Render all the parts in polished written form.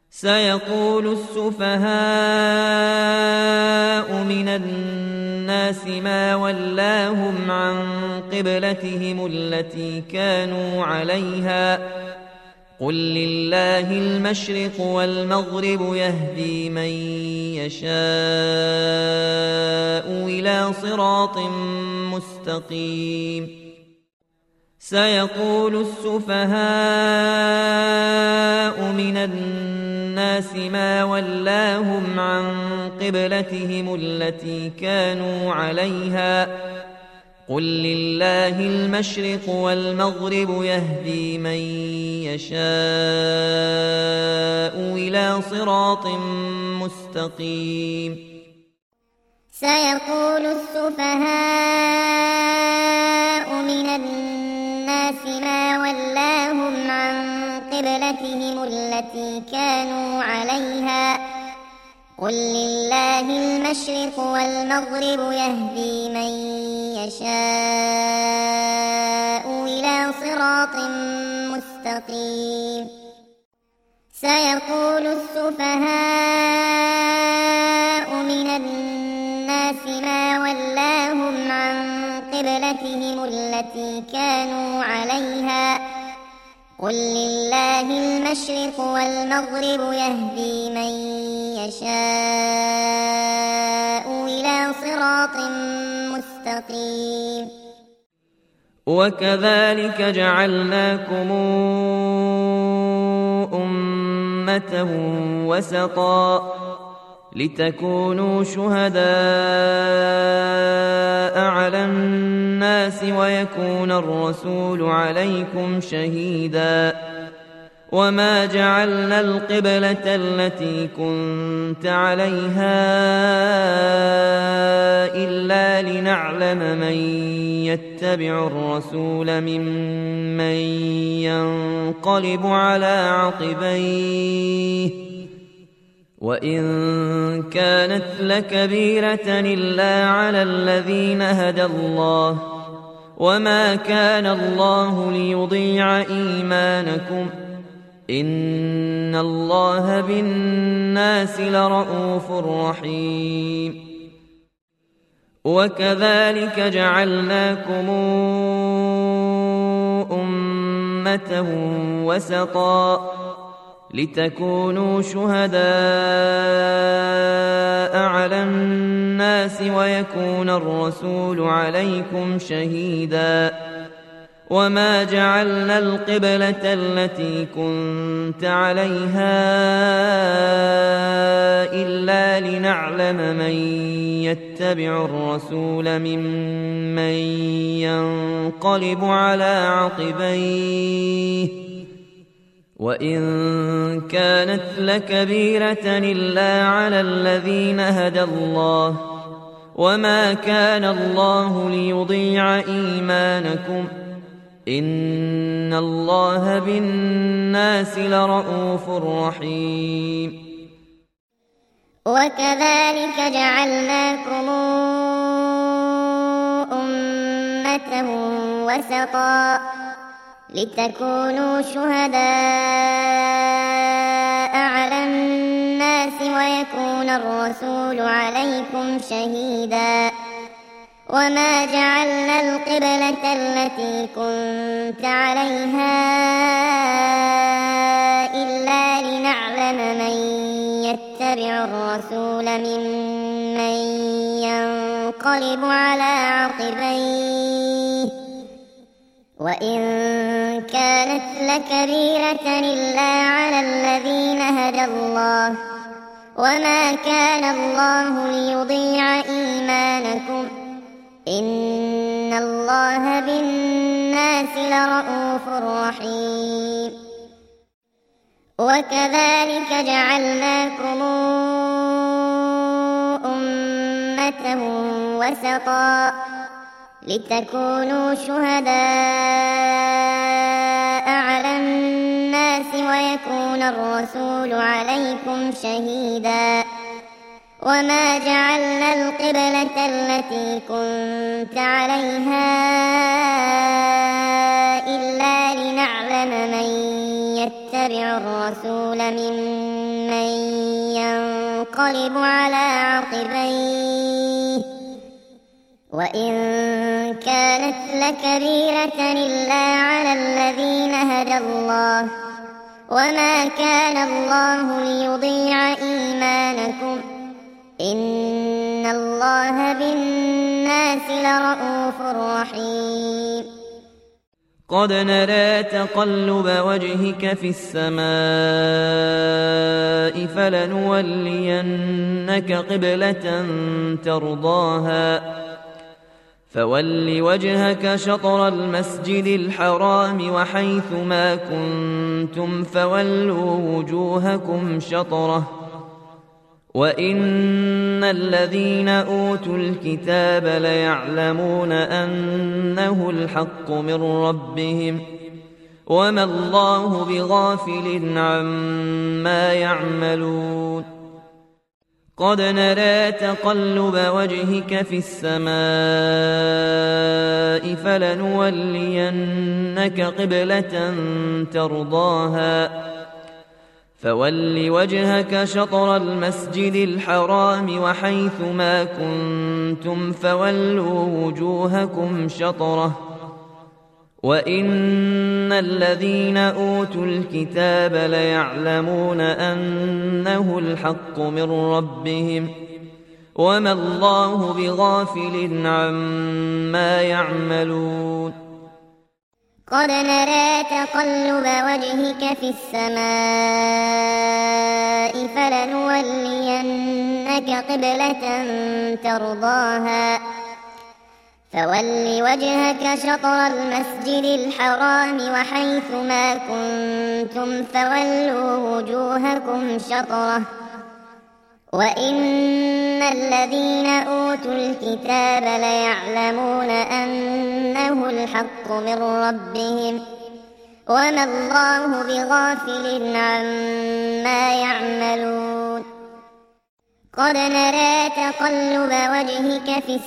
سيقول السفهاء من الناس ما ولاهم عن قبلتهم التي كانوا عليها قل لله المشرق والمغرب يهدي من يشاء إلى صراط مستقيم سيقول السفهاء من الناس ما ولاهم عن قبلتهم التي كانوا عليها قل لله المشرق والمغرب يهدي من يشاء إلى صراط مستقيم سيقول السفهاء من الناس ما ولاهم عن قبلتهم التي كانوا عليها قل لله المشرق والمغرب يهدي من يشاء إلى صراط مستقيم سيقول السفهاء من الناس ما ولاهم عن قبلتهم التي كانوا عليها قل لله المشرق والمغرب يهدي من يشاء إلى صراط مستقيم وكذلك جعلناكم أمة وسطا لتكونوا شهداء على الناس ويكون الرسول عليكم شهيدا وما جعلنا القبلة التي كنت عليها إلا لنعلم من يتبع الرسول ممن ينقلب على عقبيه وإن كانت لكبيرة إلا على الذين هدى الله وما كان الله ليضيع إيمانكم إن الله بالناس لرءوف رحيم وكذلك جعلناكم أمة وسطا لتكونوا شهداء على الناس ويكون الرسول عليكم شهيدا وما جعلنا القبلة التي كنت عليها إلا لنعلم من يتبع الرسول ممن ينقلب على عقبيه وإن كانت لكبيرة إلا على الذين هدى الله وما كان الله ليضيع إيمانكم إن الله بالناس لرءوف رحيم وكذلك جعلناكم أمة وسطا لتكونوا شهداء على الناس ويكون الرسول عليكم شهيدا وما جعلنا القبلة التي كنت عليها إلا لنعلم من يتبع الرسول ممن ينقلب على عقبيه وإن كانت لكبيرة إلا على الذين هدى الله وما كان الله ليضيع إيمانكم إن الله بالناس لرءوف رحيم وكذلك جعلناكم أمة وسطا لتكونوا شهداء على الناس ويكون الرسول عليكم شهيدا وما جعلنا القبلة التي كنت عليها إلا لنعلم من يتبع يتبع الرسول ممن ينقلب على عقبيه وإن كانت لكبيرة إلا على الذين هدى الله وما كان الله ليضيع إيمانكم إن الله بالناس لرءوف رحيم قد نرى تقلب وجهك في السماء فلنولينك قبلة ترضاها فول وجهك شطر المسجد الحرام وحيث ما كنتم فولوا وجوهكم شطره وإن الذين أوتوا الكتاب ليعلمون أنه الحق من ربهم وما الله بغافل عما يعملون قد نرى تقلب وجهك في السماء فلنولينك قبلة ترضاها فول وجهك شطر المسجد الحرام وحيث ما كنتم فولوا وجوهكم شطره وإن الذين أوتوا الكتاب ليعلمون أنه الحق من ربهم وما الله بغافل عما يعملون قد نرى تقلب وجهك في السماء فلنولينك قبلة ترضاها فول وجهك شطر المسجد الحرام وحيث ما كنتم فولوا وجوهكم شطره وإن الذين أوتوا الكتاب ليعلمون أنه الحق من ربهم وما الله بغافل عما يعملون قد نرى تقلب وجهك في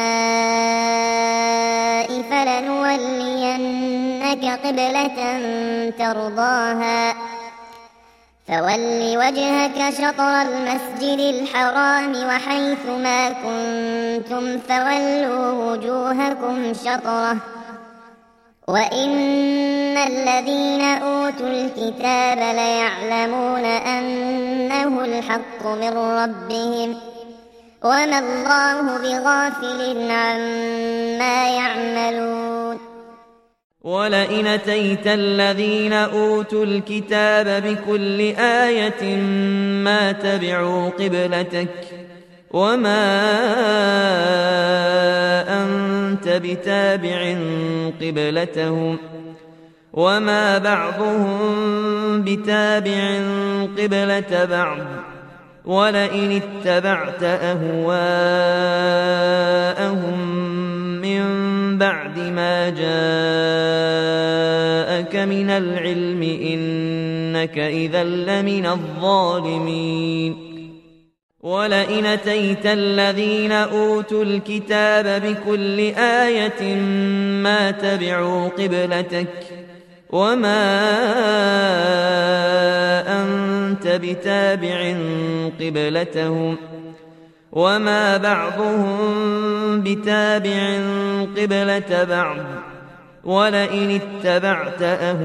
السماء فلنولينك قبلة ترضاها فول وجهك شطر المسجد الحرام وحيث ما كنتم فولوا وجوهكم شطره وإن الذين أوتوا الكتاب ليعلمون أنه الحق من ربهم وما الله بغافل عما يعملون ولئن أتيت الذين أوتوا الكتاب بكل آية ما تبعوا قبلتك وما أنت بتابع قبلتهم وما بعضهم بتابع قبلة بعض ولئن اتبعت أهواءهم من بعد ما جاءك من العلم إنك إذا لمن الظالمين ولئن أتيت الذين أوتوا الكتاب بكل آية ما تبعوا قبلتك وما أنت بتابع قبلتهم وما بعضهم بتابع قبلة بعض ولئن اتبعت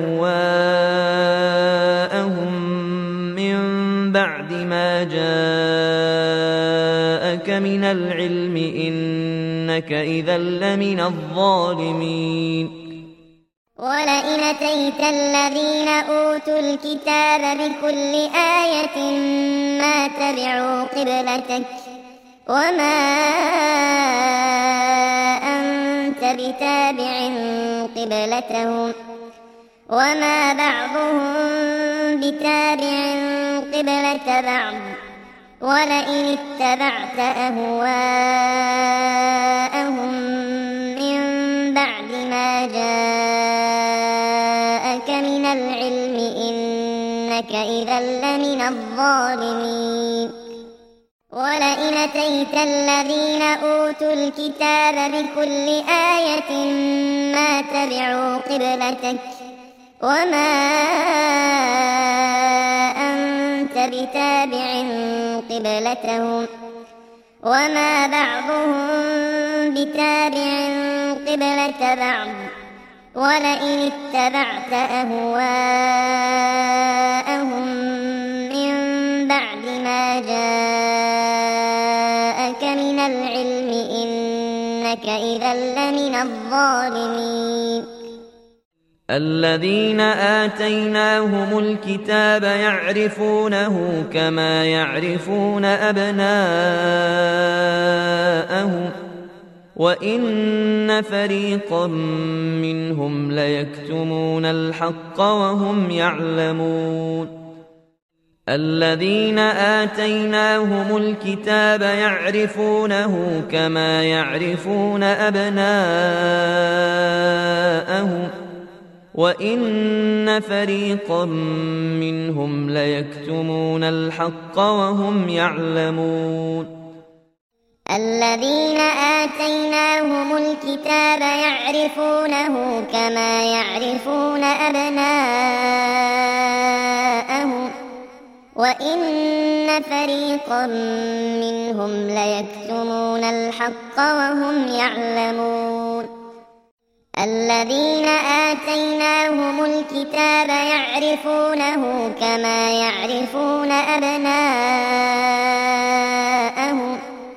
أهواءهم من بعد ما جاءك من العلم إنك إذا لمن الظالمين ولئن أتيت الذين أوتوا الكتاب بكل آية ما تبعوا قبلتك وما أنت بتابع قبلتهم وما بعضهم بتابع قبلة بعض ولئن اتبعت أهواءهم من بعد ما جاءك من العلم إنك إذا لمن الظالمين ولئن أتيت الذين أوتوا الكتاب بكل آية ما تبعوا قبلتك وما أنت بتابع قبلتهم وما بعضهم بتابع قبلة بعض ولئن اتبعت أهواءهم من بعد ما جاءك من العلم إنك إذا لمن الظالمين الذين آتيناهم الكتاب يعرفونه كما يعرفون أبناءهم وإن فريقا منهم ليكتمون الحق وهم يعلمون الذين آتيناهم الكتاب يعرفونه كما يعرفون أبناءهم وإن فريقا منهم ليكتمون الحق وهم يعلمون الذين آتيناهم الكتاب يعرفونه كما يعرفون أبناءهم وإن فريقا منهم ليكتمون الحق وهم يعلمون الذين آتيناهم الكتاب يعرفونه كما يعرفون أبناءهم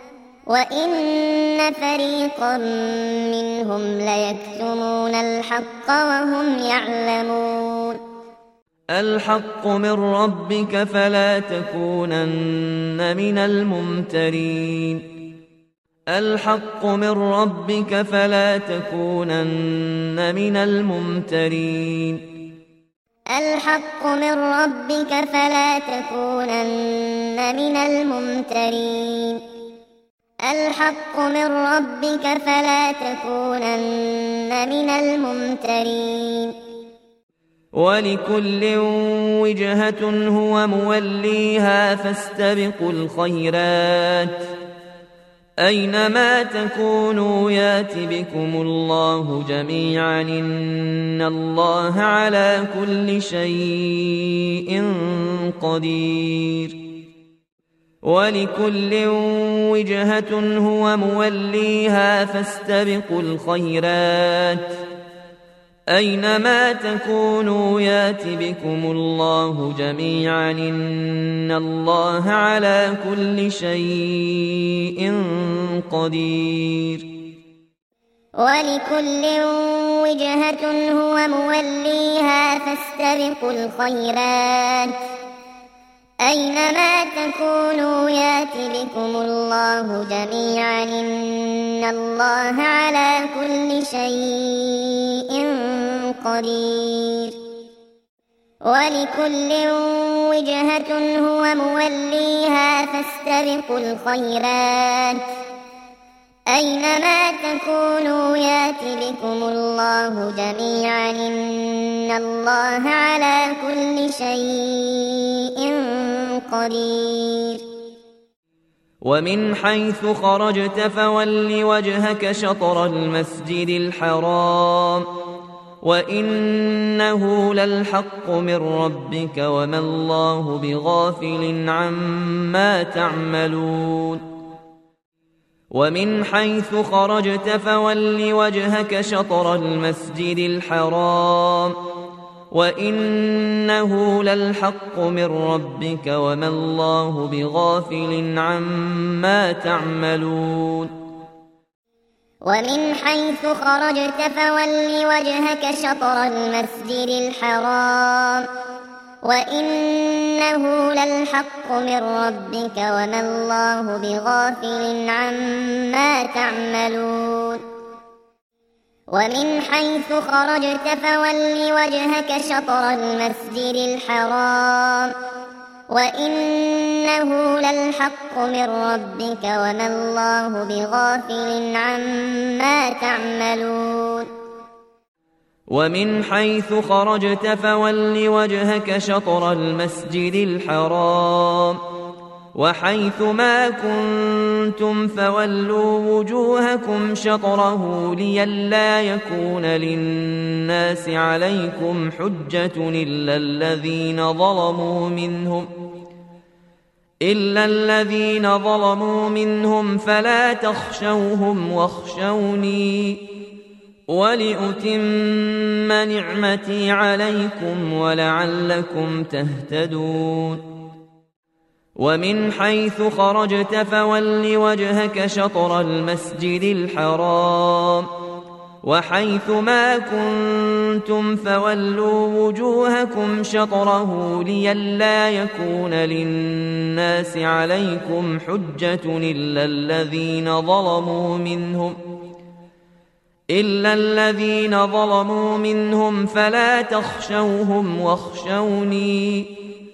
وإن فريقا منهم ليكتمون الحق وهم يعلمون الحق من ربك فلا تكونن من الممترين الحق من ربك فلا تكونن من الممترين الحق من ربك فلا تكونن من الممترين الحق من ربك فلا تكونن من الممترين ولكل وجهة هو موليها فاستبقوا الخيرات أينما تكونوا يات بكم الله جميعا إن الله على كل شيء قدير ولكل وجهة هو موليها فاستبقوا الخيرات أينما تكونوا يات بكم الله جميعا إن الله على كل شيء قدير ولكل وجهة هو موليها فاستبقوا الخيرات أينما تكونوا يات بكم الله جميعا إن الله على كل شيء قدير ولكل وجهة هو موليها فاستبقوا الخيرات أينما تكونوا يات بكم الله جميعا إن الله على كل شيء قدير ومن حيث خرجت فول وجهك شطر المسجد الحرام وإنه للحق من ربك وما الله بغافل عما تعملون ومن حيث خرجت فول وجهك شطر المسجد الحرام وإنه للحق من ربك وما الله بغافل عما تعملون ومن حيث خرجت فول وجهك شطر المسجد الحرام وإنه للحق من ربك وما الله بغافل عما تعملون ومن حيث خرجت فول وجهك شطر المسجد الحرام وإنه للحق من ربك وما الله بغافل عما تعملون ومن حيث خرجت فول وجهك شطر المسجد الحرام وحيث ما كنتم فولوا وجوهكم شطره لئلا يكون للناس عليكم حجة إلا الذين ظلموا منهم فلا تخشوهم واخشوني ولأتم نعمتي عليكم ولعلكم تهتدون ومن حيث خرجت فول وجهك شطر المسجد الحرام وحيث ما كنتم فولوا وجوهكم شطره لئلا يكون للناس عليكم حجة إلا الذين ظلموا منهم فلا تخشوهم واخشوني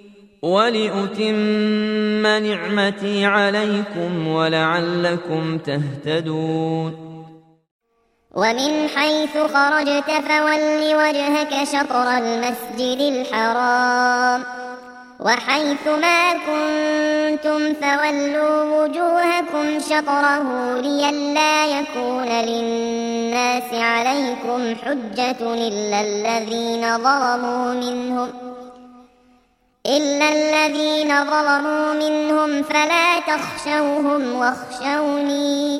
ولأتم نعمتي عليكم ولعلكم تهتدون ومن حيث خرجت فول وجهك شطر المسجد الحرام وحيث ما كنتم فولوا وجوهكم شطره لئلا يكون للناس عليكم حجة إلا الذين ظلموا منهم فلا تخشوهم واخشوني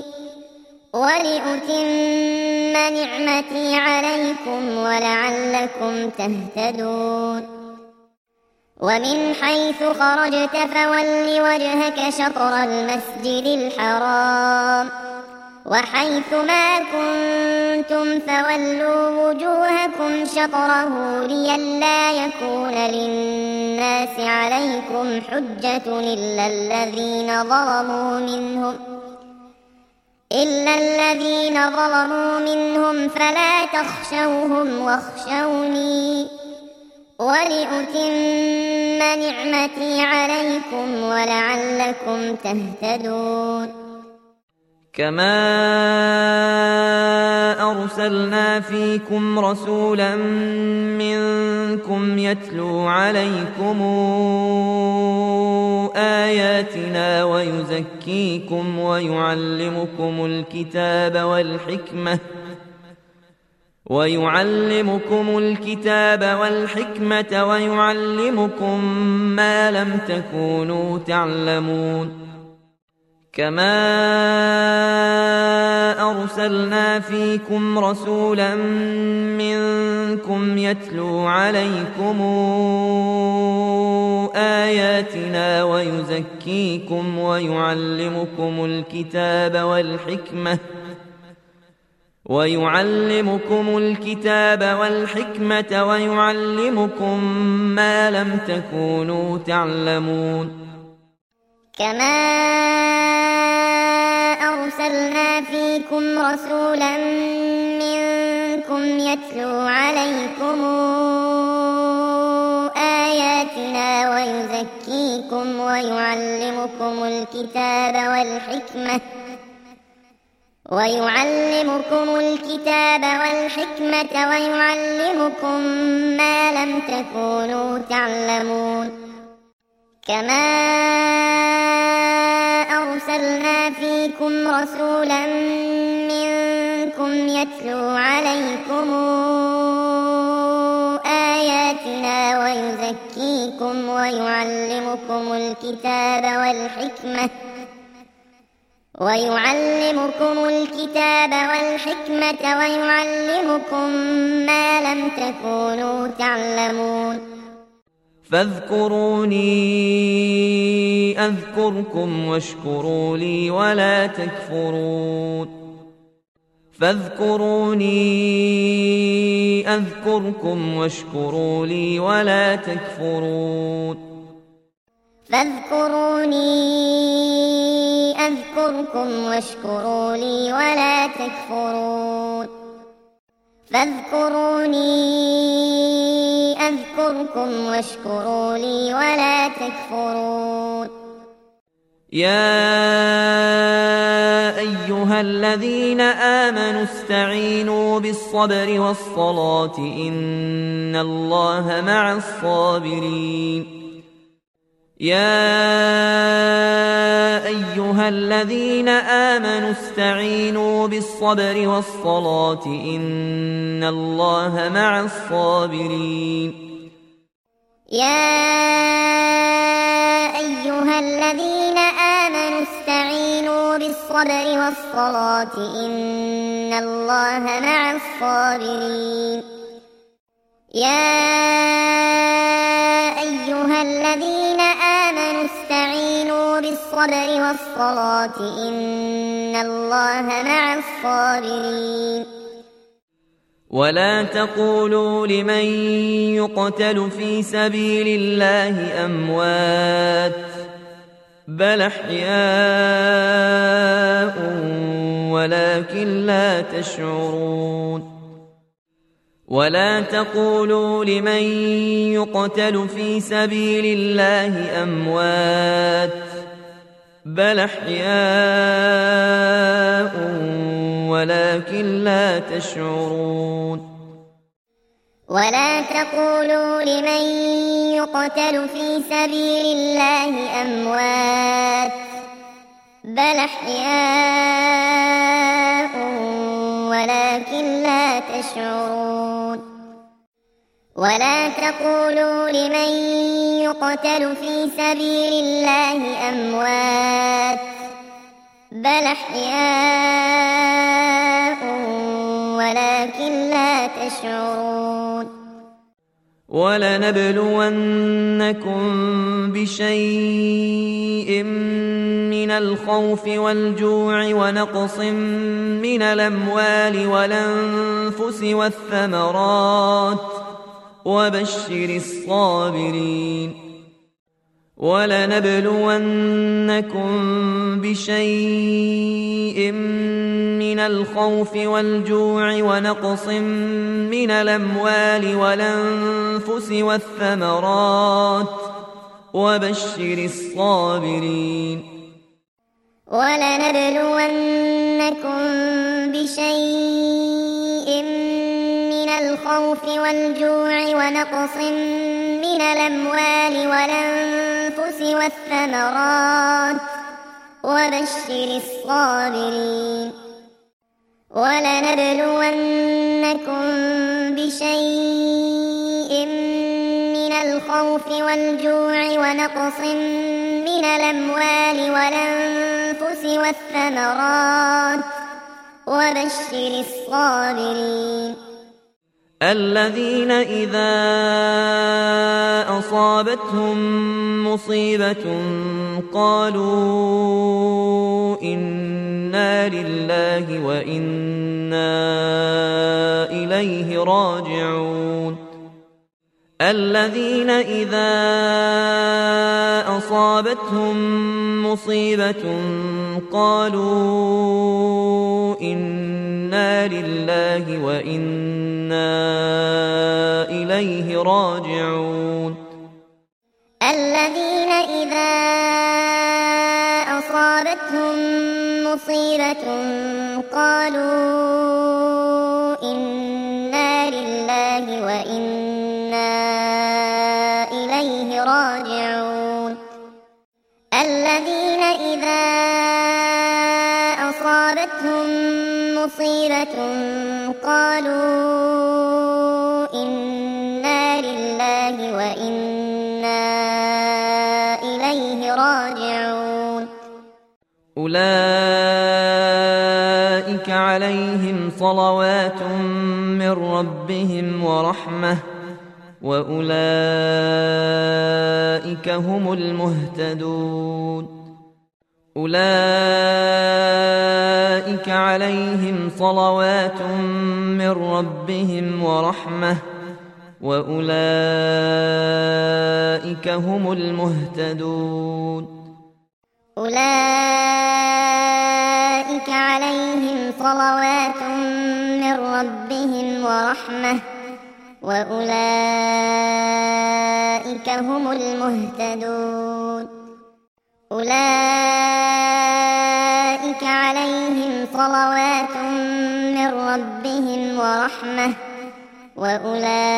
ولأتم نعمتي عليكم ولعلكم تهتدون ومن حيث خرجت فول وجهك شطر المسجد الحرام وحيث ما كنتم فولوا وجوهكم شطره لئلا يكون للناس عليكم حجة إلا الذين ظلموا منهم فلا تخشوهم واخشوني ولأتم نعمتي عليكم ولعلكم تهتدون كما أرسلنا فيكم رسولا منكم يتلو عليكم آياتنا ويزكيكم ويعلمكم الكتاب والحكمة ويعلمكم ما لم تكونوا تعلمون كما أرسلنا فيكم رسولا منكم يتلو عليكم آياتنا ويزكيكم ويعلمكم الكتاب والحكمة ويعلمكم ما لم تكونوا تعلمون كما أرسلنا فيكم رسولا منكم يتلو عليكم آياتنا ويزكيكم ويعلمكم الكتاب والحكمة ويعلمكم ما لم تكونوا تعلمون كما أرسلنا فيكم رسولا منكم يتلو عليكم آياتنا ويزكيكم ويعلمكم الكتاب والحكمة ويعلمكم ما لم تكونوا تعلمون فاذكروني أذكركم واشكروا لي ولا تكفرون فاذكروني أذكركم واشكروا لي ولا تكفرون يا أيها الذين آمنوا استعينوا بالصبر والصلاة إن الله مع الصابرين يا أيها الذين آمنوا استعينوا بالصبر والصلاة إن الله مع الصابرين يا أيها الذين آمنوا استعينوا بالصبر والصلاة إن الله مع الصابرين يا أيها الذين آمنوا استعينوا بالصبر والصلاة إن الله مع الصابرين ولا تقولوا لمن يقتل في سبيل الله أموات بل أحياء ولكن لا تشعرون ولا تقولوا لمن يقتل في سبيل الله أموات بل أحياء ولكن لا تشعرون ولا تقولوا لمن يقتل في سبيل الله أموات بل أحياء ولكن لا تشعرون ولا تقولوا لمن يقتل في سبيل الله أموات بل أحياء ولكن لا تشعرون ولنبلونكم بشيء من الخوف والجوع ونقص من الأموال والأنفس والثمرات وبشر الصابرين ولنبلونكم بشيء من الخوف والجوع ونقص من الأموال والأنفس والثمرات وبشر الصابرين ولنبلونكم بشيء من الخوف والجوع ونقص من الأموال والأنفس والثمرات وبشر الصابرين ولنبلونكم بشيء من الخوف والجوع ونقص من الأموال والأنفس والثمرات وبشر الصابرين الذين إذا أصابتهم مصيبة قالوا إنا لله وإنا إليه راجعون الذين إذا أصابتهم مصيبة قالوا إنا لله وإنا إليه راجعون الذين إذا أصابتهم مصيبة قالوا إنا لله وإنا إليه راجعون الذين إذا أصابتهم مصيبة قالوا إنا لله وإنا إليه راجعون أولئك عليهم صلوات من ربهم ورحمة وأولئك هم المهتدون أولئك عليهم صلوات من ربهم ورحمة وأولئك هم المهتدون أولئك عليهم صلوات من ربهم ورحمة وأولئك هم المهتدون أولئك عليهم صلوات من ربهم ورحمة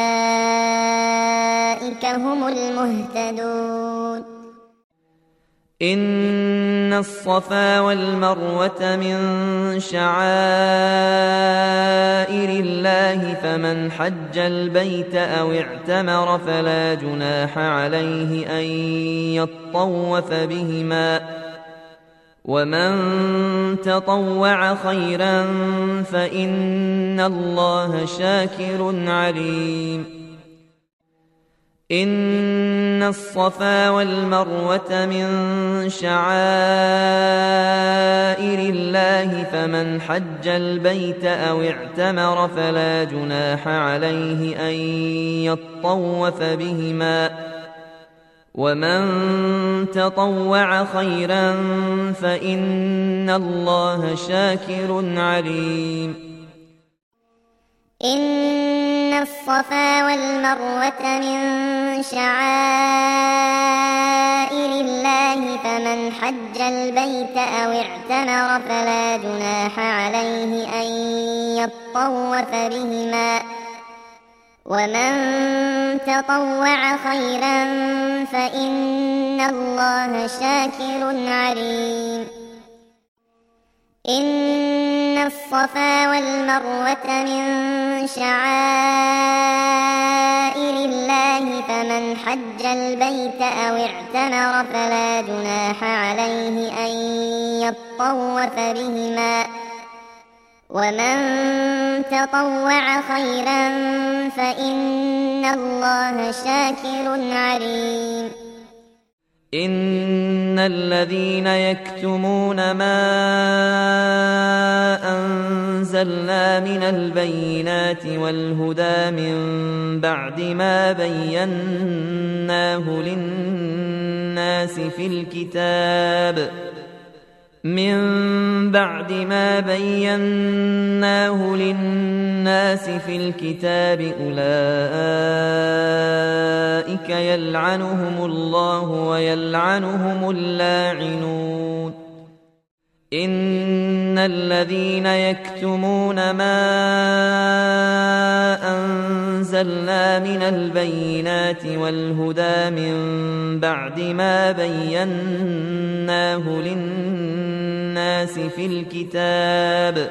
وأولئك هم المهتدون إن الصفا والمروة من شعائر الله فمن حج البيت أو اعتمر فلا جناح عليه أن يطوف بهما ومن تطوع خيرا فإن الله شاكر عليم إن الصفا والمروة من شعائر الله فمن حج البيت أو اعتمر فلا جناح عليه أن يطوف بهما ومن تطوع خيرا فإن الله شاكر عليم إن الصفا والمروة من شعائر الله فمن حج البيت أو اعتمر فلا جناح عليه أن يطوف بهما ومن تطوع خيرا فإن الله شاكر عليم إن الصفا والمروة من شعائر الله فمن حج البيت أو اعتمر فلا جناح عليه أن يطوف بهما ومن تطوع خيرا فإن الله شاكر عليم إن الذين يكتمون ما أنزلنا من البينات والهدى من بعد ما بيناه للناس في الكتاب أولئك يلعنهم الله ويلعنهم اللاعنون إن الذين يكتمون ما أنزلنا من البينات والهدى من بعد ما بيناه للناس في الكتاب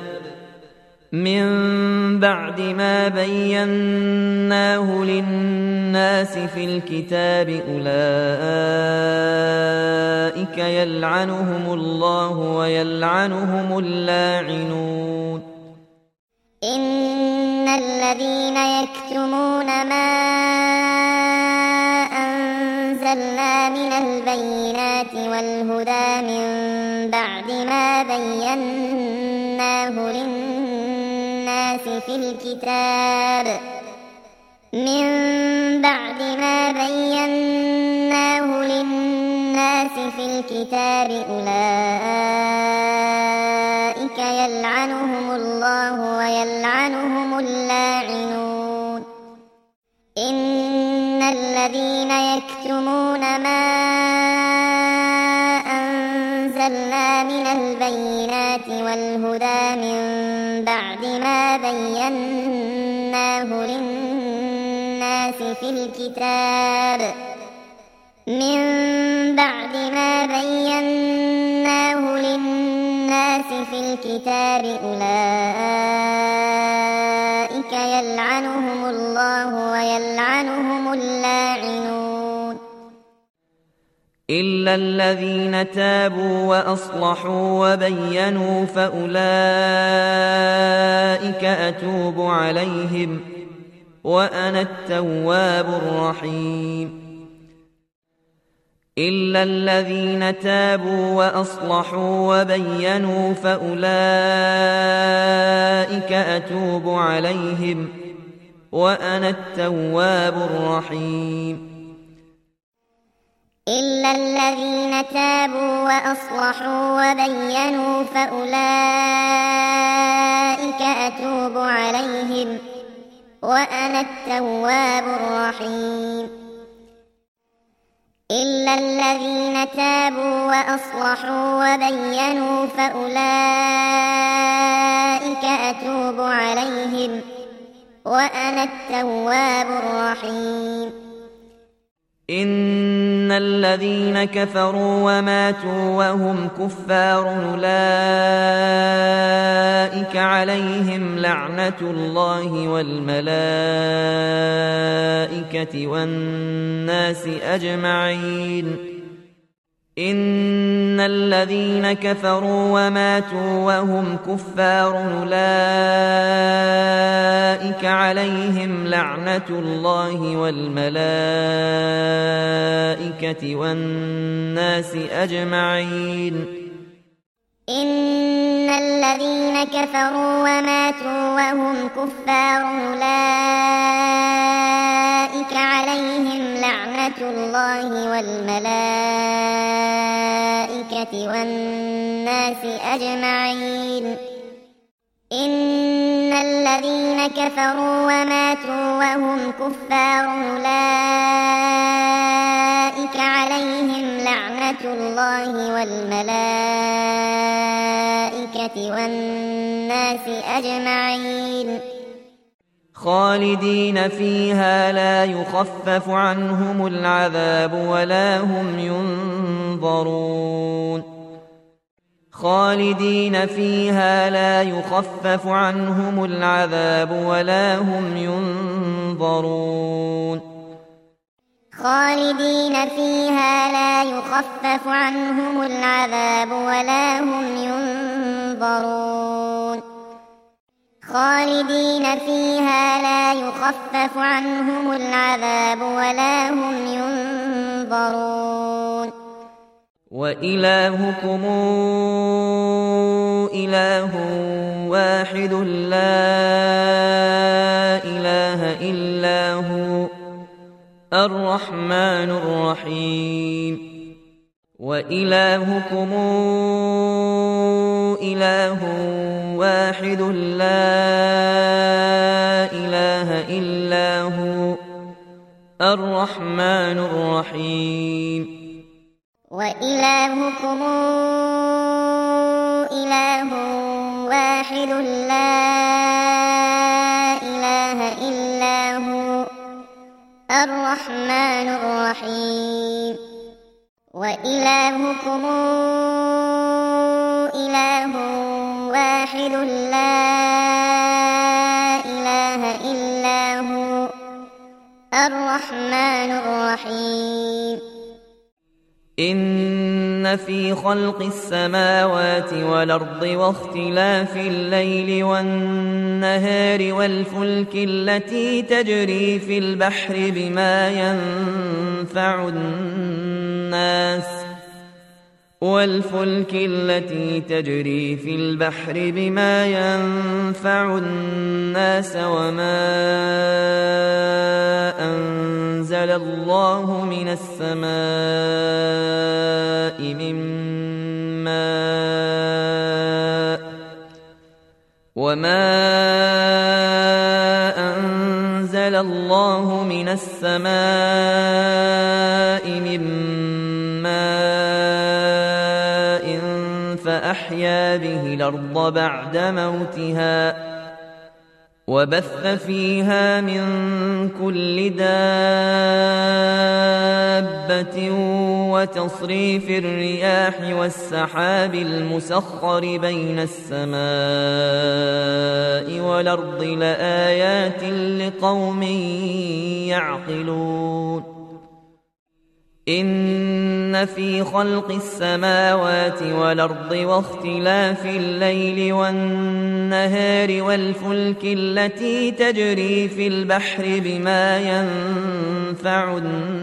أولئك يلعنهم الله ويلعنهم اللاعنون إن الذين يكتمون ما أنزلنا من البينات والهدى من بعد ما بيناه للناس في الكتاب أولئك يلعنهم الله ويلعنهم اللاعنون إن الذين يكتمون ما أنزلنا من البينات والهدى من بعد ما بيناه للناس في الكتاب أولئك يلعنهم الله ويلعنهم اللاعنون إلا الذين تابوا وأصلحوا وبينوا فأولئك أتوب عليهم وأنا التواب الرحيم إلا الذين تابوا وأصلحوا وبينوا فأولئك أتوب عليهم وأنا التواب الرحيم إلا الذين تابوا وأصلحوا وبينوا فأولئك أتوب عليهم وأنا التواب الرحيم إلا الذين تابوا وأصلحوا وبينوا فأولئك أتوب عليهم وأنا التواب الرحيم إن الذين كفروا وماتوا وهم كفار أولئك عليهم لعنة الله والملائكة والناس أجمعين إن الذين كفروا وماتوا وهم كفار أولئك عليهم لعنة الله والملائكة والناس أجمعين إن الذين كفروا وماتوا وهم كفار أولئك عليهم لعنة الله والملائكة والناس أجمعين إن الذين كفروا وماتوا وهم كفار أولئك عليهم لعنة الله والملائكة والناس أجمعين خالدين فيها لا يخفف عنهم العذاب ولا هم ينظرون خالدين فيها لا يخفف عنهم العذاب ولا هم ينظرون خالدين فيها لا يخفف عنهم العذاب ولا هم ينظرون خالدين فيها لا يخفف عنهم العذاب ولا هم ينظرون وإلهكم إله واحد لا إله إلا هو الرحمن الرحيم وإلهكم إله واحد لا إله إلا هو الرحمن الرحيم وإلهكم إله واحد لا إله إلا هو الرحمن الرحيم وإلهكم إله واحد لا إله إلا هو الرحمن الرحيم إن في خلق السماوات والأرض واختلاف الليل والنهار والفلك التي تجري في البحر بما ينفع الناس وما أنزل الله من السماء من ماء فأحيا به الأرض بعد موتها وبث فيها من كل دابة وتصريف الرياح والسحاب المسخر بين السماء والأرض لآيات لقوم يعقلون إن في خلق السماوات والأرض واختلاف الليل والنهار والفلك التي تجري في البحر بما ينفع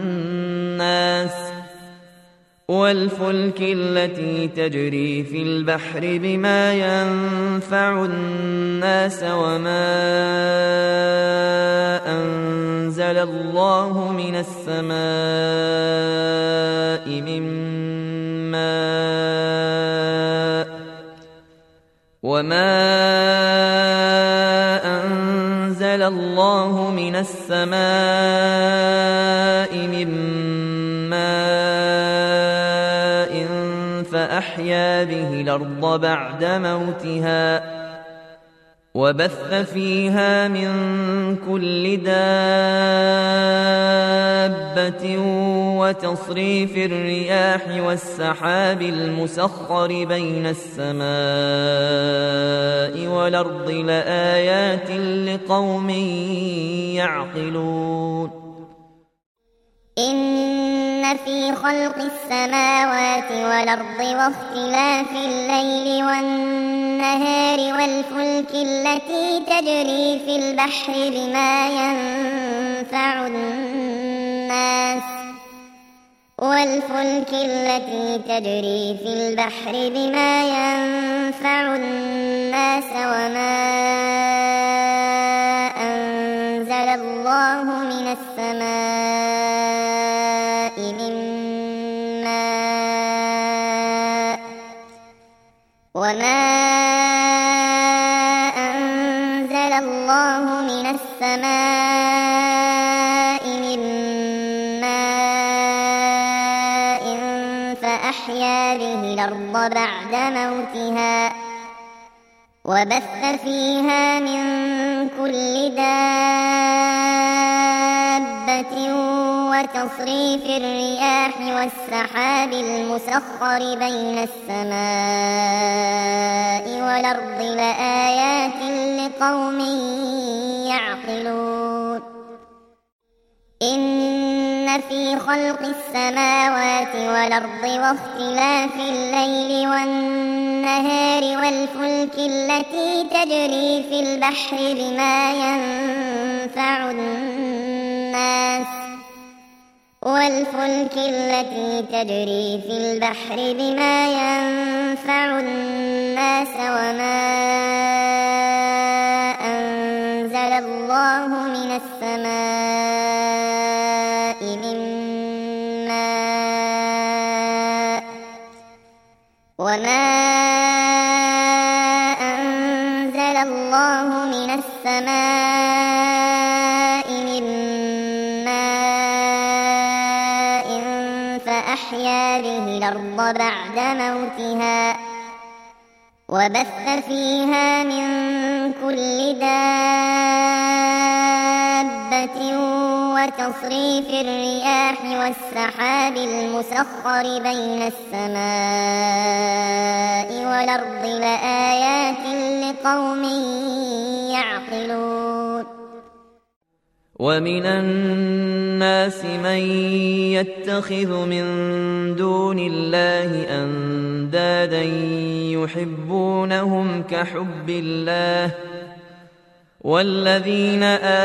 الناس وما أنزل الله من السماء من ماء فأحيا به الأرض بعد موتها وبث فيها من كل دابة وتصريف الرياح والسحاب المسخر بين السماء والأرض لآيات لقوم يعقلون إن في خلق السماوات والأرض واختلاف الليل والنهار والفلك التي تجري في البحر بما ينفع الناس وما أنزل الله من السماء من ماء فأحيا به الأرض بعد موتها وبث فيها من كل دابة وتصريف الرياح والسحاب المسخر بين السماء والأرض لآيات لقوم يعقلون إن في خلق السماوات والأرض واختلاف الليل والنهار والفلك التي تجري في البحر بما ينفع الناس وما أنزل الله من السماء من ماء فأحيا به الأرض بعد موتها وبث فيها من كل دابة وتصريف الرياح والسحاب المسخر بين السماء والأرض لآيات لقوم يعقلون ومن الناس من يتخذ من دون الله أندادا يحبونهم كحب الله والذين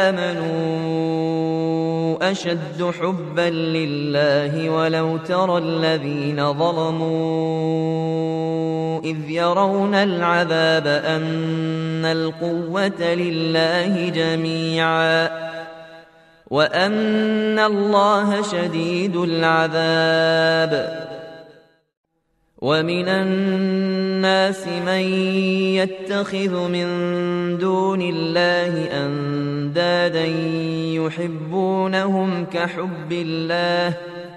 آمنوا أشد حبا لله ولو ترى الذين ظلموا إذ يرون العذاب أن القوة لله جميعا وأن الله شديد العذاب ومن الناس من يتخذ من دون الله أندادا يحبونهم كحب الله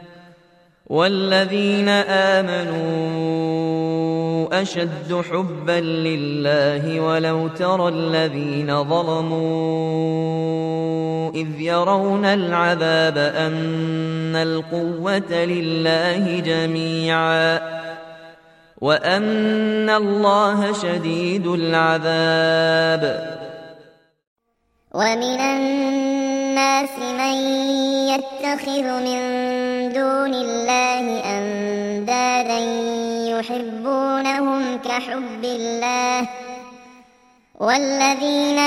والذين آمنوا أشد حبا لله ولو ترى الذين ظلموا إذ يرون العذاب أن القوة لله جميعا وأن الله شديد العذاب ومن الناس من يتخذ من دون الله أندادا يحبونهم كحب الله والذين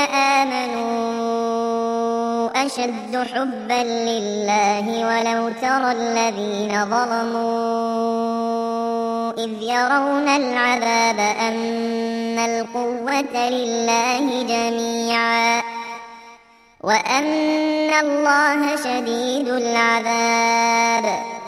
آمنوا أشد حبا لله ولو ترى الذين ظلموا إذ يرون العذاب أن القوة لله جميعا وأن الله شديد العذاب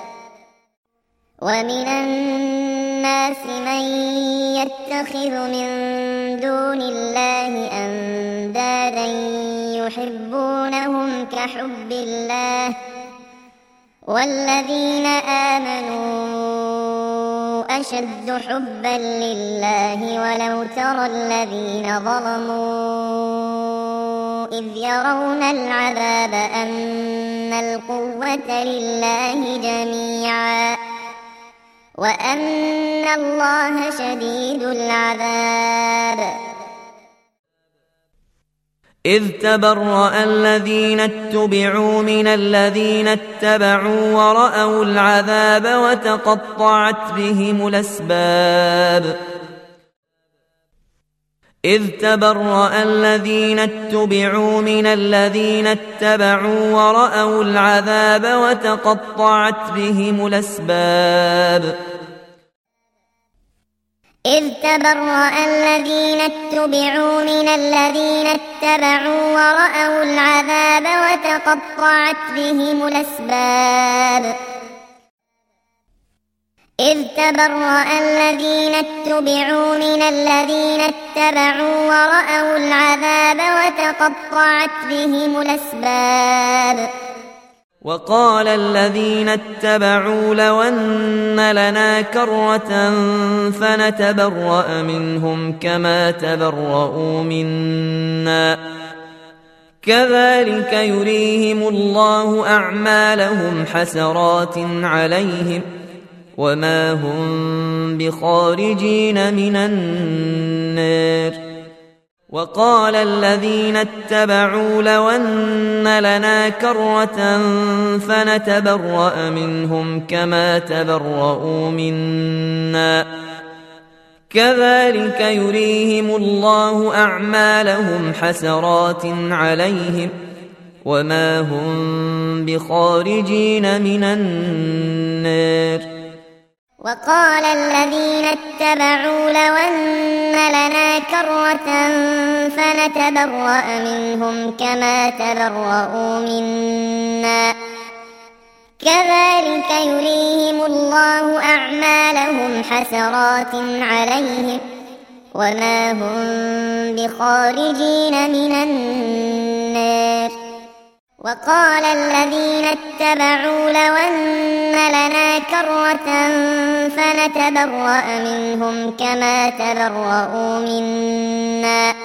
ومن الناس من يتخذ من دون الله أندادا يحبونهم كحب الله والذين آمنوا أشد حبا لله ولو ترى الذين ظلموا إذ يرون العذاب أن القوة لله جميعا وأن الله شديد العذاب. إذ تبرأ الذين اتبعوا من الذين اتبعوا ورأوا العذاب وتقطعت بهم الأسباب. إذ تبرأ الذين اتبعوا من الذين اتبعوا ورأوا العذاب وتقطعت بهم الأسباب. إذ تبرأ الذين اتبعوا من الذين اتبعوا ورأوا العذاب وتقطعت بهم الأسباب. إذ تبرأ الذين اتبعوا من الذين اتبعوا ورأوا العذاب وتقطعت بهم الأسباب. وقال الذين اتبعوا لو أن لنا كرة فنتبرأ منهم كما تبرؤوا منا كذلك يريهم الله أعمالهم حسرات عليهم وما هم بخارجين من النار. وقال الذين اتبعوا لو أن لنا كرة فنتبرأ منهم كما تبرؤوا منا كذلك يريهم الله أعمالهم حسرات عليهم وما هم بخارجين من النار. وقال الذين اتبعوا لو أن لنا كرة فنتبرأ منهم كما تبرؤوا منا كذلك يريهم الله أعمالهم حسرات عليهم وما هم بخارجين من النار. وقال الذين اتبعوا لو أن لنا كرة فنتبرأ منهم كما تبرؤوا منا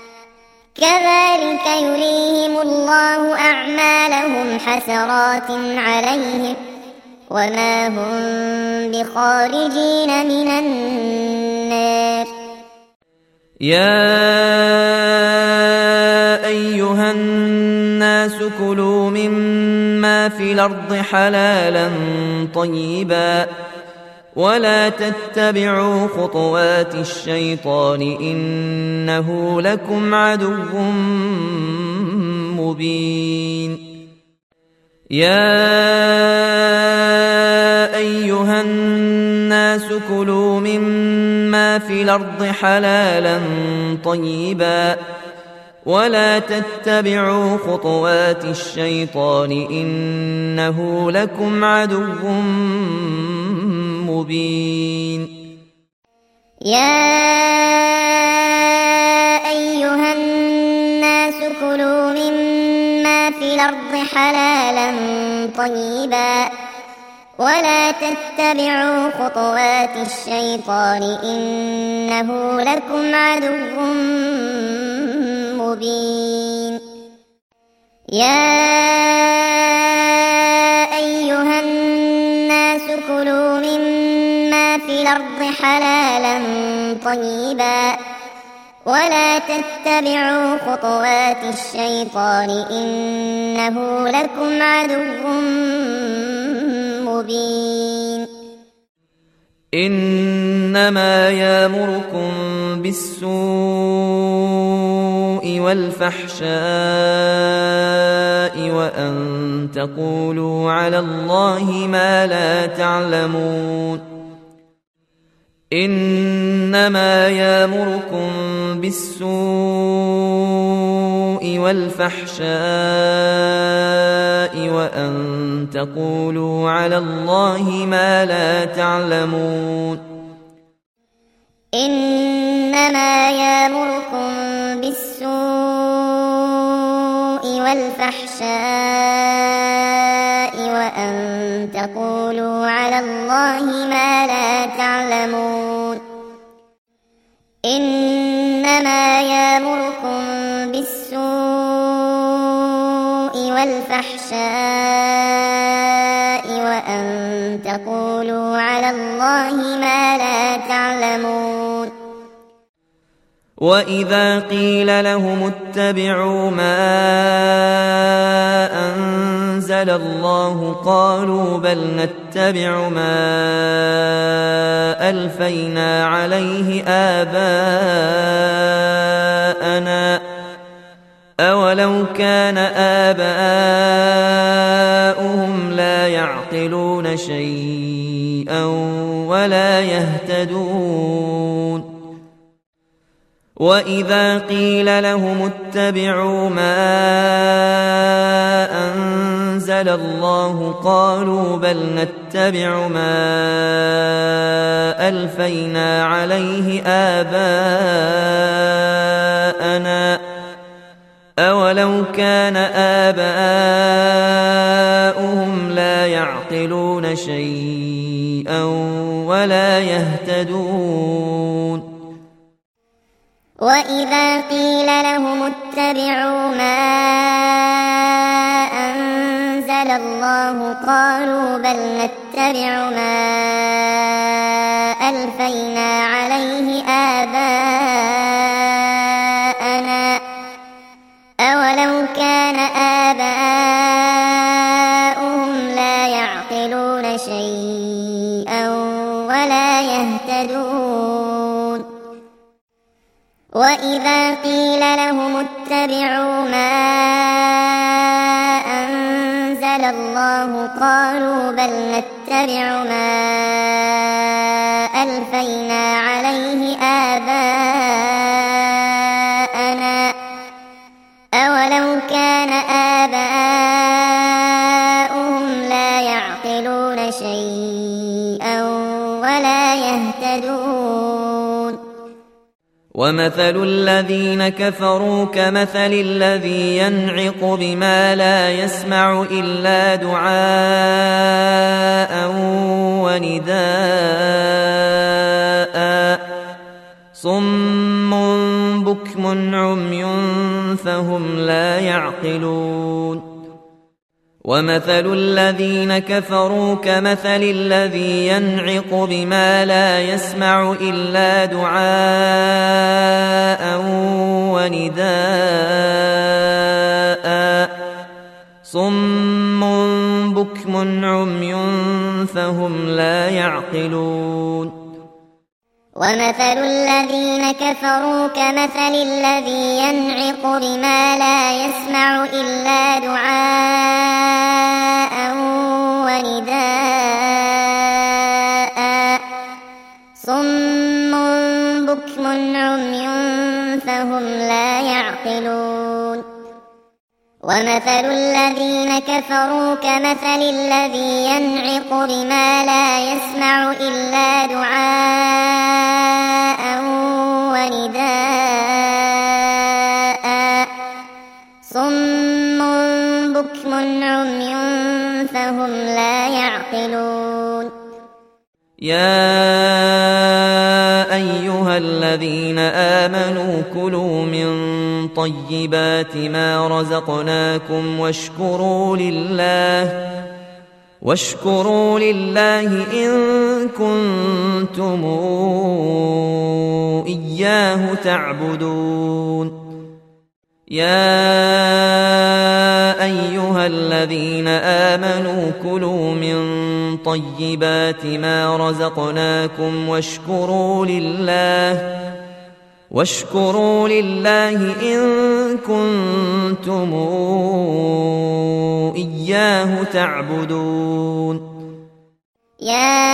كذلك يريهم الله أعمالهم حسرات عليهم وما هم بخارجين من النار. يا أيها الناس كلوا مما في الأرض حلالا طيبا ولا تتبعوا خطوات الشيطان إنه لكم عدو مبين. يا أيها الناس كلوا مما في الأرض حلالا طيبا ولا تتبعوا خطوات الشيطان إنه لكم عدو مبين. يا أيها الناس كلوا مما في الأرض حلالا طيبا ولا تتبعوا خطوات الشيطان إنه لكم عدو مبين. يا أيها الناس كلوا مما في الأرض حلالا طيبا ولا تتبعوا خطوات الشيطان إنه لكم عدو مبين. إنما يأمركم بالسوء والفحشاء وأن تقولوا على الله ما لا تعلمون. إنما يأمركم بالسوء والفحشاء وأن تقولوا على الله ما لا تعلمون. إنما يأمركم بالسوء والفحشاء وأن تقولوا على الله ما لا تعلمون إنما يأمركم بالسوء والفحشاء وأن تقولوا على الله ما لا تعلمون وإذا قيل لهم اتبعوا ما أنزل الله قالوا بل نتبع ما ألفينا عليه آباءنا أولو كان آباؤهم لا يعقلون شيئا ولا يهتدون وإذا قيل لهم اتبعوا ما أنزل الله قالوا بل نتبع ما ألفينا عليه آباءنا أولو كان آباؤهم لا يعقلون شيئا ولا يهتدون وإذا قيل لهم اتبعوا ما أنزل الله قالوا بل نتبع ما ألفينا عليه آباءنا أولو كان آباؤهم لا يعقلون شيئا ولا يهتدون وإذا قيل لهم اتبعوا ما أنزل الله قالوا بل نتبع ما ألفينا عليه آباءنا أولو كان آباؤهم لا يعقلون شيئا ولا يهتدون ومثل الذين كفروا كمثل الذي ينعق بما لا يسمع إلا دعاء ونداء صم بكم عمي فهم لا يعقلون ومثل الذين كفروا كمثل الذي ينعق بما لا يسمع إلا دعاء ونداء صم بكم عمي فهم لا يعقلون ومثل الذين كفروا كمثل الذي ينعق بما لا يسمع إلا دعاء ونداء صم بكم عمي فهم لا يعقلون ومثل الذين كفروا كمثل الذي ينعق بما لا يسمع إلا دعاء ونداء صم بكم عمي فهم لا يعقلون يا أيها الذين آمنوا كلوا من طيبات ما رزقناكم واشكروا لله إن كنتم إياه تعبدون يا أيها الذين آمنوا كلوا من طيبات ما رزقناكم واشكروا لله إن كنتم إياه تعبدون يا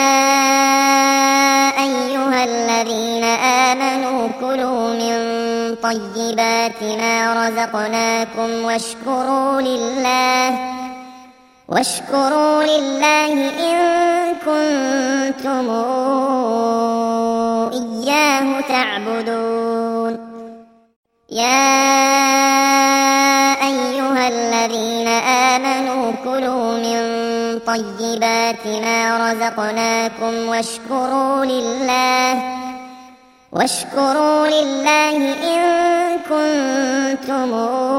أيها الذين آمنوا كلوا من طيبات ما رزقناكم واشكروا لله إن كنتم إياه تعبدون يا أيها الذين آمنوا كلوا من طيبات طيبات ما رزقناكم واشكروا لله إن كنتم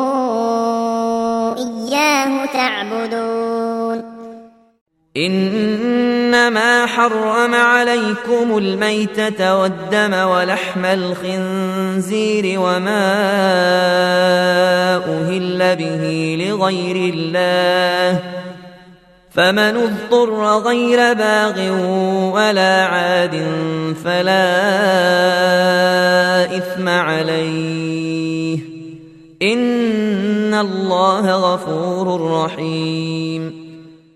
إياه تعبدون. إنما حرم عليكم الميتة والدم ولحم الخنزير وما أهل به لغير الله، فمن اضطر غير باغ ولا عاد فلا إثم عليه، إن الله غفور رحيم.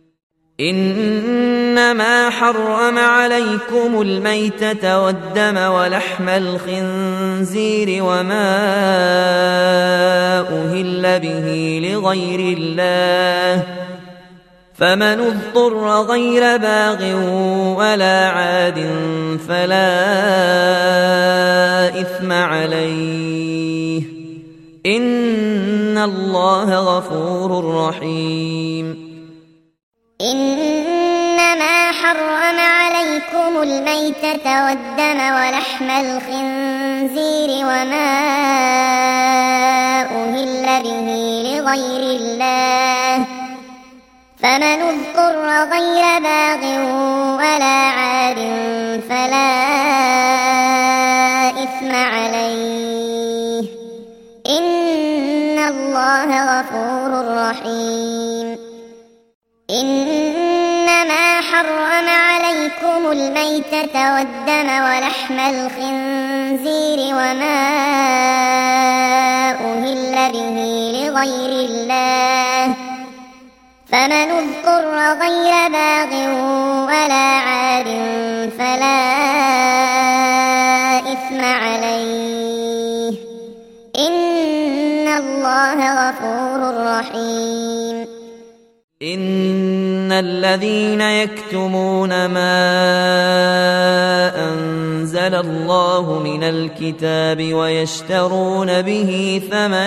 إنما حرم عليكم الميتة والدم ولحم الخنزير وما أهل به لغير الله، فمن اضطر غير باغ ولا عاد فلا إثم عليه، إن الله غفور رحيم. إنما حرم عليكم الميتة والدم ولحم الخنزير وما أهل به لغير الله، فمن اضطر غير باغ ولا عاد فلا إثم عليه، إن الله غفور رحيم. إنما حرم عليكم الميتة والدم ولحم الخنزير وما أهل به لغير الله، فمن اضطر غير باغ ولا عاد فلا إثم عليه، إن الله غفور رحيم. إن الذين يكتمون ما أنزل الله من الكتاب ويشترون به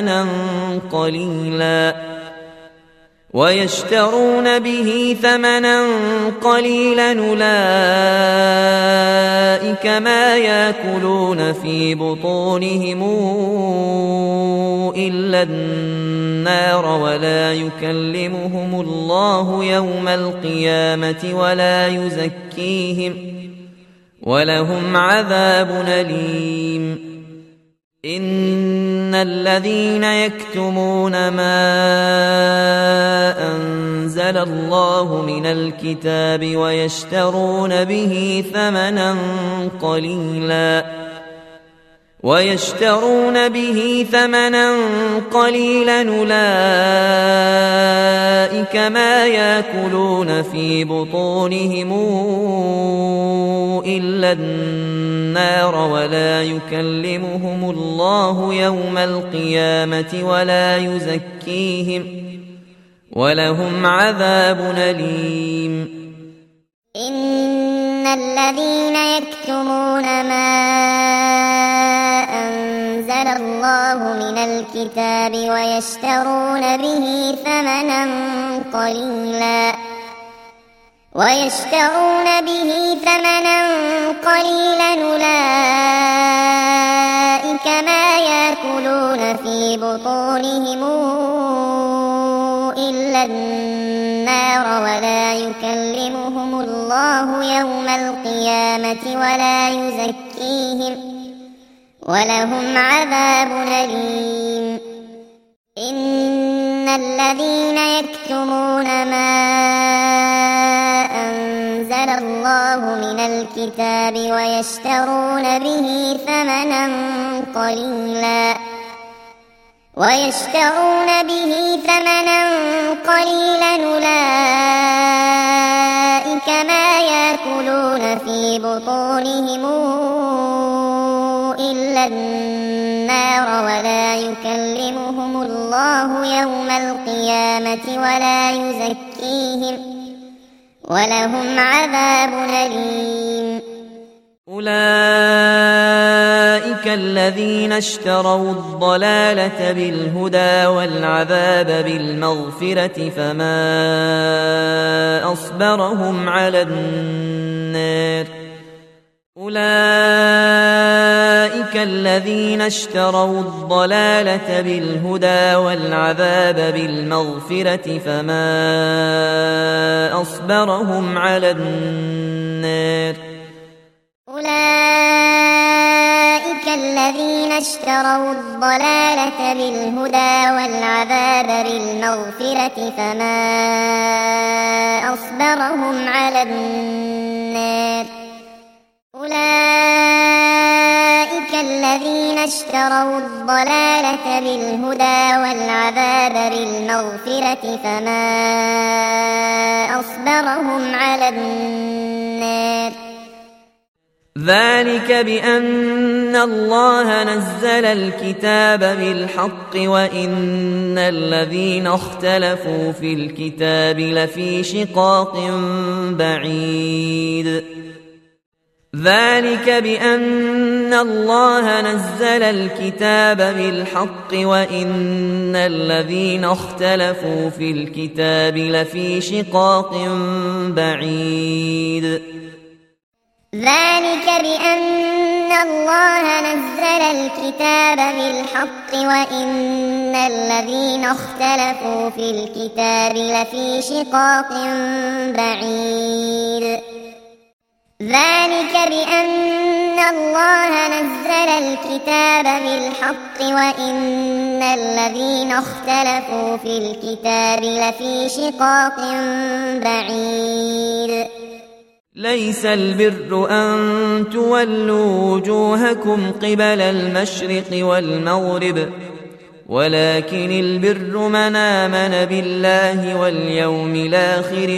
ثمنا قليلا أولئك ما يأكلون في بطونهم إلا النار ولا يكلمهم الله يوم القيامة ولا يزكيهم ولهم عذاب أليم. إن الذين يكتمون ما أنزل الله من الكتاب ويشترون به ثمنا قليلا أولئك ما يأكلون في بطونهم إلا النار ولا يكلمهم الله يوم القيامة ولا يزكيهم ولهم عذاب أليم. إن الذين يكتمون ما أنزل الله من الكتاب ويشترون به ثمنا قليلا أولئك ما يأكلون في بطونهم إلا النار ولا يكلمهم الله يوم القيامة ولا يزكيهم ولهم عذاب أليم. إن الذين يكتمون ما أنزل الله من الكتاب ويشترون به ثمنا قليلا أولئك ما يأكلون في بطونهم إلا النار ولا يكلمهم الله يوم القيامة ولا يزكيهم ولهم عذاب أليم. أولئك الذين اشتروا الضلالة بالهدى والعذاب بالمغفرة فما أصبرهم على النار أولئك الذين اشتروا الضلالة بالهدى والعذاب بالمغفرة فما أصبرهم على النار أولئك الذين اشتروا الضلالة بالهدى والعذاب بالمغفرة فما أصبرهم على النار أولئك الذين اشتروا الضلالة بالهدى والعذاب بالمغفرة فما أصبرهم على النار ذلك بأن الله نزل الكتاب بالحق وإن الذين اختلفوا في الكتاب لفي شقاق بعيد ذلك بأن الله نزل الكتاب بالحق وإن الذين اختلفوا في الكتاب لفي شقاق بعيد ذلك بأن الله نزل الكتاب بالحق وإن الذين اختلفوا في الكتاب لفي شقاق بعيد ذلك بأن الله نزل الكتاب بالحق وإن الذين اختلفوا في الكتاب لفي شقاق بعيد ليس البر أن تولوا وجوهكم قبل المشرق والمغرب ولكن البر من آمن بالله واليوم الآخر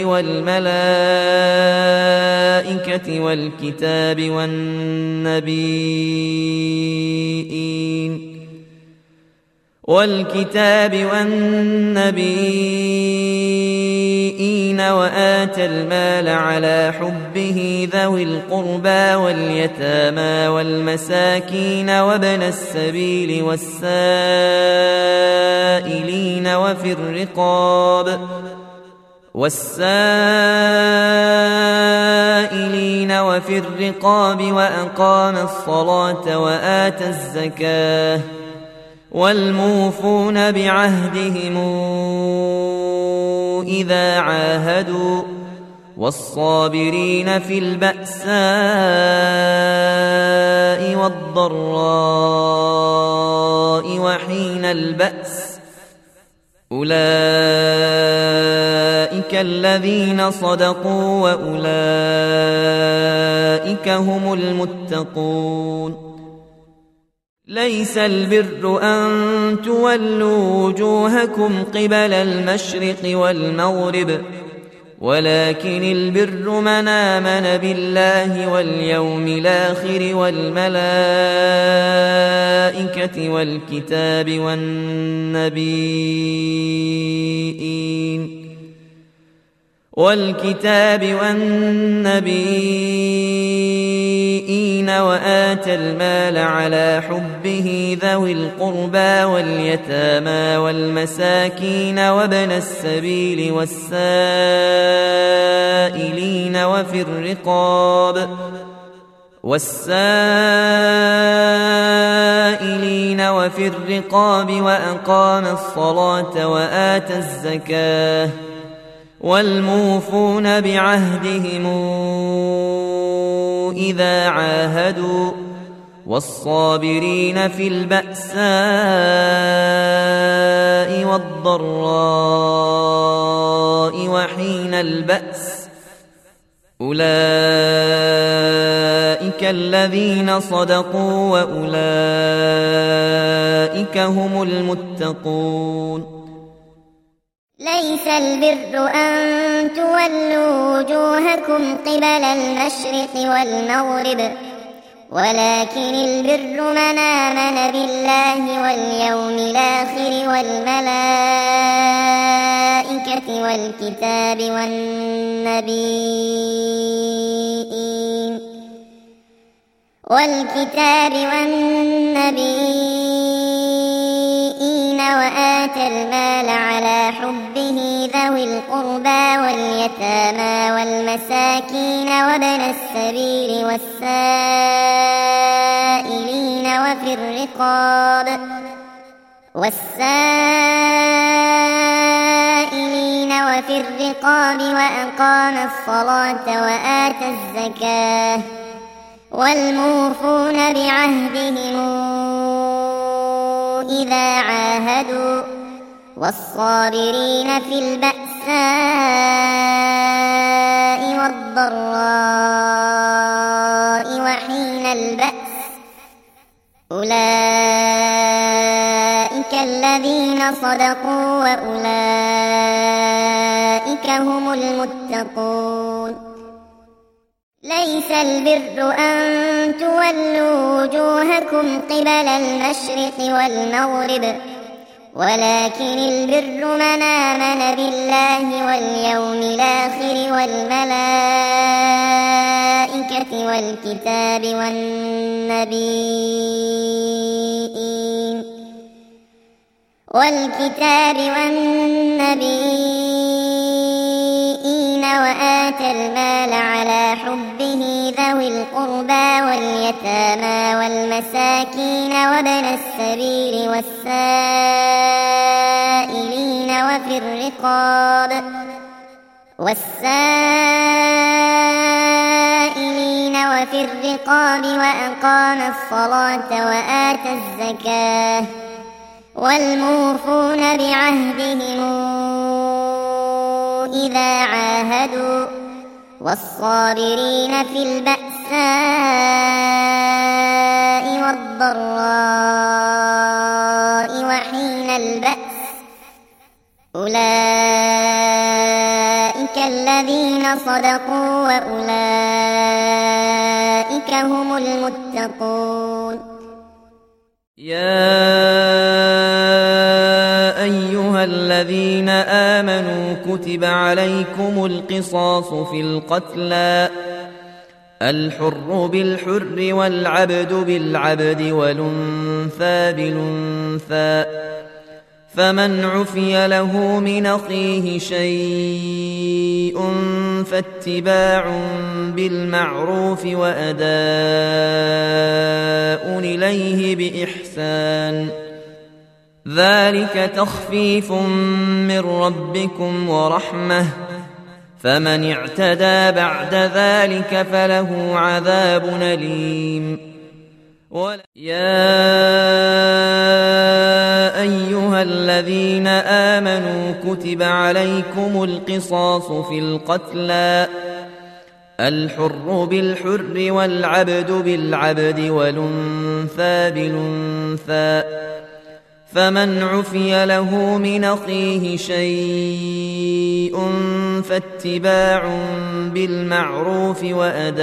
والملائكة والكتاب والنبيين وآتى المال على حبه ذوي القربى واليتامى والمساكين وابن السبيل والسائلين وفي الرقاب وأقام الصلاة وآتى الزكاة والموفون بعهدهم إذا عاهدوا والصابرين في البأساء والضراء وحين البأس أولئك الذين صدقوا وأولئك هم المتقون ليس البر أن تولوا وجوهكم قبل المشرق والمغرب ولكن البر من آمن بالله واليوم الآخر والملائكة والكتاب والنبيين وآتى المال على حبه ذوي القربى واليتامى والمساكين وابن السبيل والسائلين وفي الرقاب وأقام الصلاة وآتى الزكاة والموفون بعهدهم إذا عاهدوا والصابرين في البأساء والضراء وحين البأس أولئك الذين صدقوا وأولئك هم المتقون ليس البر أن تولوا وجوهكم قبل المشرق والمغرب ولكن البر من آمن بالله واليوم الآخر والملائكة والكتاب والكتاب والنبيين وآتى المال على حبه ذوي القربى واليتامى والمساكين وابن السبيل والسائلين وفي الرقاب وأقام الصلاة وآتى الزكاة والموفون بعهدهم إذا عاهدوا والصابرين في البأساء والضراء وحين البأس أولئك الذين صدقوا وأولئك هم المتقون ليس البر أن تولوا وجوهكم قبل المشرق والمغرب ولكن البر من آمن بالله واليوم الآخر والملائكة والكتاب والنبيين وآتى المال على حبه ذوي القربى واليتامى والمساكين وابن السبيل والسائلين وفي الرقاب وأقام الصلاة وآتى الزكاة والموفون بعهدهم إذا عاهدوا والصابرين في البأساء والضراء وحين البأس أولئك الذين صدقوا وأولئك هم المتقون يا أيها الذين آمنوا كتب عليكم القصاص في القتلى الحر بالحر والعبد بالعبد والأنثى بالأنثى فمن عفي له من أخيه شيء فاتباع بالمعروف وأداء إليه بإحسان ذلك تخفيف من ربكم ورحمة فمن اعتدى بعد ذلك فله عذاب أليم يا أيها الذين آمنوا كتب عليكم القصاص في القتلى الحر بالحر والعبد بالعبد والأنثى بالأنثى فمن عفي له من أخيه شيء فاتباع بالمعروف وأداء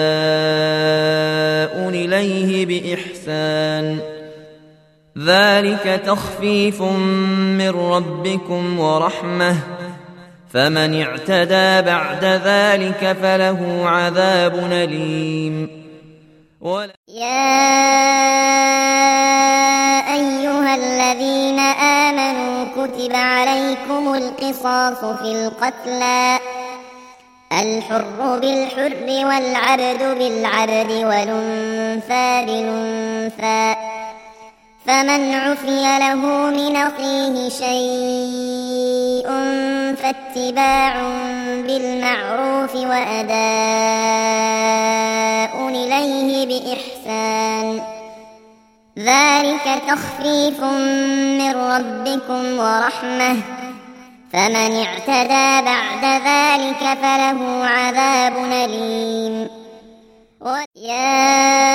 إليه بإحسان ذلك تخفيف من ربكم ورحمة فمن اعتدى بعد ذلك فله عذاب أليم يا أيها الذين آمنوا كتب عليكم القصاص في القتلى الحر بالحر والعبد بالعبد والأنثى بالأنثى فمن عفي له من أخيه شيء فاتباع بالمعروف وأداء إليه بإحسان ذلك تخفيف من ربكم ورحمة فمن اعتدى بعد ذلك فله عذاب أليم يا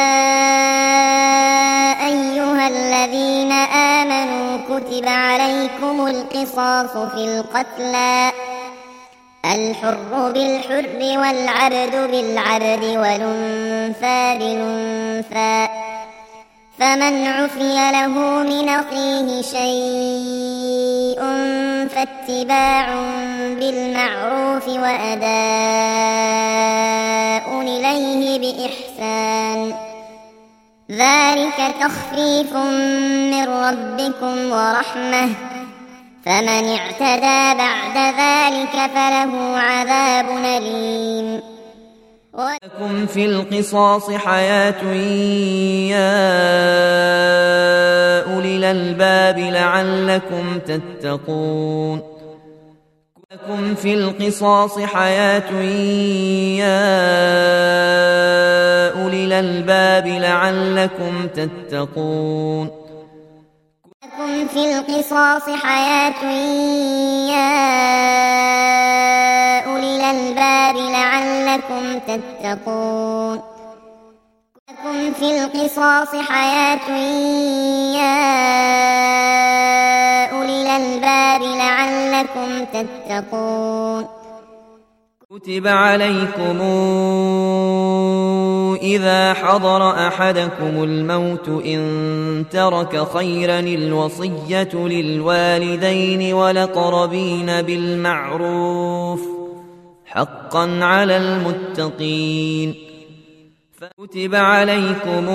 أيها الذين آمنوا كتب عليكم القصاص في القتلى الحر بالحر والعبد بالعبد والأنثى بالأنثى فمن عفي له من أخيه شيء فاتباع بالمعروف وأداء إليه بإحسان تخفيف من ربكم ورحمة فمن اعتدى بعد ذلك فله عذاب أليم. ولكم في القصاص حياة يا أولي الألباب لعلكم تتقون. لكم في القصاص حياة يا أولي الألباب لعلكم تتقون. لكم في القصاص حياة يا أولي الألباب لعلكم تتقون. لكم في القصاص حياة يا أولي الألباب لعلكم تتقون. كتب عليكم إذا حضر أحدكم الموت إن ترك خيرا الوصية للوالدين والأقربين بالمعروف حقا على المتقين. فكتب عليكم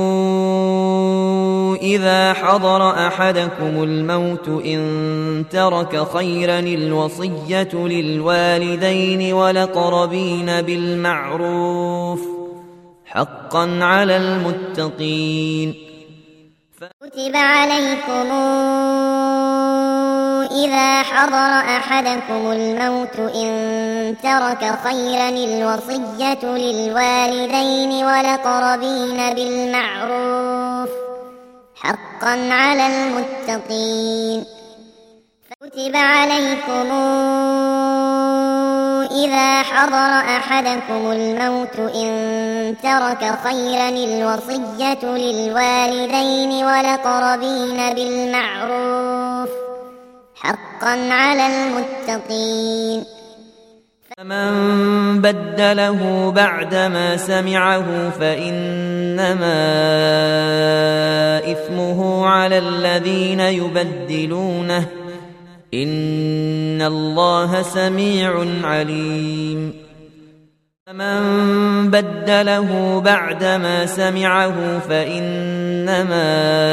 إذا حضر أحدكم الموت إن ترك خيرا الوصية للوالدين والأقربين بالمعروف حقا على المتقين. كتب عليكم إذا حضر أحدكم الموت إن ترك خيرا الوصية للوالدين والأقربين بالمعروف حقا على المتقين. كتب عليكم إذا حضر أحدكم الموت إن ترك خيرا الوصية للوالدين والأقربين بالمعروف حقا على المتقين. فمن بدله بعدما سمعه فإنما إثمه على الذين يبدلونه إن الله سميع عليم. فمن بدله بعدما سمعه فإنما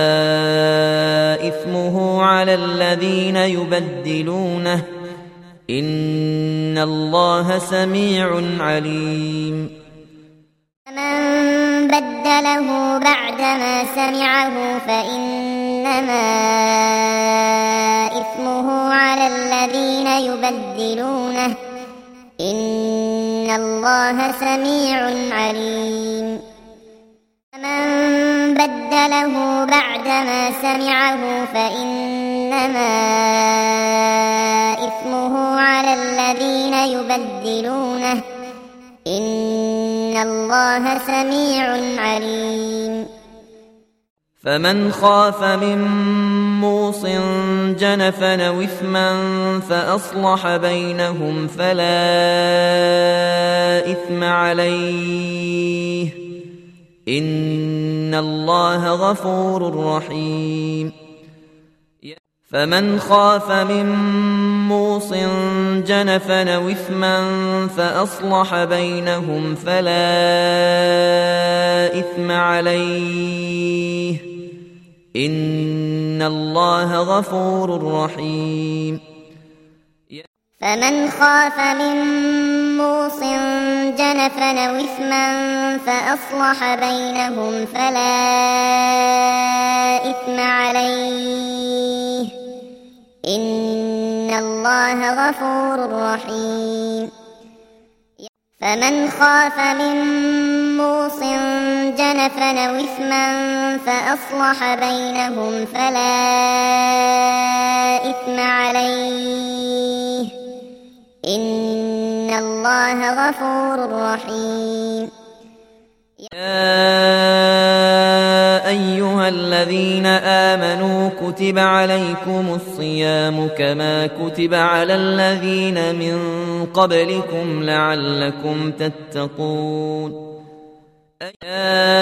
إثمه على الذين يبدلونه إن الله سميع عليم. فمن بدله بعدما سمعه فإنما إثمه على الذين يبدلونه إن الله سميع عليم. فمن بدله بعدما سمعه فإنما إثمه على الذين يبدلونه إن الله سميع عليم. فمن خاف من موص جنفا أو إثما فأصلح بينهم فلا إثم عليه إن الله غفور رحيم. فمن خاف من موص جنفا أو إثما فأصلح بينهم فلا إثم عليه إن الله غفور رحيم. فمن خاف من موص جنفا أو إثما فأصلح بينهم فلا إثم عليه إن الله غفور رحيم. فمن خاف من موص جنفا أو إثما فأصلح بينهم فلا إثم عليه إن الله غفور رحيم. يا أيها الذين آمنوا كتب عليكم الصيام كما كتب على الذين من قبلكم لعلكم تتقون. يا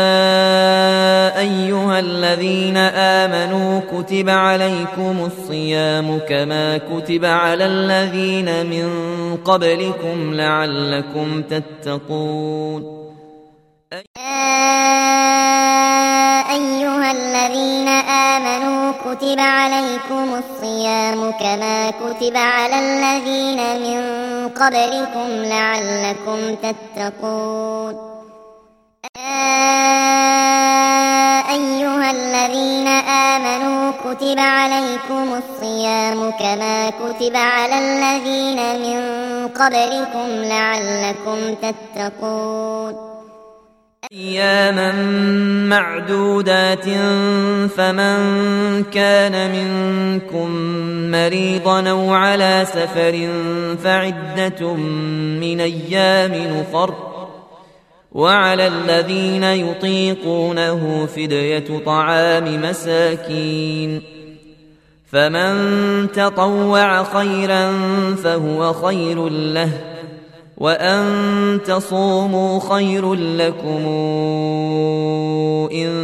أيها الذين آمنوا كتب عليكم الصيام كما كتب على الذين من قبلكم لعلكم تتقون. يا أيها كتب عليكم الصيام كما كتب على الذين من قبلكم لعلكم تتقون أيها الذين آمنوا كتب عليكم الصيام كما كتب على الذين من قبلكم لعلكم تتقون أياما معدودات فمن كان منكم مريضا أو على سفر فعدة من أيام أخر وعلى الذين يطيقونه فدية طعام مساكين فمن تطوع خيرا فهو خير له وأن تصوموا خير لكم إن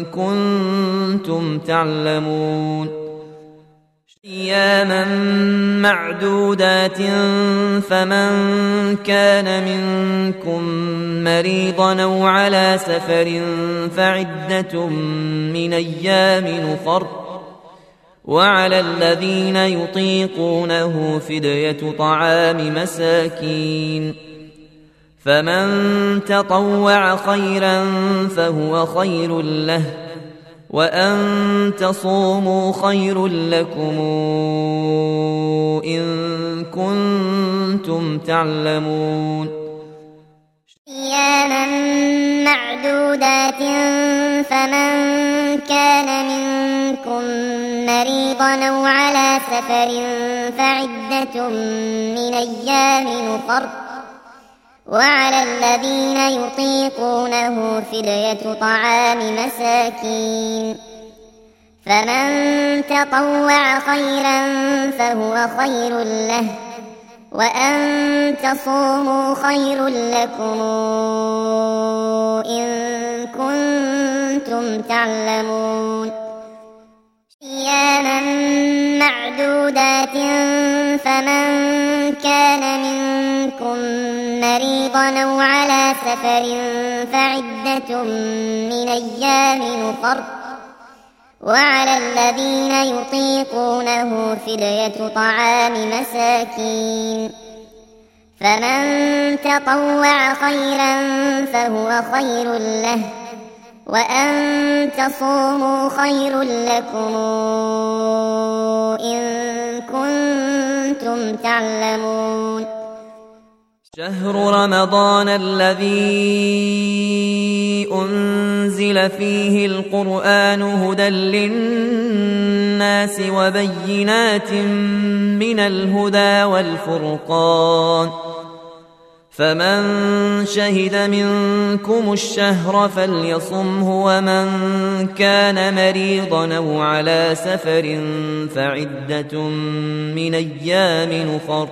كنتم تعلمون أياما معدودات فمن كان منكم مريضا أو على سفر فعدة من أيام أخر وعلى الذين يطيقونه فدية طعام مساكين فمن تطوع خيرا فهو خير له وأن تصوموا خير لكم إن كنتم تعلمون أياما معدودات فمن كان منكم مريضا أو على سفر فعدة من أيام أخر وعلى الذين يطيقونه فدية طعام مساكين فمن تطوع خيرا فهو خير له وأن تصوموا خير لكم إن كنتم تعلمون أياما معدودات فمن كان منكم مريضا أو على سفر فعدة من أيام أخر وعلى الذين يطيقونه فدية طعام مساكين فمن تطوع خيرا فهو خير له وأن تصوموا خير لكم إن كنتم تعلمون شهر رمضان الذي أنزل فيه القرآن هدى للناس وبينات من الهدى والفرقان فمن شهد منكم الشهر فليصمه ومن كان مريضا أو على سفر فعدة من أيام أخر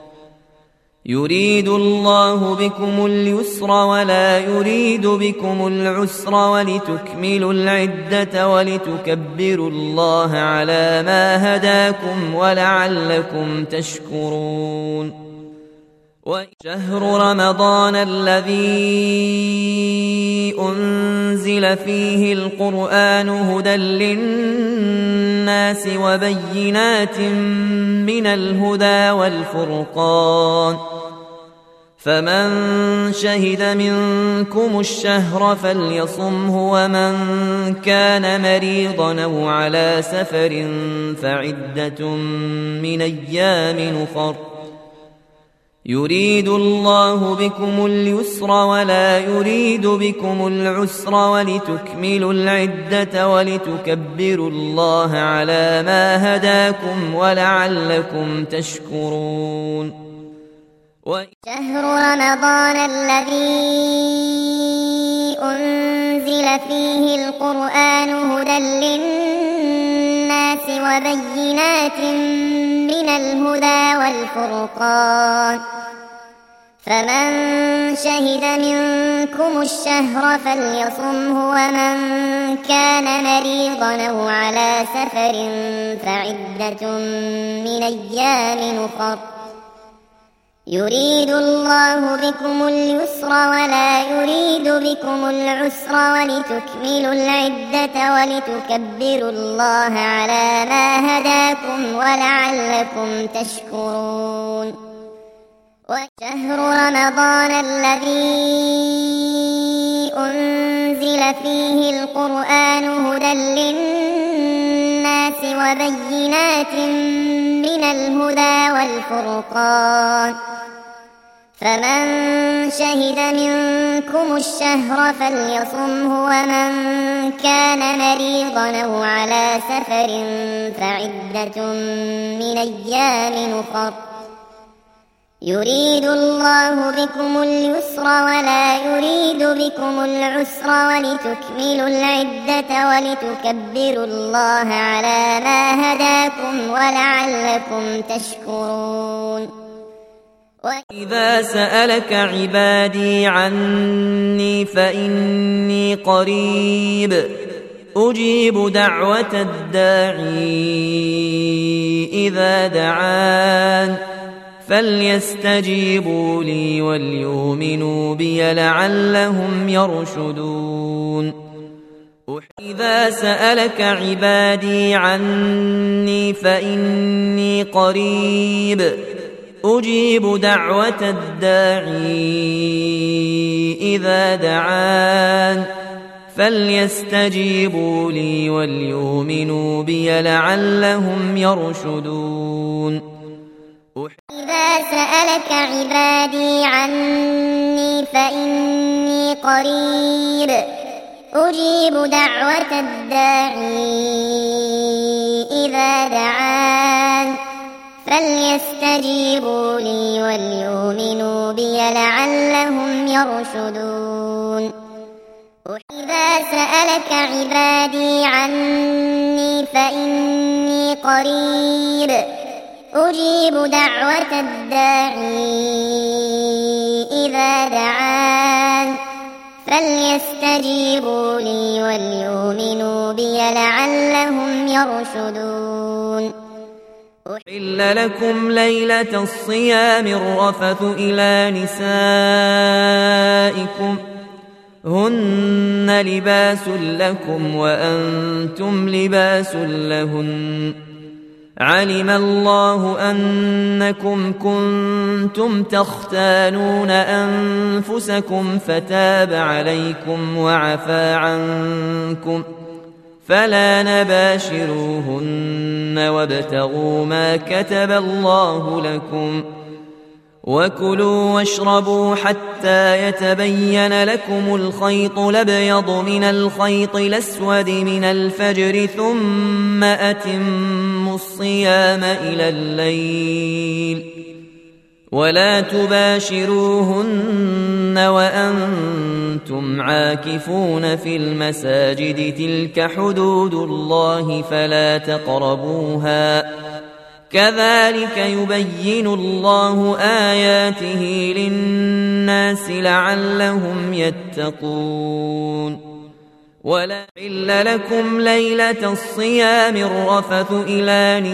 يريد الله بكم اليسر ولا يريد بكم العسر ولتكملوا العدة ولتكبروا الله على ما هداكم ولعلكم تشكرون وشهر رمضان الذي أنزل فيه القرآن هدى للناس وبينات من الهدى والفرقان فمن شهد منكم الشهر فليصمه ومن كان مريضا أو على سفر فعدة من أيام أخر يريد الله بكم اليسر ولا يريد بكم العسر ولتكملوا العدة ولتكبروا الله على ما هداكم ولعلكم تشكرون شهر رمضان الذي أنزل فيه القرآن هدى للناس وبينات من الهدى والفرقان فمن شهد منكم الشهر فليصمه ومن كان مريضا أو على سفر فعدة من أيام أخر يريد الله بكم اليسر ولا يريد بكم العسر ولتكملوا العدة ولتكبروا الله على ما هداكم ولعلكم تشكرون. وشهر رمضان الذي أنزل فيه القرآن هدى للناس وبينات من الهدى والفرقان، فمن شهد منكم الشهر فليصمه، ومن كان مريضا أو على سفر فعدة من أيام أخر. يريد الله بكم اليسر ولا يريد بكم العسر ولتكملوا العدة ولتكبروا الله على ما هداكم ولعلكم تشكرون. إذا سألك عبادي عني فإني قريب أجيب دعوة الداعي إذا دعان فليستجيبوا لي وليؤمنوا بي لعلهم يرشدون. إذا سألك عبادي عني فإني قريب أجيب دعوة الداعي إذا دعان فليستجيبوا لي وليؤمنوا بي لعلهم يرشدون. إذا سألك عبادي عني فإني قريب أجيب دعوة الداعي إذا دعان فليستجيبوا لي وليؤمنوا بي لعلهم يرشدون. إذا سألك عبادي عني فإني قريب أجيب دعوة الداعي إذا دعان فليستجيبوا لي وليؤمنوا بي لعلهم يرشدون. أحل لكم ليلة الصيام الرفث إلى نسائكم هن لباس لكم وأنتم لباس لهن علم الله أنكم كنتم تختانون أنفسكم فتاب عليكم وعفى عنكم فلا نباشروهن وابتغوا ما كتب الله لكم وكلوا واشربوا حتى يتبين لكم الخيط الأبيض من الخيط الأسود من الفجر ثم أتموا الصيام إلى الليل ولا تباشروهن وأنتم عاكفون في المساجد تلك حدود الله فلا تقربوها كذلك يبين الله آياته للناس لعلهم يتقون. ولا حل لكم ليلة الصيام الرفث إلى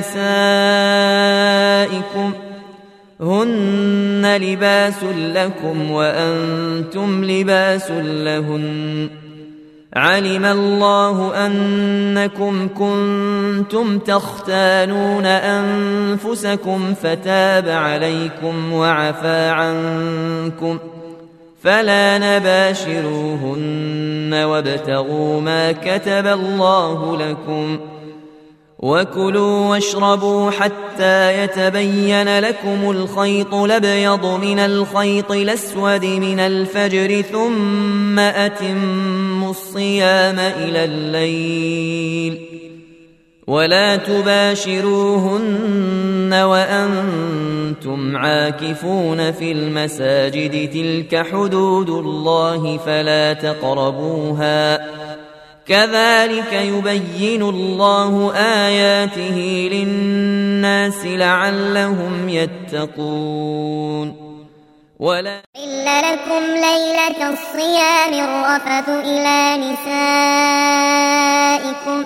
نسائكم هن لباس لكم وأنتم لباس لهن علم الله أنكم كنتم تختانون أنفسكم فتاب عليكم وعفى عنكم فلا نباشروهن وابتغوا ما كتب الله لكم وكلوا واشربوا حتى يتبين لكم الخيط الأبيض من الخيط الأسود من الفجر ثم أتموا الصيام إلى الليل ولا تباشروهن وأنتم عاكفون في المساجد تلك حدود الله فلا تقربوها كذلك يبين الله آياته للناس لعلهم يتقون. ولا إلا لكم ليلة الصيام الرفث إلى نسائكم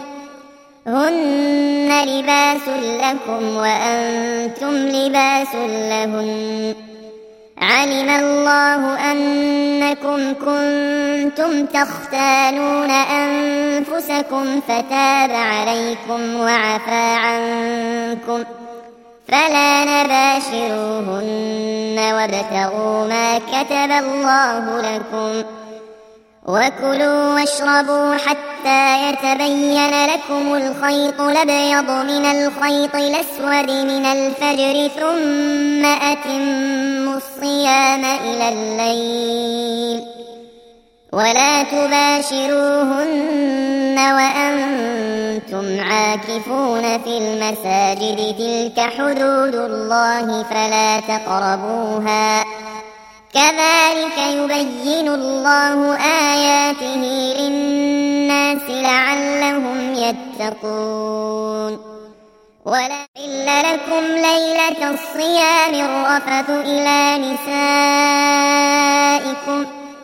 هن لباس لكم وأنتم لباس لهن علم الله أنكم كنتم تختانون أنفسكم فتاب عليكم وعفى عنكم فلا نباشروهن وابتغوا ما كتب الله لكم وكلوا واشربوا حتى يتبين لكم الخيط الأبيض من الخيط الأسود من الفجر ثم أتموا الصيام إلى الليل ولا تباشروهن وأنتم عاكفون في المساجد تلك حدود الله فلا تقربوها كذلك يبين الله آياته للناس لعلهم يتقون ولا إلا لكم ليلة الصيام الرفث إلى نسائكم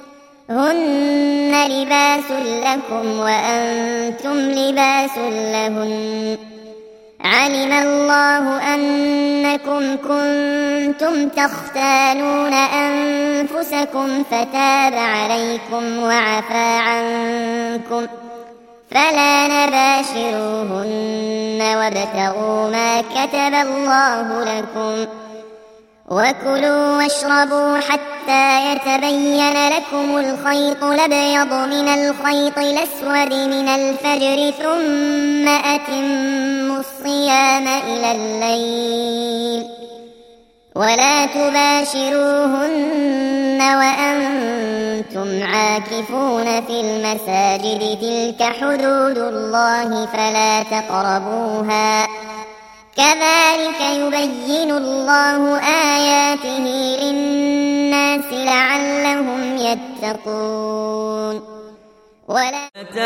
هن لباس لكم وأنتم لباس لهن علم الله أنكم كنتم تختانون أنفسكم فتاب عليكم وعفى عنكم فلا نباشروهن وابتغوا ما كتب الله لكم وكلوا واشربوا حتى يتبين لكم الخيط الأبيض من الخيط الأسود من الفجر ثم أتموا الصيام إلى الليل ولا تباشروهن وأنتم عاكفون في المساجد تلك حدود الله فلا تقربوها كذلك يبين الله آياته للناس لعلهم يتقون ولا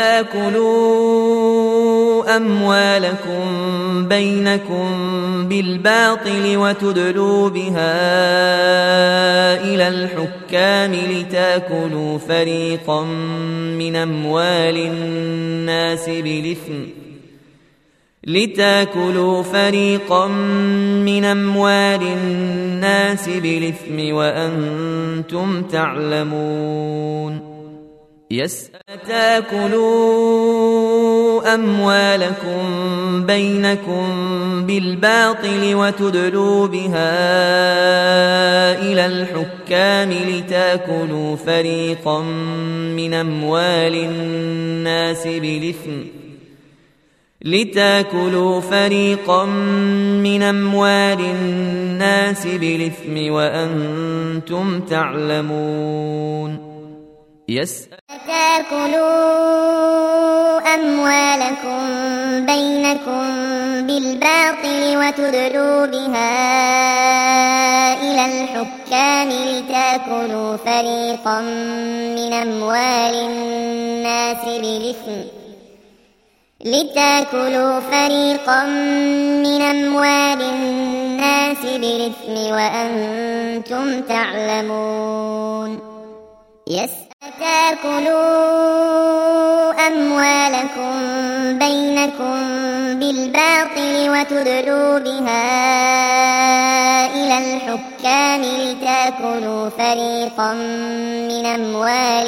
تاكلوا أموالكم بينكم بالباطل وتدلوا بها إلى الحكام لتاكلوا فريقا من أموال الناس بالإثم وأنتم تعلمون تاكلوا أموالكم بينكم بالباطل وتدلوا بها إلى الحكام لتاكلوا فريقا من أموال الناس بالإثم وأنتم تعلمون تاكلوا أموالكم بينكم بالباطل وتدلوا بها إلى الحكام لتاكلوا فريقا من أموال الناس بالإثم وأنتم تعلمون تاكلوا أموالكم بينكم بالباطل وتدلوا بها إلى الحكام لتاكلوا فريقا من أموال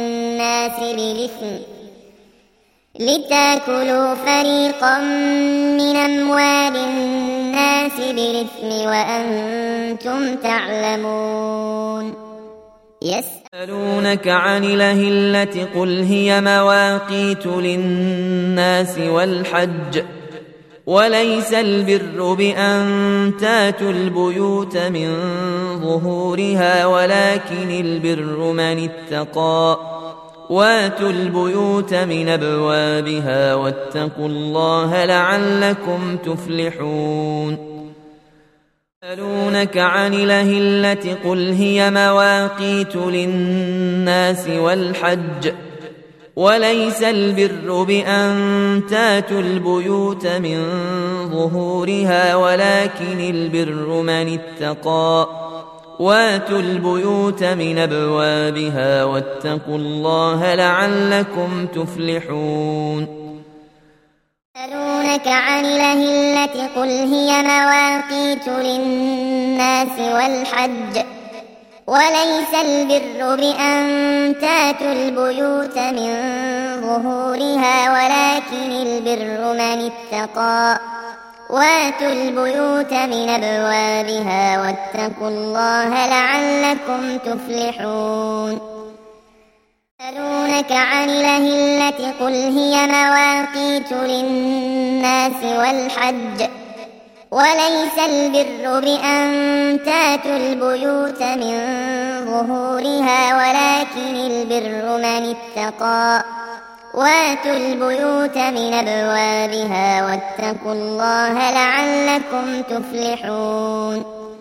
الناس بالإثم وأنتم تعلمون يسألونك عن الأهلة قل هي مواقيت للناس والحج وليس البر بأن تاتوا البيوت من ظهورها ولكن البر من اتقى واتوا البيوت من أبوابها واتقوا الله لعلكم تفلحون يسألونك عن الأهلة قل هي مواقيت للناس والحج وليس البر بأن تاتوا البيوت من ظهورها ولكن البر من اتقى واتوا البيوت من أبوابها واتقوا الله لعلكم تفلحون يسألونك عن الأهلة قل هي مواقيت للناس والحج وليس البر بأن تاتوا البيوت من ظهورها ولكن البر من اتقى واتوا البيوت من أبوابها واتقوا الله لعلكم تفلحون يسألونك عن الأهلة قل هي مواقيت للناس والحج وليس البر بأن تاتوا البيوت من ظهورها ولكن البر من اتقى واتوا البيوت من أبوابها واتقوا الله لعلكم تفلحون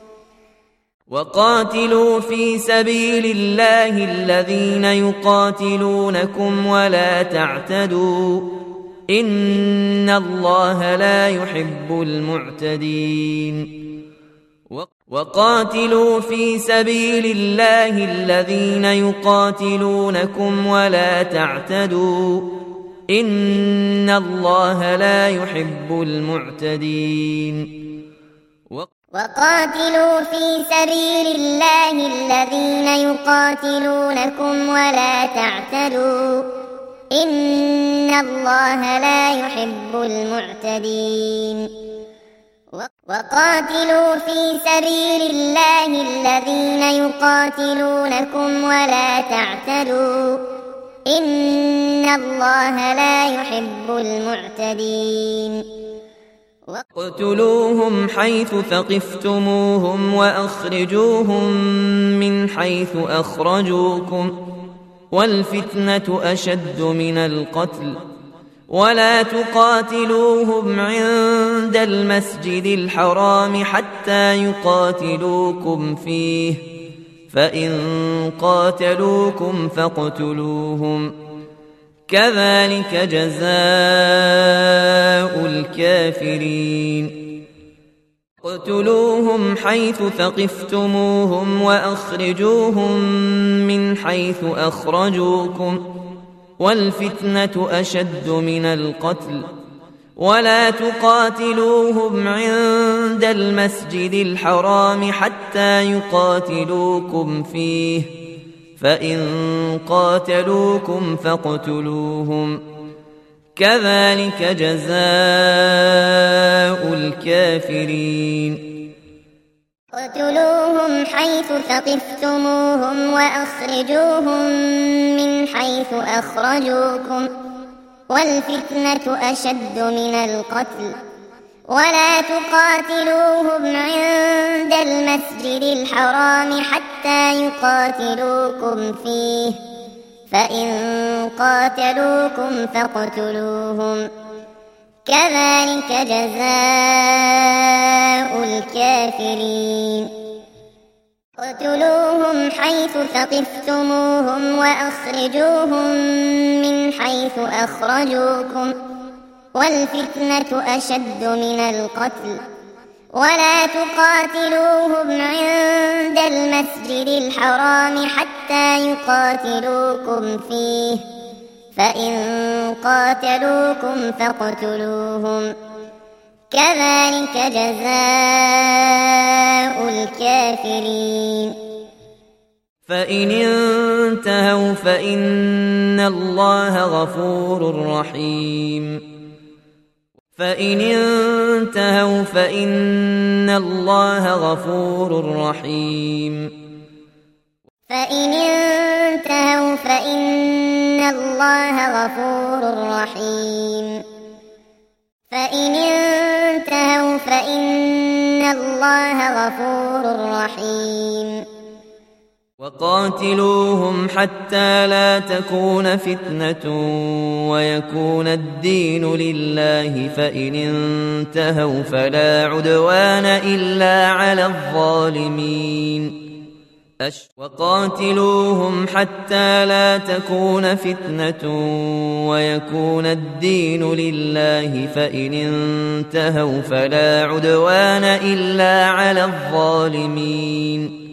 وقاتلوا في سبيل الله الذين يقاتلونكم ولا تعتدوا إن الله لا يحب المعتدين وقاتلوا في سبيل الله الذين يقاتلونكم ولا تعتدوا إن الله لا يحب المعتدين وقاتلوا في سبيل الله الذين يقاتلونكم ولا تعتدوا إن الله لا يحب المعتدين وقاتلوا في سبيل الله الذين يقاتلونكم ولا تعتدوا إن الله لا يحب المعتدين اقتلوهم حيث ثقفتموهم وأخرجوهم من حيث أخرجوكم والفتنة أشد من القتل ولا تقاتلوهم عند المسجد الحرام حتى يقاتلوكم فيه فإن قاتلوكم فاقتلوهم كذلك جزاء الكافرين اقتلوهم حيث ثقفتموهم وأخرجوهم من حيث أخرجوكم والفتنة أشد من القتل ولا تقاتلوهم عند المسجد الحرام حتى يقاتلوكم فيه فإن قاتلوكم فاقتلوهم كذلك جزاء الكافرين اقتلوهم حيث ثقفتموهم وأخرجوهم من حيث أخرجوكم والفتنة أشد من القتل ولا تقاتلوهم عند المسجد الحرام حتى يقاتلوكم فيه فإن قاتلوكم فاقتلوهم كذلك جزاء الكافرين اقتلوهم حيث ثقفتموهم وأخرجوهم من حيث أخرجوكم والفتنة أشد من القتل ولا تقاتلوهم عند المسجد الحرام حتى يقاتلوكم فيه فإن قاتلوكم فاقتلوهم كذلك جزاء الكافرين فإن انتهوا فإن الله غفور رحيم فإن انتهوا فإن الله غفور رحيم فإن انتهوا فإن الله غفور رحيم فإن انتهوا فإن الله غفور رحيم وقاتلوهم حتى لا تكون فتنة ويكون الدين لله فإن انتهوا فلا عدوان إلا على الظالمين وقاتلوهم حتى لا تكون فتنة ويكون الدين لله فإن انتهوا فلا عدوان إلا على الظالمين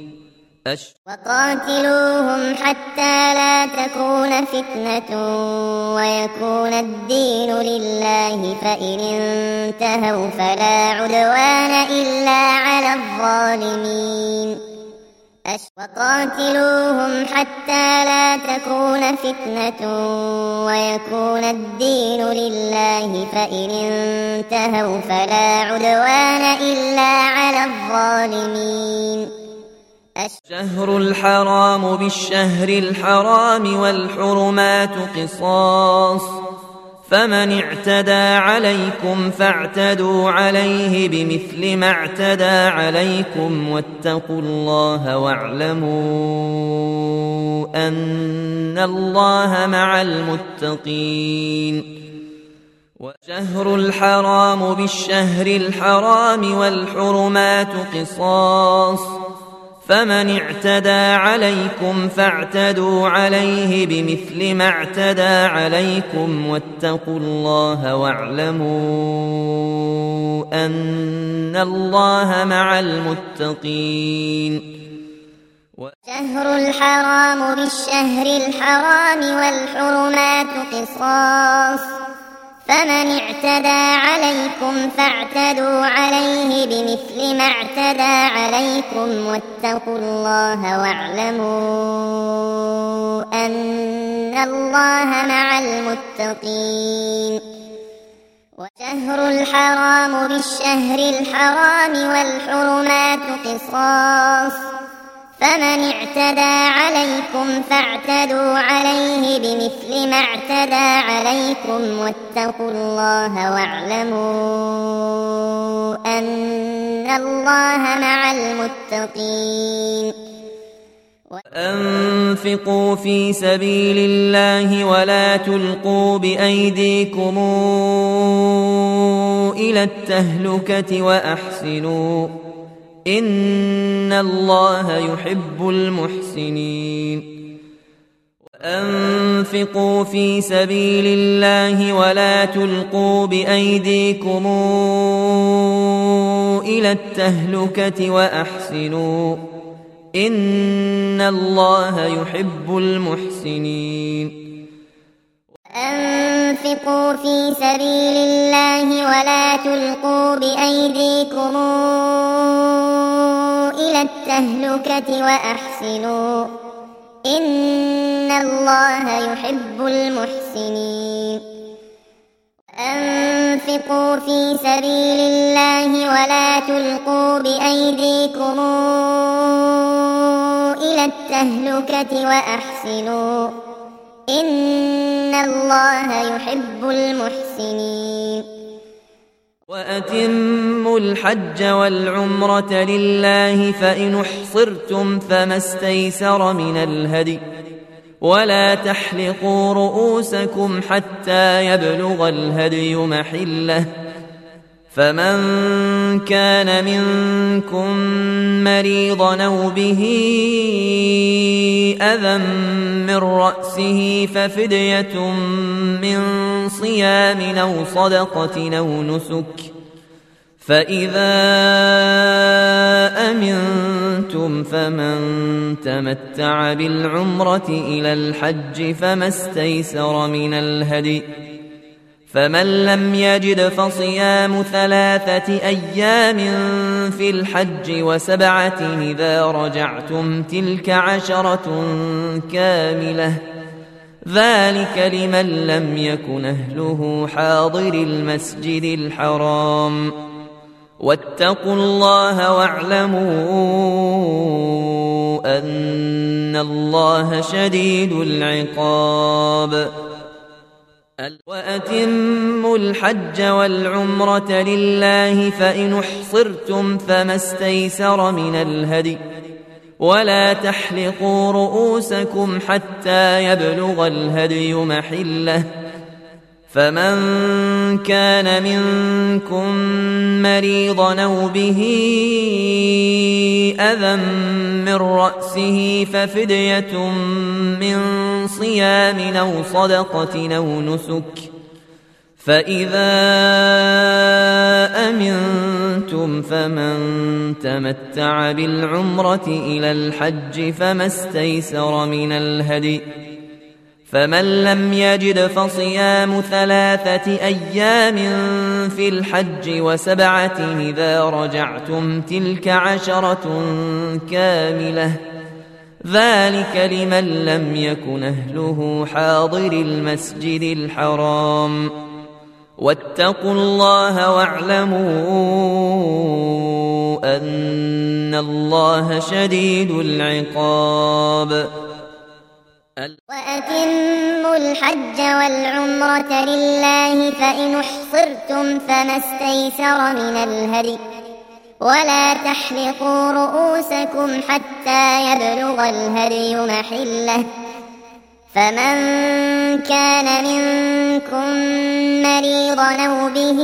وقاتلوهم حتى لا تكون فتنة ويكون الدين لله فإن انتهوا فلا عدوان إلا على الظالمين وقاتلوهم حتى لا تكون فتنة ويكون الدين لله، فإن انتهوا فلا عدوان إلا على الظالمين. الشهر الحرام بالشهر الحرام والحرمات قصاص، فمن اعتدى عليكم فاعتدوا عليه بمثل ما اعتدى عليكم، واتقوا الله واعلموا أن الله مع المتقين. والشهر الحرام بالشهر الحرام والحرمات قصاص، فمن اعتدى عليكم فاعتدوا عليه بمثل ما اعتدى عليكم، واتقوا الله واعلموا أن الله مع المتقين. والشهر الحرام بالشهر الحرام والحرمات قصاص، فمن اعتدى عليكم فاعتدوا عليه بمثل ما اعتدى عليكم، واتقوا الله واعلموا أن الله مع المتقين. والشهر الحرام بالشهر الحرام والحرمات قصاص، فمن اعتدى عليكم فاعتدوا عليه بمثل ما اعتدى عليكم، واتقوا الله واعلموا أن الله مع المتقين. وأنفقوا في سبيل الله ولا تلقوا بأيديكم إلى التهلكة وأحسنوا إن الله يحب المحسنين. وأنفقوا في سبيل الله ولا تلقوا بأيديكم إلى التهلكة وأحسنوا إن الله يحب المحسنين. وأنفقوا في سبيل الله ولا تلقوا بأيديكم إلى التهلكة وأحسنوا إن الله يحب المحسنين. وأنفقوا في سبيل الله ولا تلقوا بأيديكم إلى التهلكة وأحسنوا إن الله يحب المحسنين. وأتموا الحج والعمرة لله، فإن احصرتم فما استيسر من الهدي، ولا تحلقوا رؤوسكم حتى يبلغ الهدي محله، فمن كان منكم مريضا أو به أذى من رأسه ففدية من صيام أو صدقة أو نسك، فإذا أمنتم فمن تمتع بالعمرة إلى الحج فما استيسر من الهدي، فمن لم يجد فصيام 3 أيام في الحج و7 إذا رجعتم، تلك 10 كاملة، ذلك لمن لم يكن أهله حاضر المسجد الحرام. واتقوا الله واعلموا أن الله شديد العقاب. وأتموا الحج والعمرة لله، فإن احصرتم فما استيسر من الهدي، ولا تحلقوا رؤوسكم حتى يبلغ الهدي محله، فمن كان منكم مريضا أو به أذى من رأسه ففدية من صيام أو صدقة أو نسك، فإذا أمنتم فمن تمتع بالعمرة إلى الحج فما استيسر من الهدي، فمن لم يجد فصيام 3 أيام في الحج و7 إذا رجعتم، تلك 10 كاملة، ذلك لمن لم يكن أهله حاضر المسجد الحرام. واتقوا الله واعلموا أن الله شديد العقاب. وأتموا الحج والعمرة لله فإن احصرتم فما استيسر من الهدي ولا تحلقوا رؤوسكم حتى يبلغ الهدي محله فمن كان منكم مريضا أو به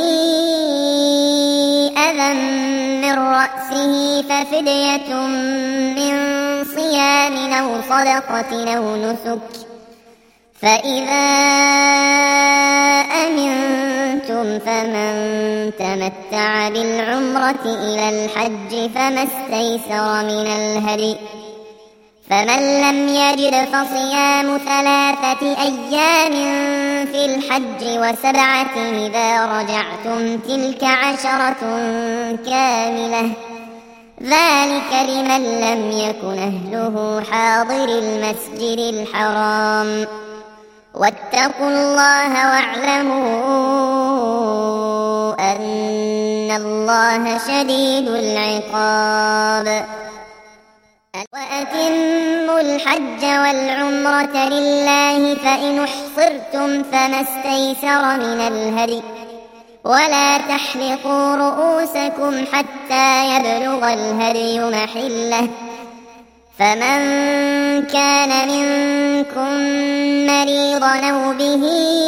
أذى من رأسه ففدية من صيام أو صدقة أو نسك فإذا أمنتم فمن تمتع بالعمرة إلى الحج فما استيسر من الهدي فمن لم يجد فصيام 3 أيام في الحج و7 إذا رجعتم تلك 10 كاملة ذلك لمن لم يكن أهله حاضر المسجد الحرام. واتقوا الله واعلموا أن الله شديد العقاب. وأتموا الحج والعمرة لله فإن احصرتم فما استيسر من الهدي ولا تحلقوا رؤوسكم حتى يبلغ الهدي محله فمن كان منكم مريضا أو به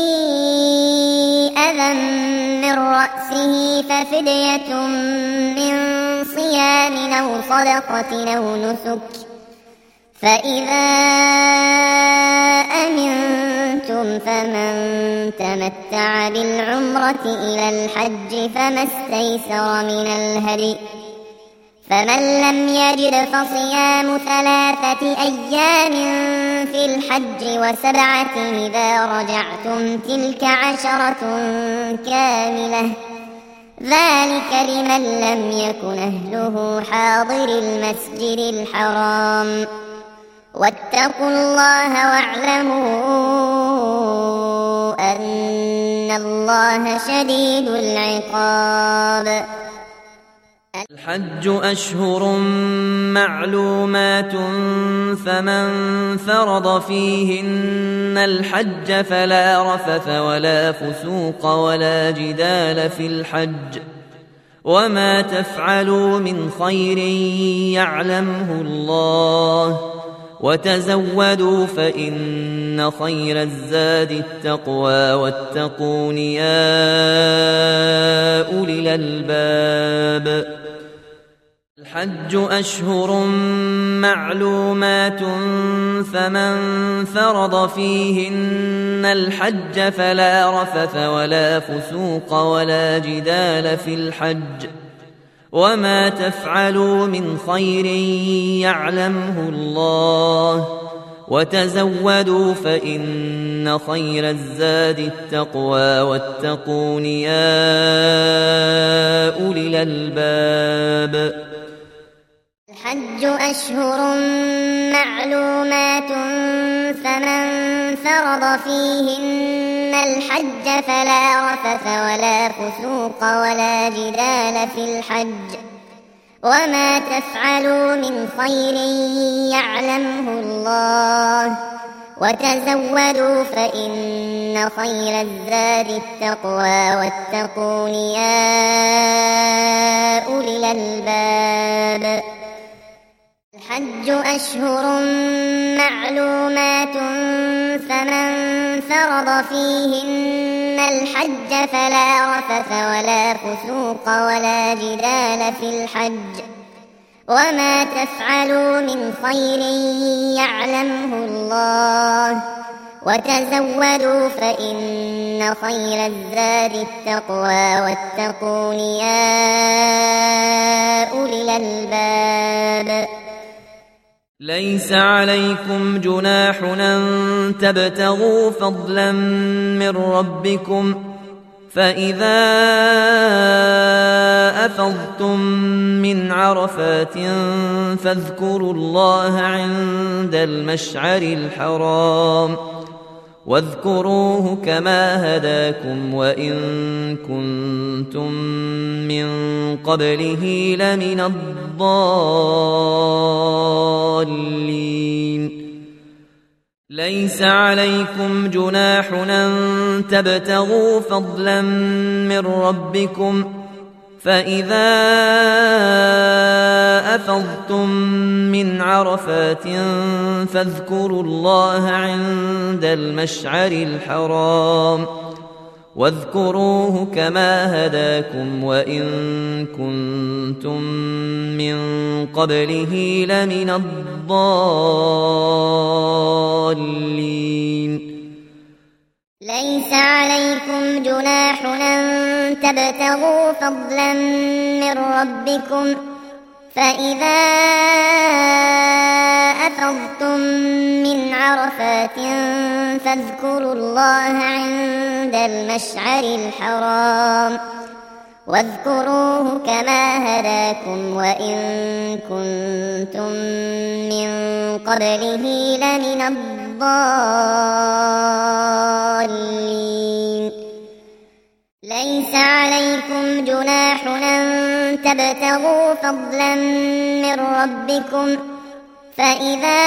أذى من رأسه ففدية من صيام أو صدقة أو نسك فإذا أمنتم فمن تمتع بالعمرة إلى الحج فما استيسر من الهدي فمن لم يجد فصيام 3 أيام في الحج و7 إذا رجعتم تلك 10 كاملة ذلك لمن لم يكن أهله حاضر المسجد الحرام. واتقوا الله واعلموا أن الله شديد العقاب. الحج أشهر معلومات فمن فرض فيهن الحج فلا رفث ولا فسوق ولا جدال في الحج وما تفعلوا من خير يعلمه الله وتزودوا فإن خير الزاد التقوى واتقون يا أولي الألباب. الحج أشهر معلومات فمن فرض فيهن الحج فلا رفث ولا فسوق ولا جدال في الحج وما تفعلوا من خير يعلمه الله وتزودوا فإن خير الزاد التقوى واتقون يا أولي الألباب. الحج أشهر معلومات فمن فرض فيهن الحج فلا رفث ولا فسوق ولا جدال في الحج وما تفعلوا من خير يعلمه الله وتزودوا فإن خير الزاد التقوى واتقون يا أولي الألباب. الحج أشهر معلومات فمن فرض فيهن الحج فلا رفث ولا فسوق ولا جدال في الحج وما تفعلوا من خير يعلمه الله وتزودوا فإن خير الزاد التقوى واتقون يا أولي الألباب. ليس عليكم جناح أن تبتغوا فضلا من ربكم فإذا أفضتم من عرفات فاذكروا الله عند المشعر الحرام واذكروه كما هداكم وإن كنتم من قبله لمن الضالين. ليس عليكم جناح أن تبتغوا فضلا من ربكم فإذا أفضتم من عرفات فاذكروا الله عند المشعر الحرام واذكروه كما هداكم وإن كنتم من قبله لمن الضالين. ليس عليكم جناح أن تبتغوا فضلا من ربكم فإذا أفضتم من عرفات فاذكروا الله عند المشعر الحرام واذكروه كما هداكم وإن كنتم من قبله لمن الضالين. ليس عليكم جناح أن تبتغوا فضلا من ربكم فإذا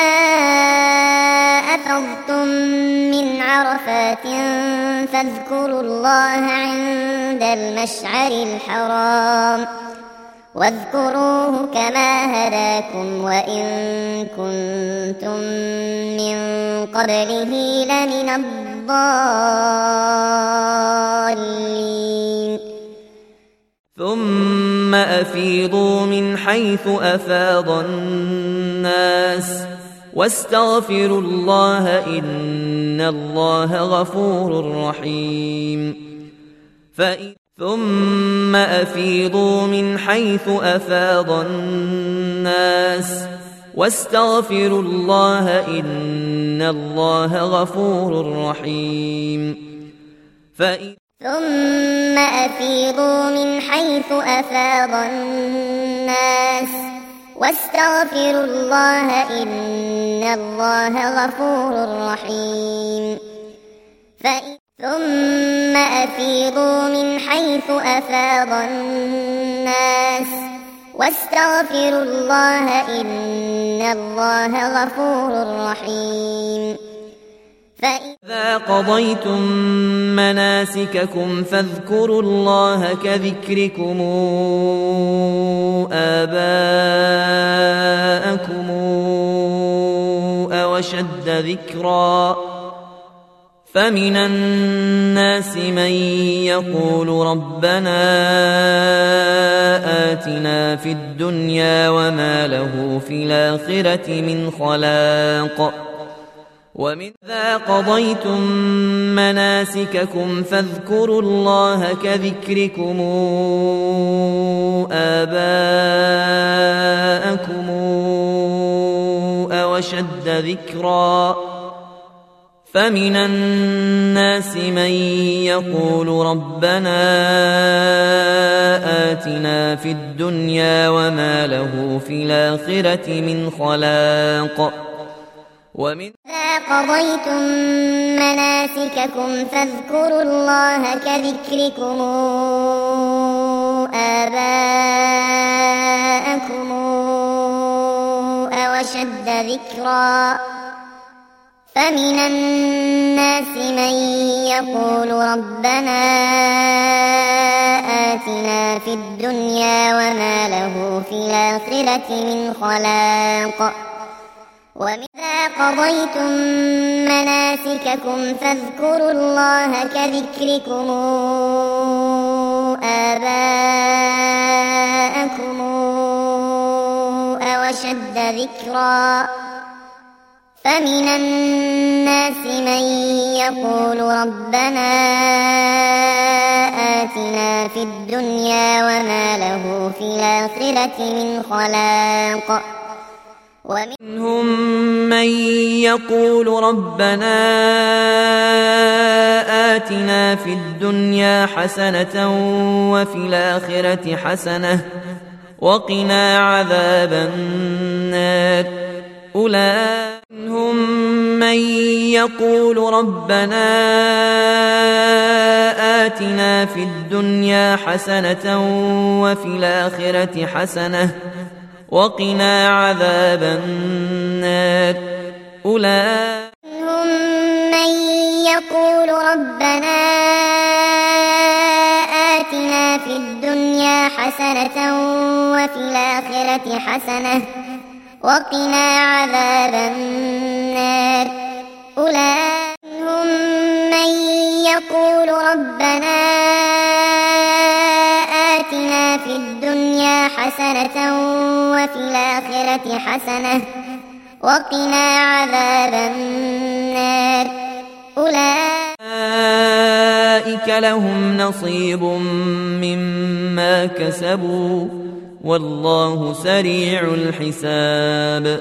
أفضتم من عرفات فاذكروا الله عند المشعر الحرام واذكروه كما هداكم وإن كنتم من قبله لمن الضالين. ثم أفيضوا من حيث أفاض الناس واستغفروا الله إن الله غفور رحيم. ثم أفيضوا من حيث أفاض الناس واستغفروا الله إن الله غفور رحيم. ثم أفيضوا من حيث أفاض الناس واستغفروا الله إن الله غفور رحيم. ثم أفيضوا من حيث أفاض الناس واستغفروا الله إن الله غفور رحيم. فإذا قضيتم مناسككم فاذكروا الله كذكركم آباءكم أو أشد ذكرا فمن الناس من يقول ربنا آتنا في الدنيا وما له في الآخرة من خلاق. ومذا قضيتم مناسككم فاذكروا الله كذكركم آباءكم أو أشد ذكرا فمن الناس من يقول ربنا آتنا في الدنيا وما له في الآخرة من خلاق. وإذا قضيتم مناسككم فاذكروا الله كذكركم آباءكم أو أشد ذكرا فمن الناس من يقول ربنا آتنا في الدنيا وما له في الآخرة من خلاق. وإذا قضيتم مناسككم فاذكروا الله كذكركم آباءكم أو أشد ذكرا فمن الناس من يقول ربنا آتنا في الدنيا وما له في الآخرة من خلاق. ومنهم من يقول ربنا آتنا في الدنيا حسنة وفي الآخرة حسنة وقنا عذاب النار أولئك هم من يقول ربنا آتنا في الدنيا حسنة وفي الآخرة حسنة وقنا عذاب النار أولئك هم من يقول ربنا آتنا في الدنيا حسنة وفي الآخرة حسنة وقنا عذاب النار أولئك هم من يقول ربنا آتنا في الدنيا حسنة وفي الآخرة حسنة وقنا عذاب النار أولئك لهم نصيب مما كسبوا والله سريع الحساب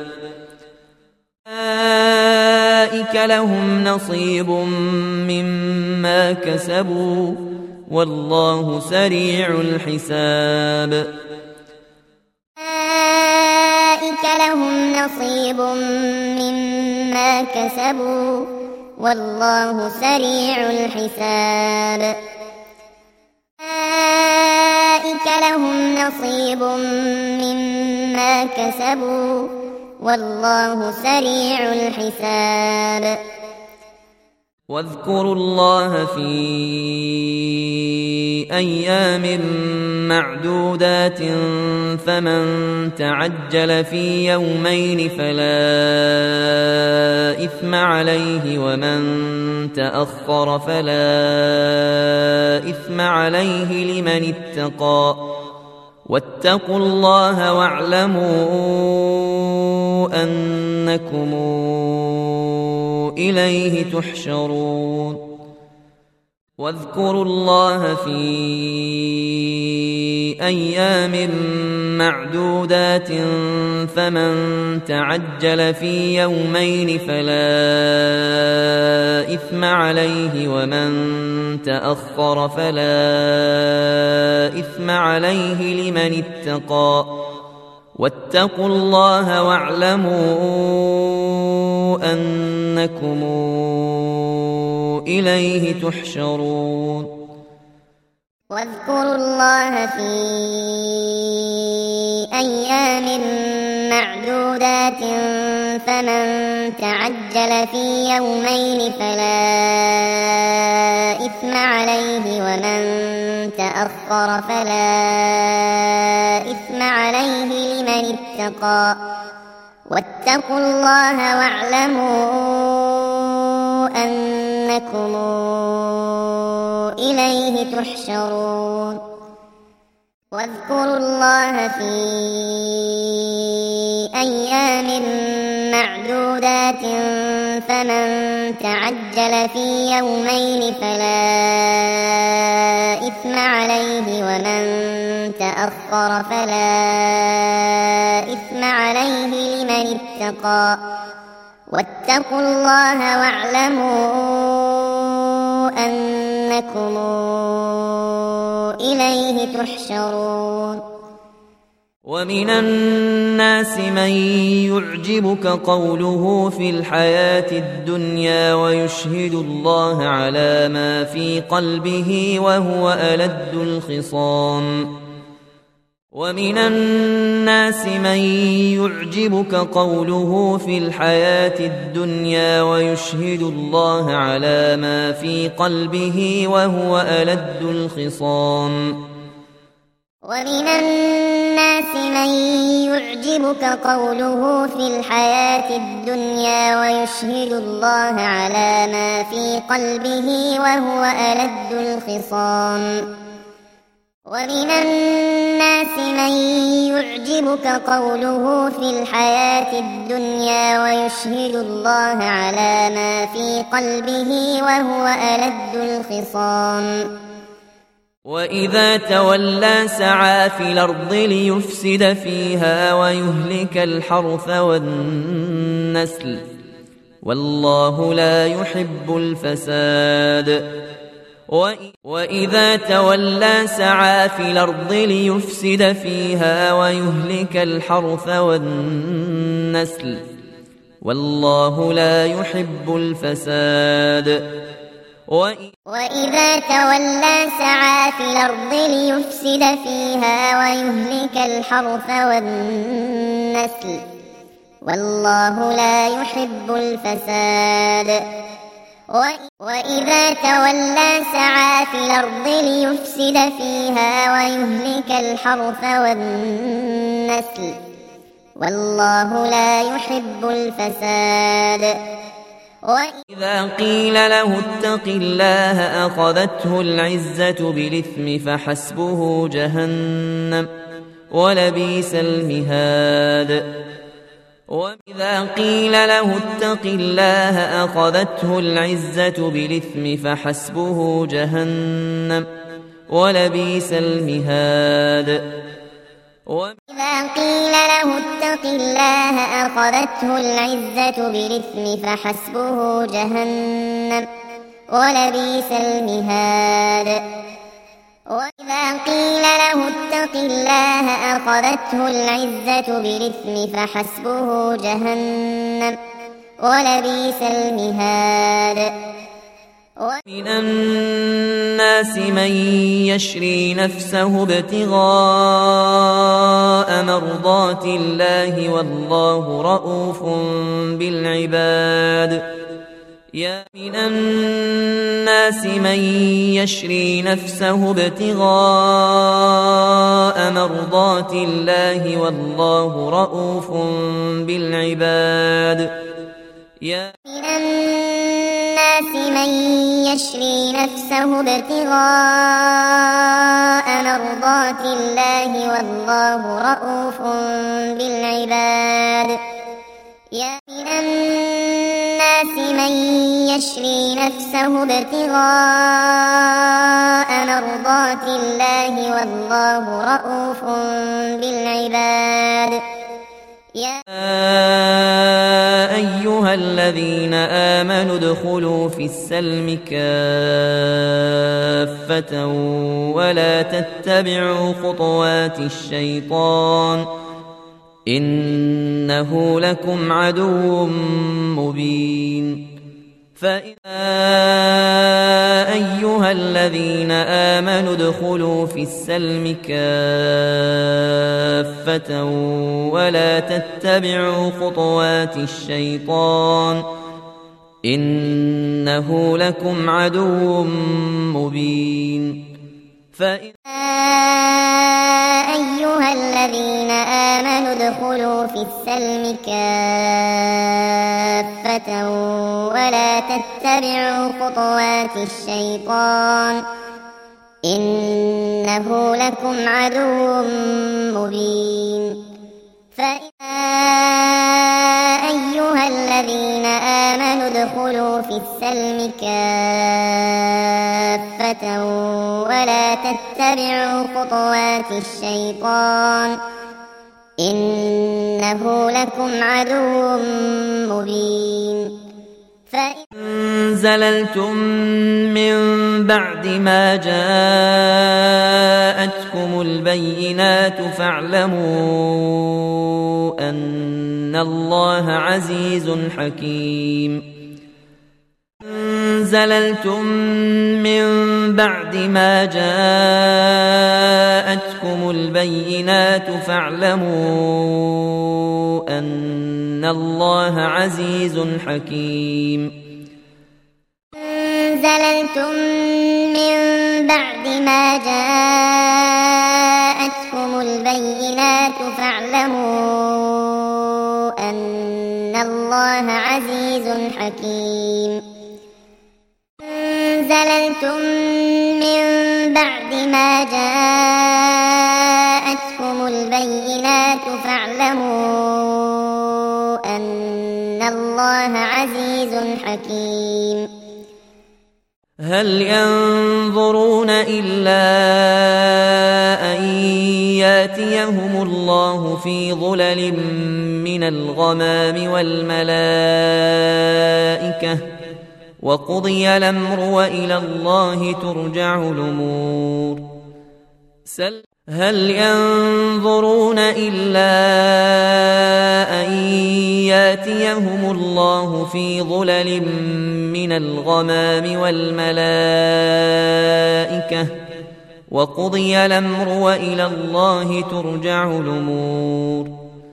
أولئك لهم نصيب مما كسبوا والله سريع الحساب أولئك لهم نصيب مما كسبوا والله سريع الحساب أولئك لهم نصيب مما كسبوا والله سريع الحساب واذكروا الله في أيام معدودات فمن تعجل في يومين فلا إثم عليه ومن تأخر فلا إثم عليه لمن اتقى واتقوا الله واعلموا أنكم إليه تحشرون واذكروا الله في أيام معدودات فمن تعجل في يومين فلا إثم عليه ومن تأخر فلا إثم عليه لمن اتقى واتقوا الله واعلموا أنكم إليه تحشرون واذكروا الله في أيام معدودات فمن تعجل في يومين فلا إثم عليه ومن تأخر فلا إثم عليه لمن اتقى واتقوا الله واعلموا أنكم إليه تحشرون واذكروا الله في أيام معدودات فمن تعجل في يومين فلا إثم عليه ومن تأخر فلا إثم عليه لمن اتقى واتقوا الله واعلموا أنكم إليه تحشرون ومن الناس من يعجبك قوله في الحياة الدنيا ويشهد الله على ما في قلبه وهو ألد الخصام ومن الناس من يعجبك قوله في الحياة الدنيا ويشهد الله على ما في قلبه وهو ألد الخصام ومن الناس من يعجبك قوله في الحياة الدنيا ويشهد الله على ما في قلبه وهو ألد الخصام ومن الناس من يعجبك قوله في الحياة الدنيا ويشهد الله على ما في قلبه وهو ألد الخصام وإذا تولى سعى في الأرض ليفسد فيها ويهلك الحرث والنسل والله لا يحب الفساد وإذا تولى سعى في الأرض ليفسد فيها ويهلك الحرث والنسل والله لا يحب الفساد. وإذا تولى سعى في الأرض ليفسد فيها ويهلك الحرث والنسل والله لا يحب الفساد. وإذا تولى سعى في الأرض ليفسد فيها ويهلك الحرث والنسل والله لا يحب الفساد. وإذا قيل له اتق الله أخذته العزة بالإثم فحسبه جهنم ولبئس المهاد. وإذا قيل له اتق الله أخذته العزة بالإثم فحسبه جهنم ولبئس المهاد. وإذا قيل له اتق الله أخذته العزة بالإثم فحسبه جهنم ولبئس المهاد. وإذا قيل له اتق الله أخذته العزة بالإثم فحسبه جهنم ولبئس المهاد. ومن الناس من يشري نفسه ابتغاء مرضات الله والله رؤوف بالعباد. من الناس من يشري نفسه ابتغاء مرضات الله والله رؤوف بالعباد. من الناس من يشري نفسه ابتغاء مرضات الله والله رؤوف بالعباد. من الناس من يشري نفسه ابتغاء مرضات الله والله رؤوف بالعباد. يا أيها الذين آمنوا ادخلوا في السلم كافة ولا تتبعوا خطوات الشيطان إنه لكم عدو مبين. فإذا أيها الذين آمنوا ادخلوا في السلم كافة ولا تتبعوا خطوات الشيطان إنه لكم عدو مبين. أيها الذين آمنوا ادخلوا في السلم كافة ولا تتبعوا خطوات الشيطان إنه لكم عدو مبين. فإذا أيها الذين آمنوا ادخلوا في السلم كافة ولا تتبعوا خطوات الشيطان إنه لكم عدو مبين. فإن زللتم من بعد ما جاءتكم البينات فاعلموا أن الله عزيز حكيم. زللتم من بعد ما جاءتكم البينات فاعلموا أن الله عزيز حكيم. زللتم من بعد ما جاءتكم البينات فاعلموا أن الله عزيز حكيم. زللتم من بعد ما جاءتكم البينات فاعلموا أن الله عزيز حكيم. هل ينظرون إلا أن ياتيهم الله في ظلل من الغمام وقضي الأمر وإلى الله ترجع الأمور. هل ينظرون إلا أن ياتيهم الله في ظلل من الغمام والملائكة وقضي الأمر وإلى الله ترجع الأمور.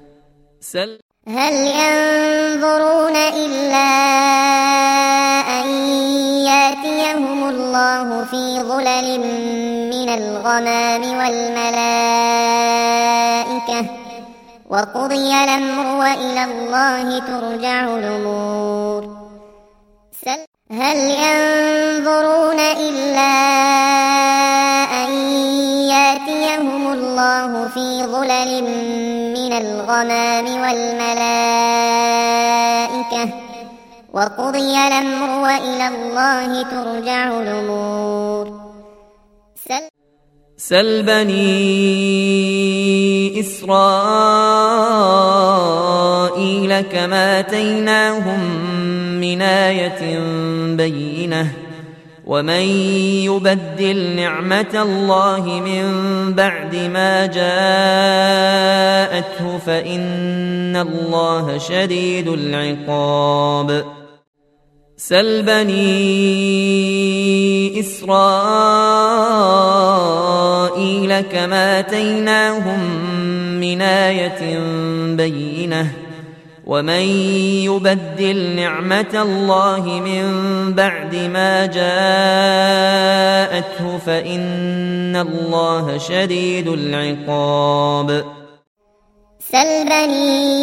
هل ينظرون إلا أن ياتيهم الله في ظلل من الغمام والملائكة وقضي الأمر وإلى الله ترجع الأمور. هل ينظرون إلا أن ياتيهم الله في ظلل من الغمام والملائكة وقضي الأمر وإلى الله ترجع الأمور. سل بني إسرائيل كما آتيناهم من آية بينة ومن يبدل نعمة الله من بعد ما جاءته فإن الله شديد العقاب. سل بني إسرائيل كما آتيناهم من آية بينة ومن يبدل نعمة الله من بعد ما جاءته فإن الله شديد العقاب. سل بني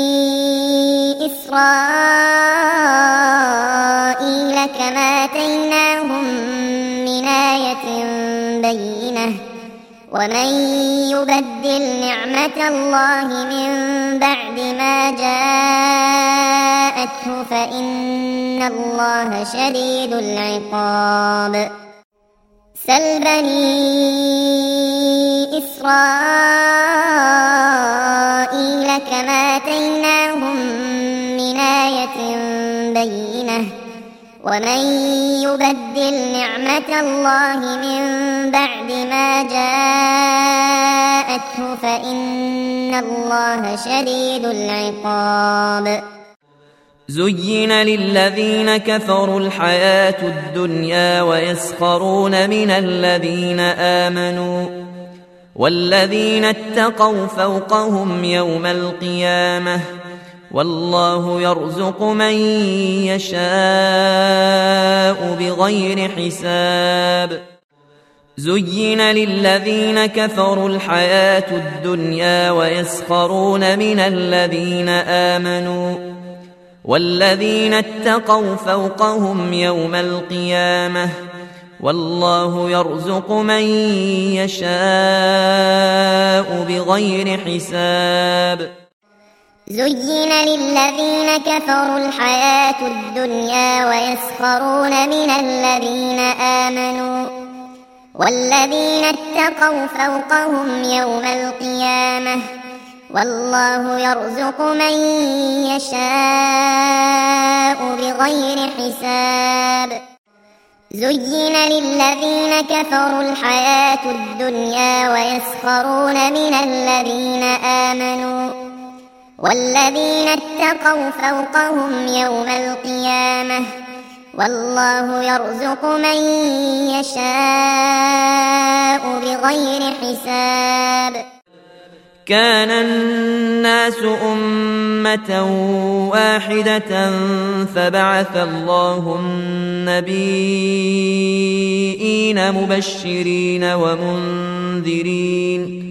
إسرائيل كما آتيناهم من آية بينة ومن يبدل نعمة الله من بعد ما جاءته فإن الله شديد العقاب. سل بني إسرائيل كما آتيناهم من آية بينة ومن يبدل نعمة الله من بعد ما جاءته فإن الله شديد العقاب. زين للذين كفروا الحياة الدنيا ويسخرون من الذين آمنوا والذين اتقوا فوقهم يوم القيامة والله يرزق من يشاء بغير حساب. زين للذين كفروا الحياة الدنيا ويسخرون من الذين آمنوا والذين اتقوا فوقهم يوم القيامة والله يرزق من يشاء بغير حساب. زين للذين كفروا الحياة الدنيا ويسخرون من الذين آمنوا والذين اتقوا فوقهم يوم القيامة والله يرزق من يشاء بغير حساب. زين للذين كفروا الحياة الدنيا ويسخرون من الذين آمنوا والذين اتقوا فوقهم يوم القيامة والله يرزق من يشاء بغير حساب. كان الناس أمة واحدة فبعث الله النبيين مبشرين ومنذرين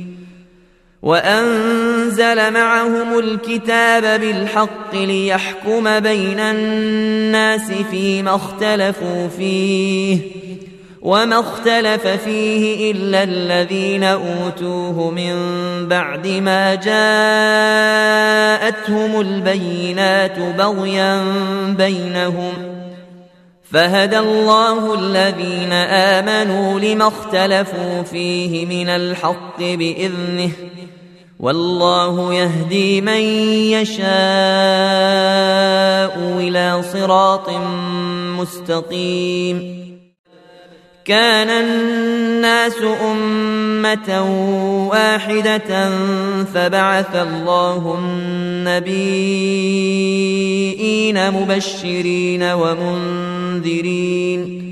وأنزل معهم الكتاب بالحق ليحكم بين الناس فيما اختلفوا فيه وما اختلف فيه إلا الذين أوتوه من بعد ما جاءتهم البينات بغيا بينهم فهدى الله الذين آمنوا لما اختلفوا فيه من الحق بإذنه والله يهدي من يشاء إلى صراط مستقيم كان الناس أمة واحدة فبعث الله النبيين مبشرين ومنذرين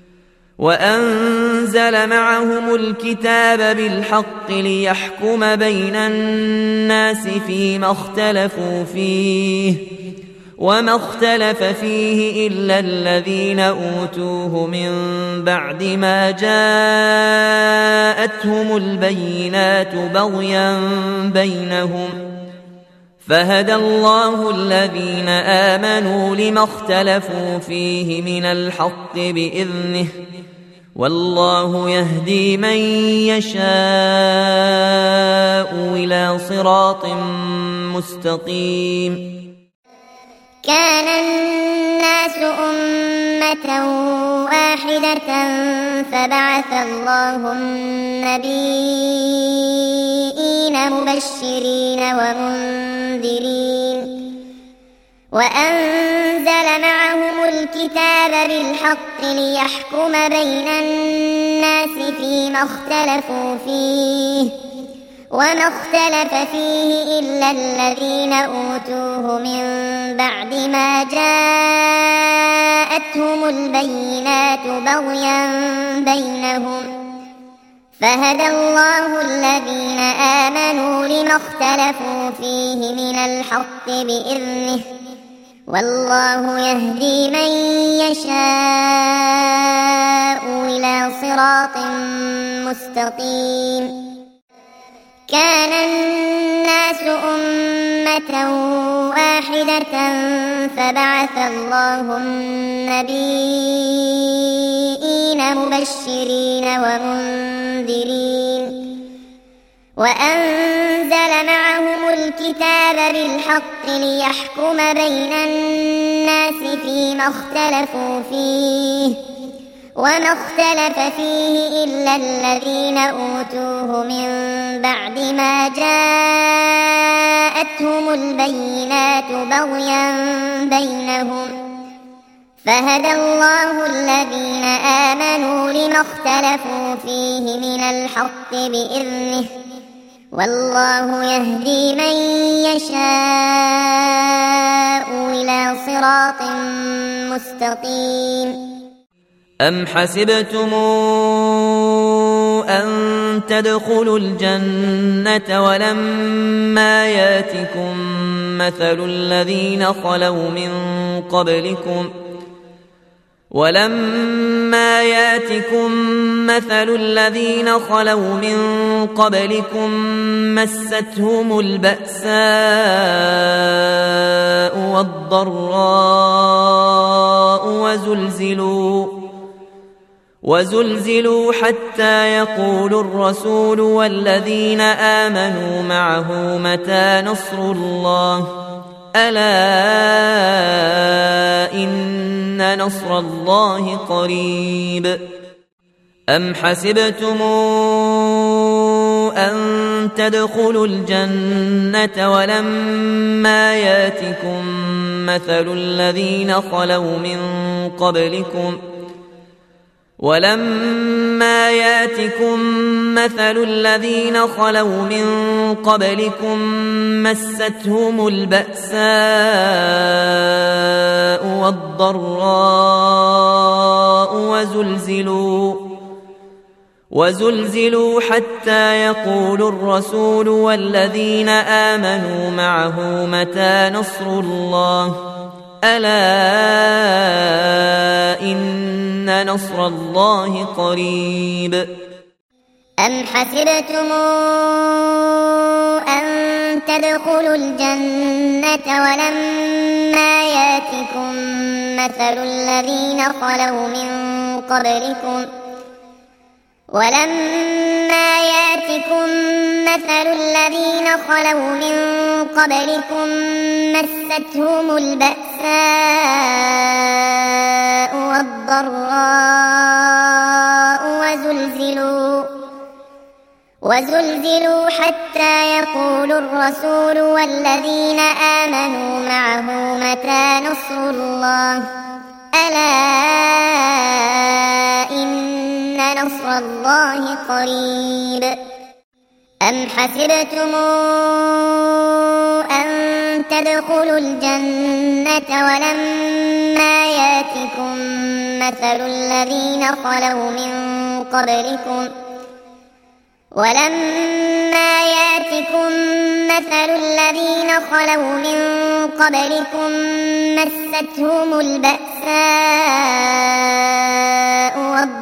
وأنزل معهم الكتاب بالحق ليحكم بين الناس فيما اختلفوا فيه وما اختلف فيه إلا الذين أوتوه من بعد ما جاءتهم البينات بغيا بينهم فهدى الله الذين آمنوا لما اختلفوا فيه من الحق بإذنه والله يهدي من يشاء إلى صراط مستقيم كان الناس أمة واحدة فبعث الله النبيين مبشرين ومنذرين وأنزل معهم الكتاب بالحق ليحكم بين الناس فيما اختلفوا فيه وما اختلف فيه إلا الذين أوتوه من بعد ما جاءتهم البينات بغيا بينهم فهدى الله الذين آمنوا لما اختلفوا فيه من الحق بإذنه والله يهدي من يشاء إلى صراط مستقيم كان الناس أمة واحدة فبعث الله النبيين مبشرين ومنذرين وأنزل معهم الكتاب بالحق ليحكم بين الناس فيما اختلفوا فيه وما اختلف فيه إلا الذين أوتوه من بعد ما جاءتهم البينات بغيا بينهم فهدى الله الذين آمنوا لما اختلفوا فيه من الحق بإذنه والله يهدي من يشاء إلى صراط مستقيم أم حسبتم أن تدخلوا الجنة ولما ياتكم مثل الذين خلوا من قبلكم مستهم البأساء والضراء وزلزلوا حتى يقول الرسول والذين آمنوا معه متى نصر الله ألا إن نصر الله قريب أم حسبتم أن تدخلوا الجنة ولما ياتكم مثل الذين خلوا من قبلكم مستهم البأساء والضراء وزلزلوا حتى يقول الرسول والذين آمنوا معه متى نصر الله ألا إن نصر الله قريب أم حسبتم أن تدخلوا الجنة ولما ياتكم مثل الذين خلوا من قبلكم مستهم البأساء والضراء وزلزلوا حتى يقول الرسول والذين آمنوا معه متى نصر الله ألا إن نصر الله قريب أم حسبتم أن تدخلوا الجنة ولما ياتكم مثل الذين خلوا من قبلكم مستهم البأساء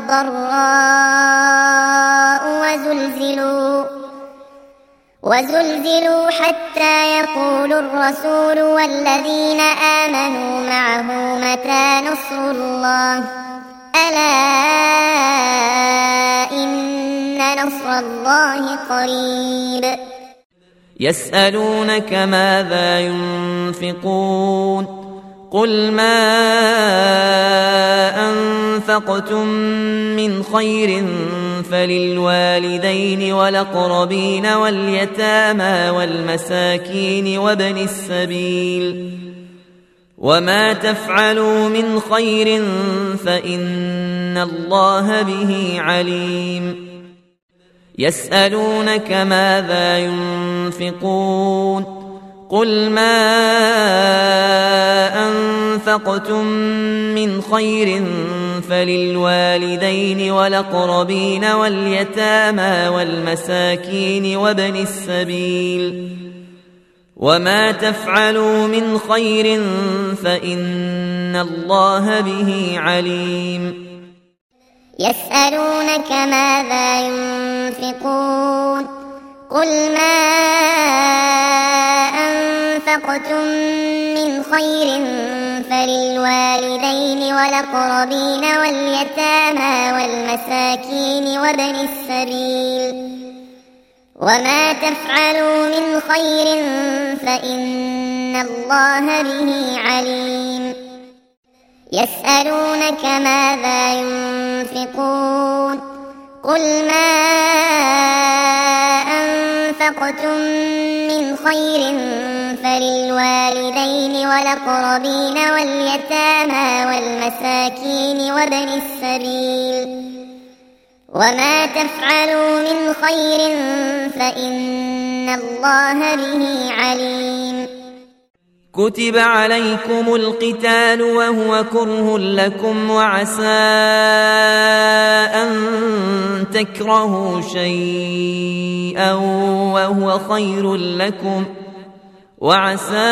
والضراء وزلزلوا حتى يقول الرسول والذين آمنوا معه متى نصر الله ألا إن نصر الله قريب يسألونك ماذا ينفقون قل ما أنفقتم من خير فللوالدين والأقربين واليتامى والمساكين وابن السبيل وما تفعلوا من خير فإن الله به عليم يسألونك ماذا ينفقون قل ما أنفقتم من خير فللوالدين والأقربين واليتامى والمساكين وابن السبيل وما تفعلوا من خير فإن الله به عليم يسألونك ماذا ينفقون قل ما أنفقتم من خير فللوالدين والأقربين واليتامى والمساكين وابن السبيل وما تفعلوا من خير فإن الله به عليم يسألونك ماذا ينفقون قل ما أنفقتم من خير فللوالدين والأقربين واليتامى والمساكين وابن السبيل وما تفعلوا من خير فإن الله به عليم كتب عليكم القتال وهو كره لكم وعسى أن تكرهوا شيئا وهو خير لكم وعسى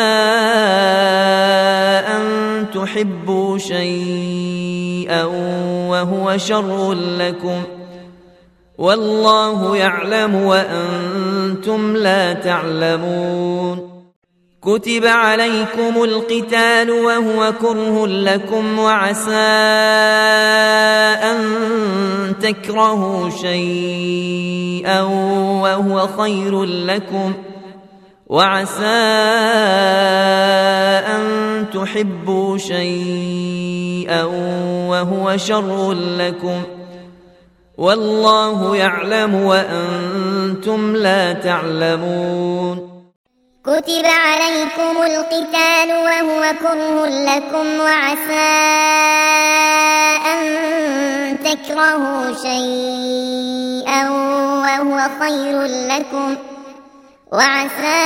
أن تحبوا شيئا وهو شر لكم والله يعلم وأنتم لا تعلمون كتب عليكم القتال وهو كره لكم وعسى أن تكرهوا شيئا وهو خير لكم وعسى أن تحبوا شيئا وهو شر لكم والله يعلم وأنتم لا تعلمون كتب عليكم القتال وهو كره لكم وعسى أن تكرهوا شيئا وهو خير لكم وعسى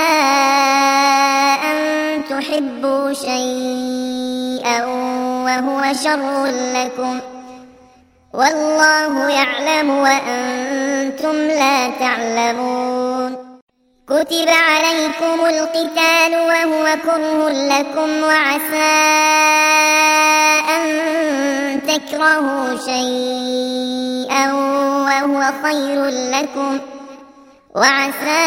أن تحبوا شيئا وهو شر لكم والله يعلم وأنتم لا تعلمون كتب عليكم القتال وهو كره لكم وعسى أن تكرهوا شيئا وهو خير لكم وعسى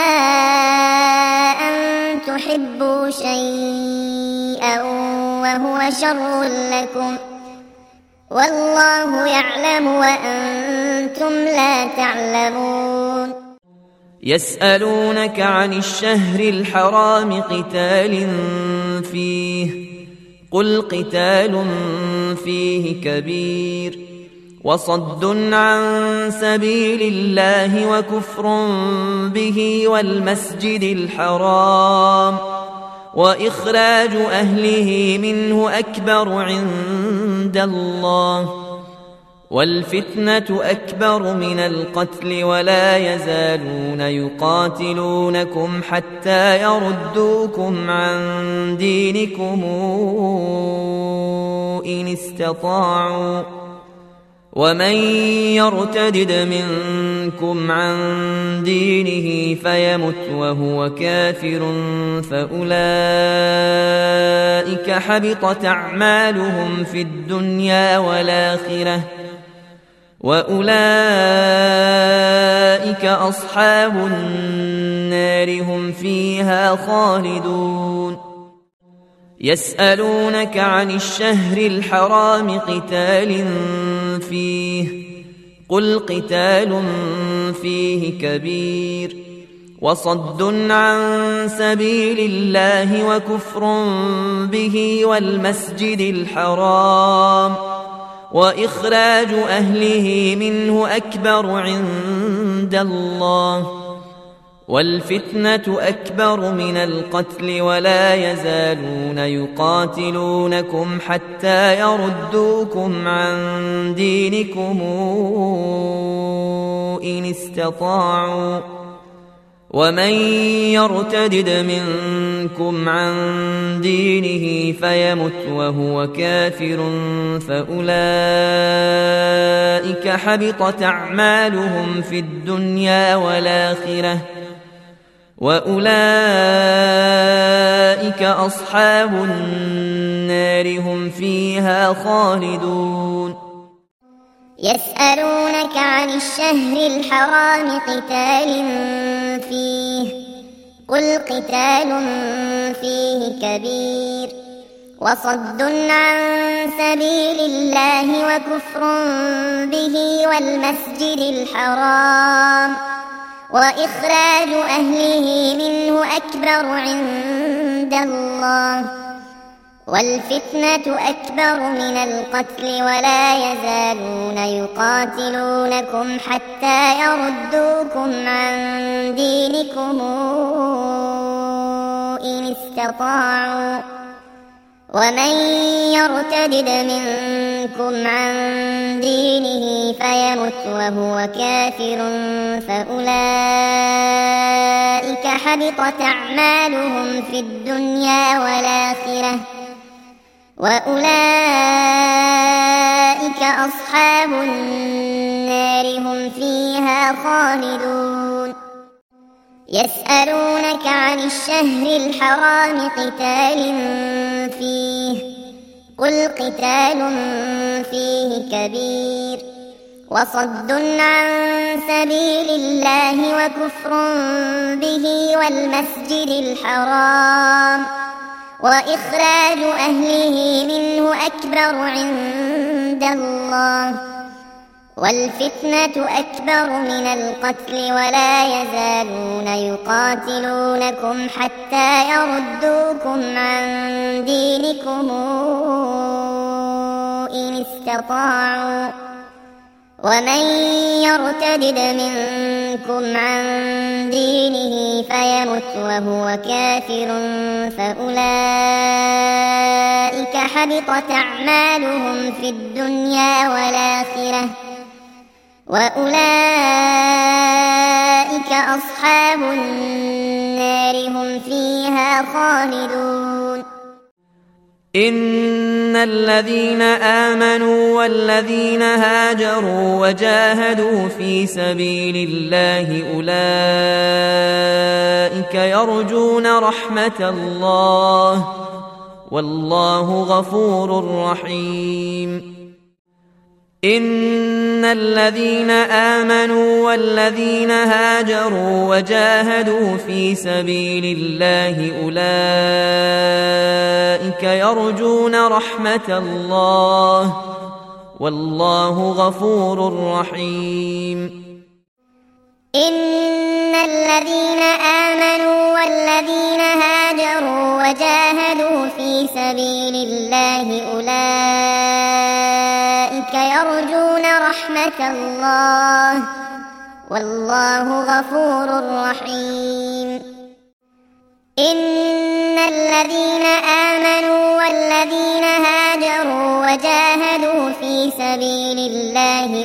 أن تحبوا شيئا وهو شر لكم والله يعلم وأنتم لا تعلمون يسألونك عن الشهر الحرام قتال فيه قل قتال فيه كبير وصد عن سبيل الله وكفر به والمسجد الحرام وإخراج أهله منه أكبر عند الله والفتنة أكبر من القتل ولا يزالون يقاتلونكم حتى يردوكم عن دينكم إن استطاعوا ومن يرتدد منكم عن دينه فيمت وهو كافر فأولئك حبطت أعمالهم في الدنيا والآخرة وأولئك أصحاب النار هم فيها خالدون يسألونك عن الشهر الحرام قتال فيه قل قتال فيه كبير وصد عن سبيل الله وكفر به والمسجد الحرام وإخراج أهله منه أكبر عند الله والفتنة أكبر من القتل ولا يزالون يقاتلونكم حتى يردوكم عن دينكم إن استطاعوا ومن يرتدد منكم عن دينه فيمت وهو كافر فأولئك حبطت أعمالهم في الدنيا والآخرة وأولئك أصحاب النار هم فيها خالدون يسألونك عن الشهر الحرام قتال فيه قل قتال فيه كبير وصد عن سبيل الله وكفر به والمسجد الحرام وإخراج أهله منه أكبر عند الله والفتنة أكبر من القتل ولا يزالون يقاتلونكم حتى يردوكم عن دينكم إن استطاعوا ومن يرتدد منكم عن دينه فيمت وهو كافر فأولئك حبطت أعمالهم في الدنيا والآخرة وأولئك أصحاب النار هم فيها خالدون يسألونك عن الشهر الحرام قتال فيه قل قتال فيه كبير وصد عن سبيل الله وكفر به والمسجد الحرام وإخراج أهله منه أكبر عند الله والفتنة أكبر من القتل ولا يزالون يقاتلونكم حتى يردوكم عن دينكم إن استطاعوا ومن يرتدد منكم عن دينه فيمت وهو كافر فأولئك حبطت أعمالهم في الدنيا والآخرة وأولئك أصحاب النار هم فيها خالدون إن الذين آمنوا والذين هاجروا وجاهدوا في سبيل الله أولئك يرجون رحمة الله والله غفور رحيم إن الذين آمنوا والذين هاجروا وجاهدوا في سبيل الله أولئك يرجون رحمة الله والله غفور رحيم إن الذين آمنوا والذين هاجروا وجاهدوا في سبيل الله أولئك يرجون رحمة الله والله غفور رحيم إن الذين آمنوا والذين هاجروا وجاهدوا في سبيل الله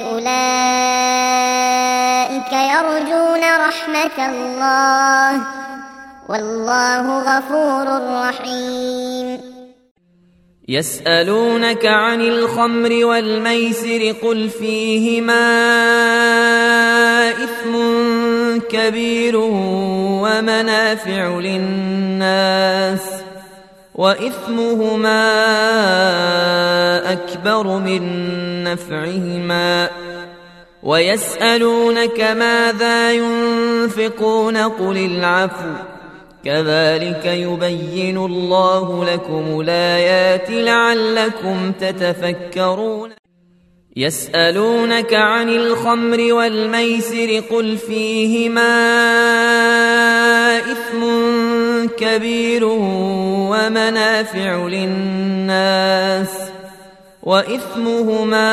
أولئك يرجون رحمة الله والله غفور رحيم. يسألونك عن الخمر والميسر قل فيهما إثم كبير ومنافع للناس وإثمهما أكبر من نفعهما ويسألونك ماذا ينفقون قل العفو كذلك يبين الله لكم الآيات لعلكم تتفكرون. يسألونك عن الخمر والميسر قل فيهما إثم كبير ومنافع للناس وإثمهما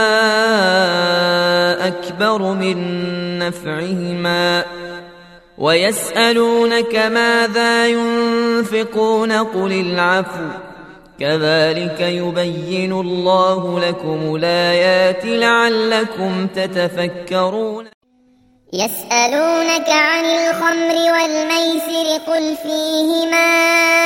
أكبر من نفعهما ويسألونك ماذا ينفقون قل العفو كذلك يبين الله لكم الآيات لعلكم تتفكرون. يسألونك عن الخمر والميسر قل فيهما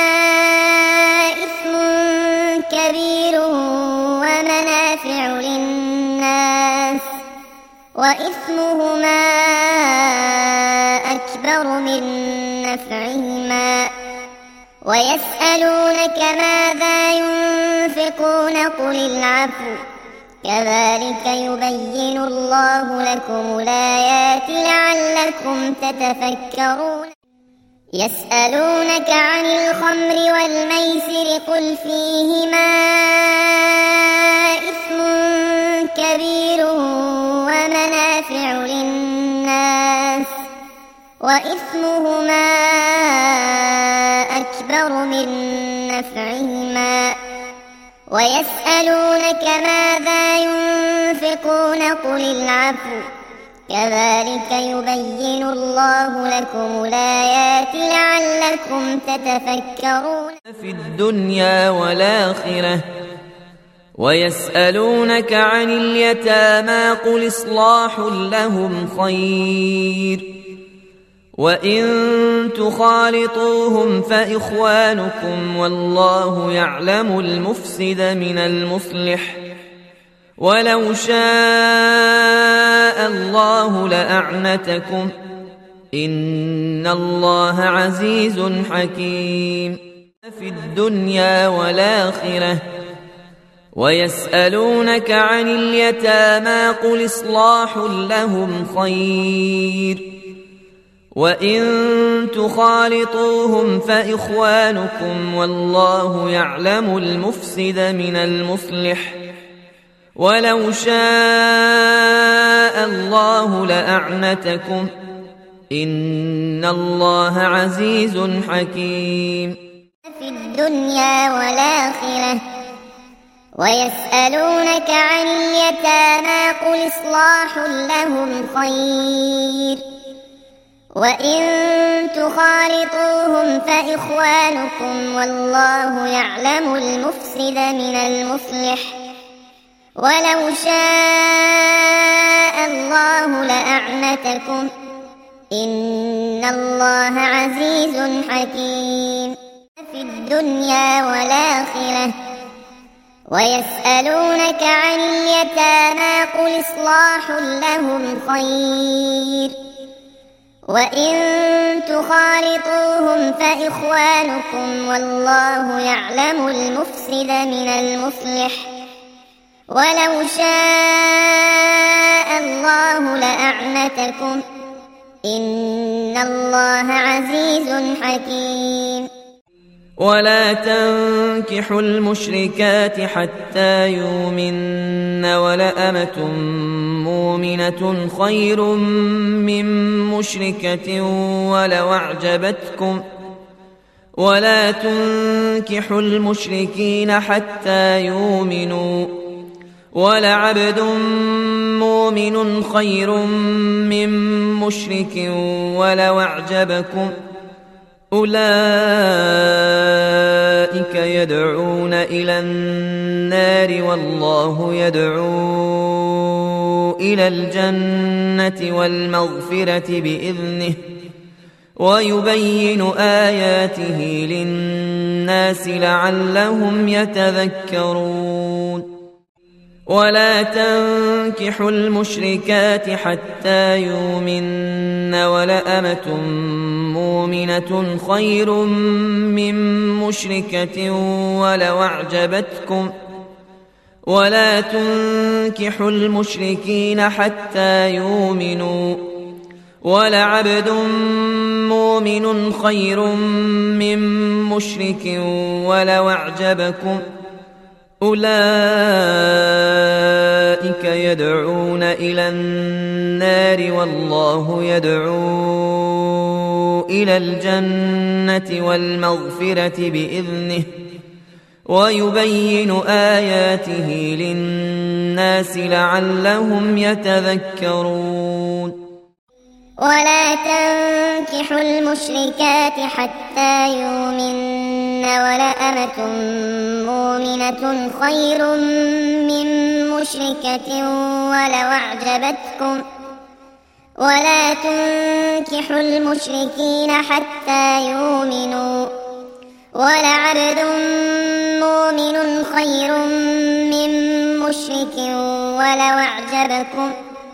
إثم كبير ومنافع للناس وإثمهما أكبر من نفعهما ويسألونك ماذا ينفقون قل العفو كذلك يبين الله لكم الآيات لعلكم تتفكرون. يسألونك عن الخمر والميسر قل فيهما إثم كبير ومنافع للناس وإثمهما أكبر من نفعهما ويسألونك ماذا ينفقون قل العفو كذلك يبين الله لكم الآيات لعلكم تتفكرون. في الدنيا والآخرة ويسألونك عن اليتامى قل إصلاح لهم خير وإن تخالطوهم فإخوانكم والله يعلم المفسد من المصلح ولو شاء الله لأعنتكم إن الله عزيز حكيم. في الدنيا والآخرة ويسألونك عن اليتامى قل إصلاح لهم خير وإن تخالطوهم فإخوانكم والله يعلم المفسد من المصلح ولو شاء الله لأعنتكم إن الله عزيز حكيم. في الدنيا والآخرة ويسألونك عن اليتامى قل إصلاح لهم خير وإن تخالطوهم فإخوانكم والله يعلم المفسد من المصلح ولو شاء الله لأعنتكم إن الله عزيز حكيم. في الدنيا والآخرة ويسألونك عن اليتامى قل إصلاح لهم خير وإن تخالطوهم فإخوانكم والله يعلم المفسد من المصلح ولو شاء الله لأعنتكم إن الله عزيز حكيم. ولا تنكحوا المشركات حتى يؤمن ولأمة مؤمنة خير من مشركة ولو أعجبتكم ولا تنكحوا المشركين حتى يؤمنوا ولعبد مؤمن خير من مشرك ولو أعجبكم أولئك يدعون إلى النار والله يدعو إلى الجنة والمغفرة بإذنه ويبين آياته للناس لعلهم يتذكرون ولا تنكحوا المشركات حتى يؤمن ولأمة مؤمنة خير من مشركة ولو أعجبتكم ولا تنكحوا المشركين حتى يؤمنوا ولعبد مؤمن خير من مشرك ولو أعجبكم أولئك يدعون إلى النار والله يدعو إلى الجنة والمغفرة بإذنه ويبين آياته للناس لعلهم يتذكرون ولا تنكحوا المشركات حتى يؤمن ولأمة مؤمنة خير من مشركة ولو أعجبتكم ولا تنكحوا المشركين حتى يؤمنوا ولعبد مؤمن خير من مشرك ولو أعجبكم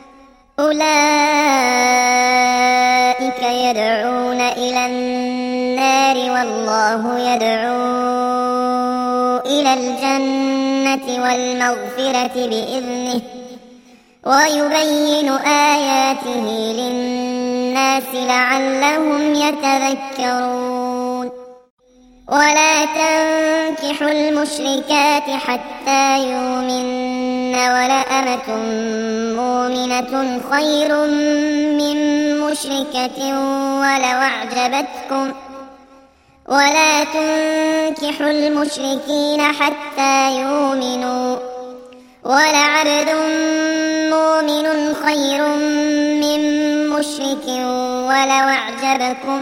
أولئك يدعون إلى النار والله يدعو إلى الجنة والمغفرة بإذنه ويبين آياته للناس لعلهم يتذكرون ولا تنكحوا المشركات حتى يؤمن ولأمة مؤمنة خير من مشركة ولو أعجبتكم ولا تنكحوا المشركين حتى يؤمنوا ولعبد مؤمن خير من مشرك ولو أعجبكم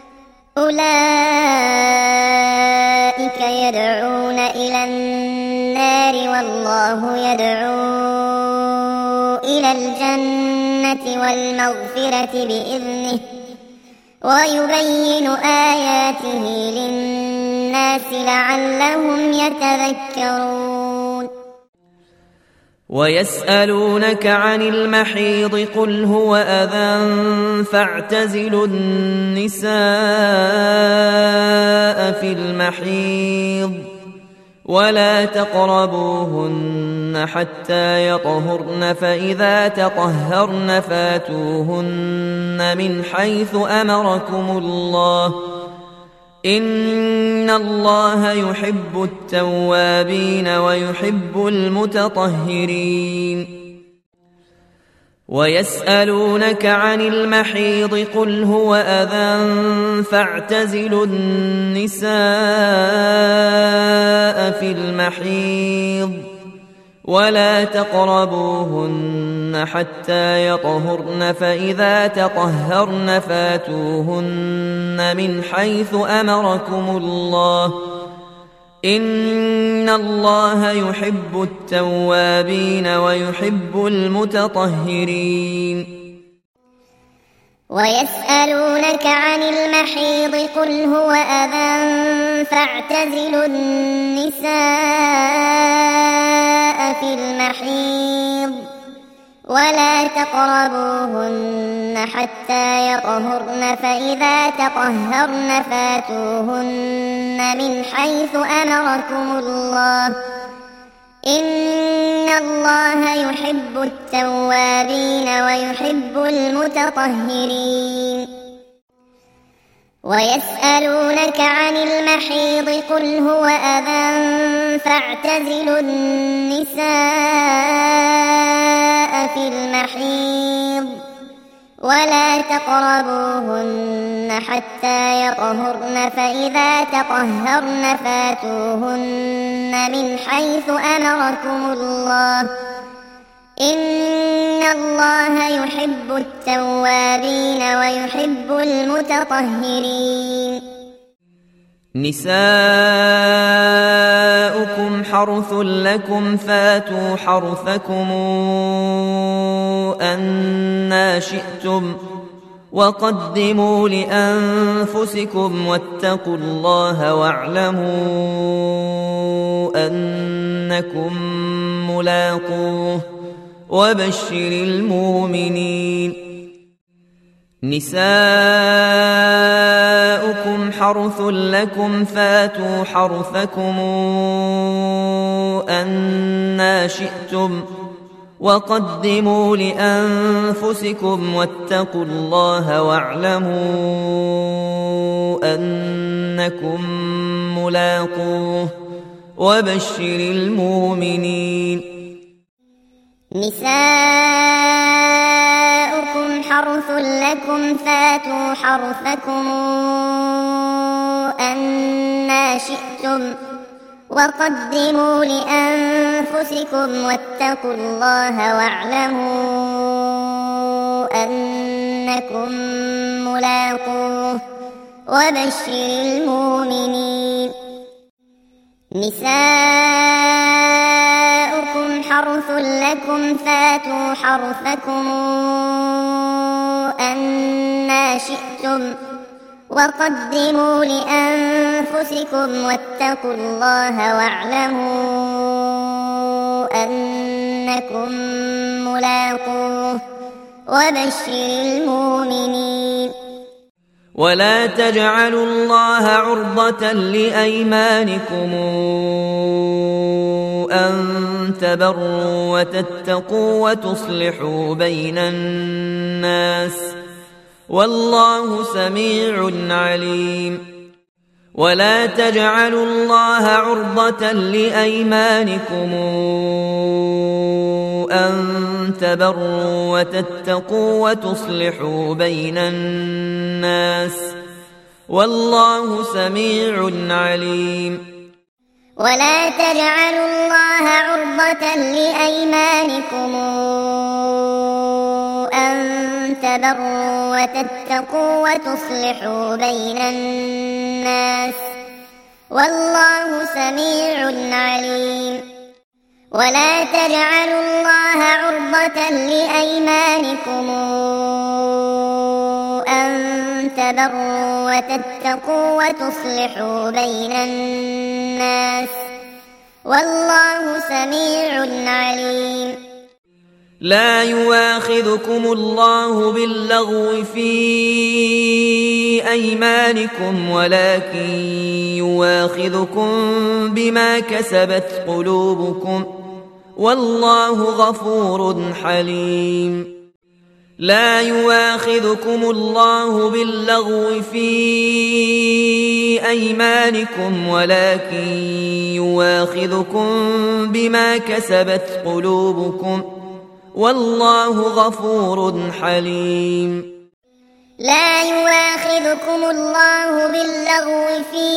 أولئك يدعون إلى النار والله يدعو إلى الجنة والمغفرة بإذنه ويبين آياته للناس لعلهم يتذكرون ويسألونك عن المحيض قل هو أذى فاعتزلوا النساء في المحيض ولا تقربوهن حتى يطهرن فإذا تطهرن فاتوهن من حيث أمركم الله إن الله يحب التوابين ويحب المتطهرين ويسألونك عن المحيض قل هو أذى فاعتزلوا النساء في المحيض ولا تقربوهن حتى يطهرن فإذا تطهرن فاتوهن من حيث أمركم الله إن الله يحب التوابين ويحب المتطهرين ويسألونك عن المحيض قل هو أذى فاعتزلوا النساء في المحيض ولا تقربوهن حتى يطهرن فإذا تطهرن فاتوهن من حيث أمركم الله إن الله يحب التوابين ويحب المتطهرين ويسألونك عن المحيض قل هو أذى فاعتزلوا النساء في المحيض ولا تقربوهن حتى يطهرن فإذا تطهرن فاتوهن من حيث أمركم الله إن الله يحب التوابين ويحب المتطهرين نساؤكم حرث لكم فاتوا حرثكم أنى شئتم وقدموا لأنفسكم واتقوا الله واعلموا أنكم ملاقوه وبشر المؤمنين. نساؤكم حرث لكم فاتوا حرثكم أنى شئتم وقدموا لأنفسكم واتقوا الله واعلموا أنكم ملاقوه وبشر المؤمنين. نساؤكم حرث لكم فاتوا حرثكم أنى شئتم وقدموا لأنفسكم واتقوا الله واعلموا أنكم ملاقوه وبشر المؤمنين. نساؤكم حرث لكم فاتوا حرثكم أنى شئتم وقدموا لأنفسكم واتقوا الله واعلموا أنكم ملاقوه وبشر المؤمنين. ولا تجعلوا الله عرضة لأيمانكم أن تبروا وتتقوا وتصلحوا بين الناس والله سميع عليم. ولا تجعلوا الله عرضة لأيمانكم أن تبروا وتتقوا وتصلحوا بين الناس والله سميع عليم. ولا تجعلوا الله عرضة لأيمانكم أن تبروا وتتقوا وتصلحوا بين الناس والله سميع عليم. ولا تجعلوا الله عرضة لأيمانكم أن تبروا وتتقوا وتصلحوا بين الناس والله سميع عليم. لا يواخذكم الله باللغو في أيمانكم ولكن يواخذكم بما كسبت قلوبكم والله غفور حليم. لا يواخذكم الله باللغو في أيمانكم ولكن يواخذكم بما كسبت قلوبكم والله غفور حليم. لا يواخذكم الله باللغو في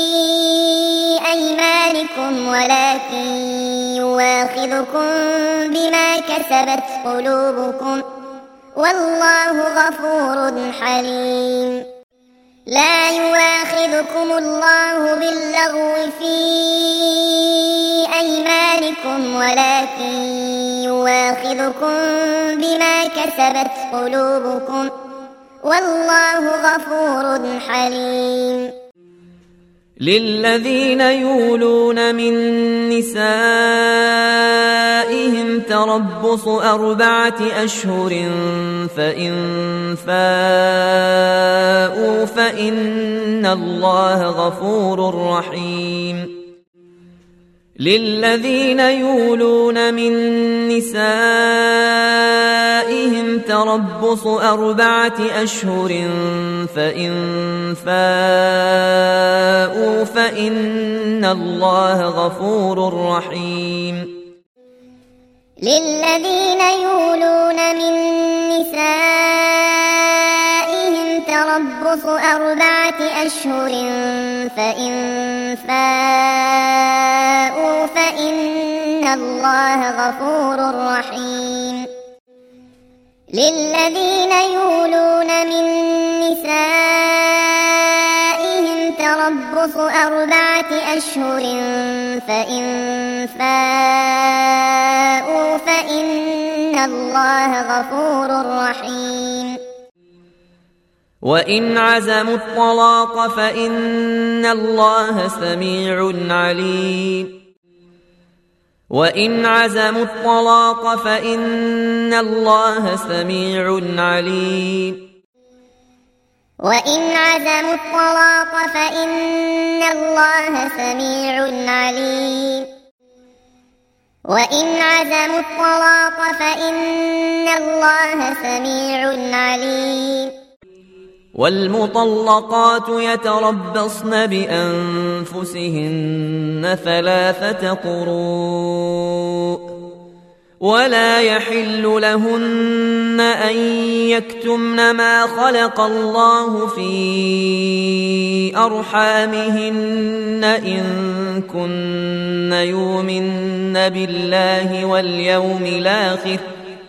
أيمانكم ولكن يواخذكم بما كسبت قلوبكم والله غفور حليم. لا يواخذكم الله باللغو في أيمانكم ولكن يواخذكم بما كسبت قلوبكم والله غفور حليم. للذين يولون من نسائهم تربص 4 أشهر فإن فاءوا فإن الله غفور رحيم. للذين يولون من نسائهم تربص 4 أشهر فإن فاءوا فإن الله غفور رحيم. للذين يولون من نسائهم تربص 4 أشهر فإن فاءوا فإن الله غفور رحيم. للذين يولون من نسائهم تربص قصاص 4 أشهر فإن فاءوا فإن الله غفور رحيم وإن عزموا الطلاق فإن الله سميع عليم وإن عزموا الطلاق فإن الله سميع عليم وإن عزموا الطلاق فإن الله سميع عليم وإن عزموا الطلاق فإن الله سميع عليم والمطلقات يتربصن بأنفسهن 3 قروء ولا يحل لهن أن يكتمن ما خلق الله في أرحامهن إن كن يؤمن بالله واليوم الآخر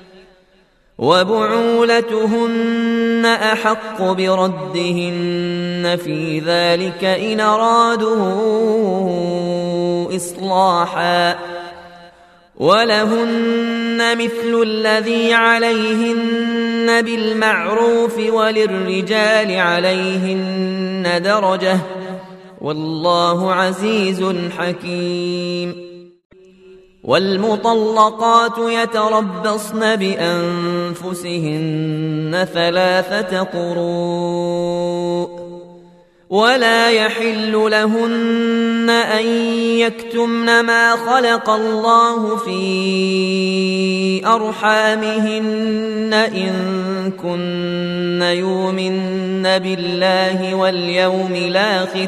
وبعولتهن أحق بردهن في ذلك إن أرادوا إصلاحا ولهن مثل الذي عليهن بالمعروف وللرجال عليهن درجة والله عزيز حكيم والمطلقات يتربصن بأنفسهن 3 قروء ولا يحل لهن أن يكتمن ما خلق الله في أرحامهن إن كن يؤمن بالله واليوم الآخر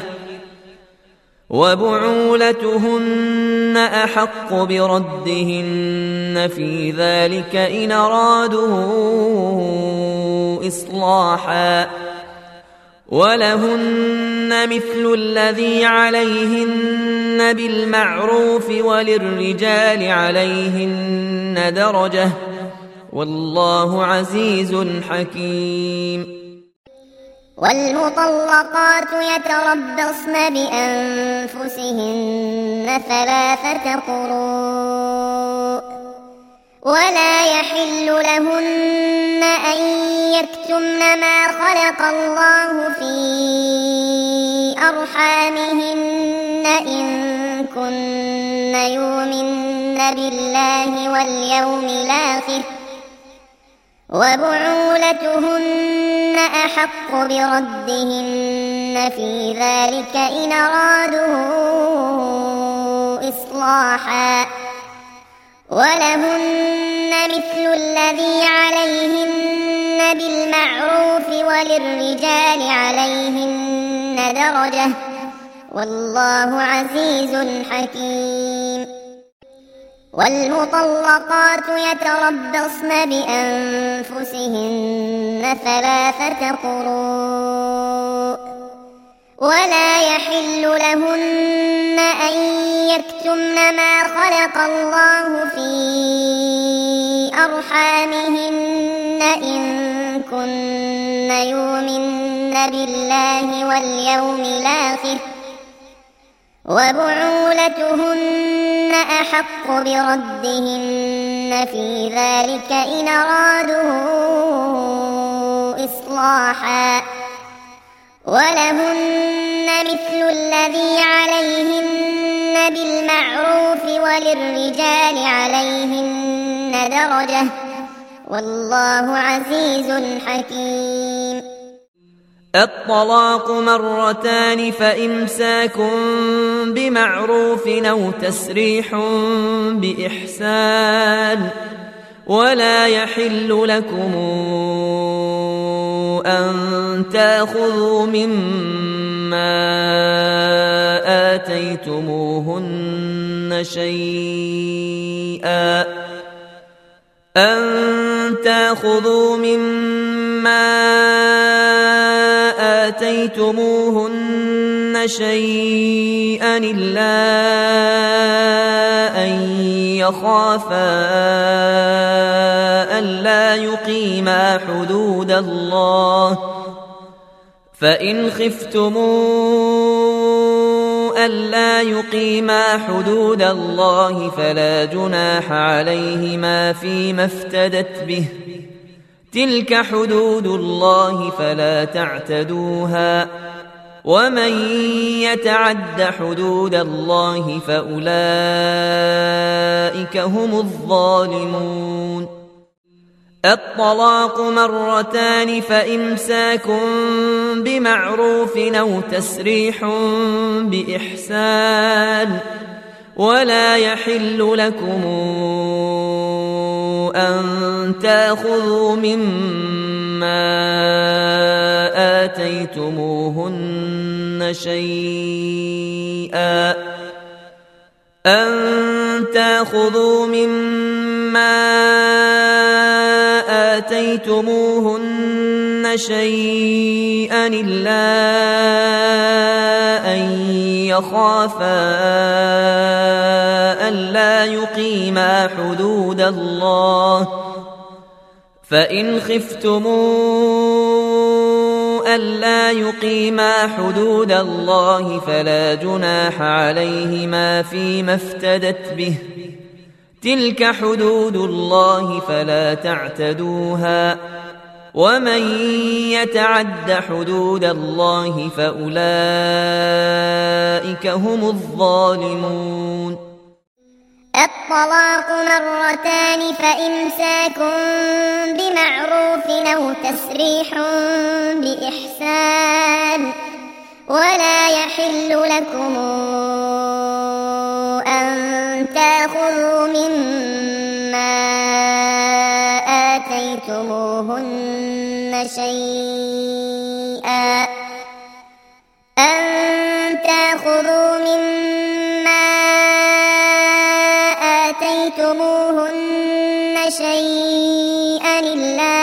وبعولتهن أحق بردهن في ذلك إن أرادوا إصلاحا ولهن مثل الذي عليهن بالمعروف وللرجال عليهن درجة والله عزيز حكيم والمطلقات يتربصن بأنفسهن 3 قروء ولا يحل لهن أن يكتمن ما خلق الله في أرحامهن إن كن يؤمن بالله واليوم الآخر وبعولتهن أحق بردهن في ذلك إن أرادوا إصلاحا ولهن مثل الذي عليهن بالمعروف وللرجال عليهن درجة والله عزيز حكيم والمطلقات يتربصن بأنفسهن 3 قروء ولا يحل لهن أن يكتمن ما خلق الله في أرحامهن إن كن يؤمن بالله واليوم الآخر وبعولتهن أحق بردهن في ذلك إن أرادوا إصلاحا ولهن مثل الذي عليهن بالمعروف وللرجال عليهن درجة والله عزيز حكيم الطلاق 2 فإمساك بمعروف أو تسريح بإحسان ولا يحل لكم أن تأخذوا مما آتيتموهن شيئا إلا أن يخافا ألا يقيما حدود الله فإن خفتم ألا يقيما حدود الله فلا جناح عليهما فيما افتدت به تلك حدود الله فلا تعتدوها ومن يتعد حدود الله فأولئك هم الظالمون الطلاق مرتان فإمساك بمعروف أو تسريح بإحسان ولا يحل لكم أن تأخذوا مما آتيتموهن شيئا إلا أن يخافا ألا يقيما حدود الله فإن خفتموا ألا يقيما حدود الله فلا جناح عليهما فيما افتدت به تلك حدود الله فلا تعتدوها ومن يتعد حدود الله فأولئك هم الظالمون الطلاق مرتان فإمساك بمعروف أو تسريح بإحسان ولا يحل لكم أن تأخذوا مما آتيتموهن شيئا إلا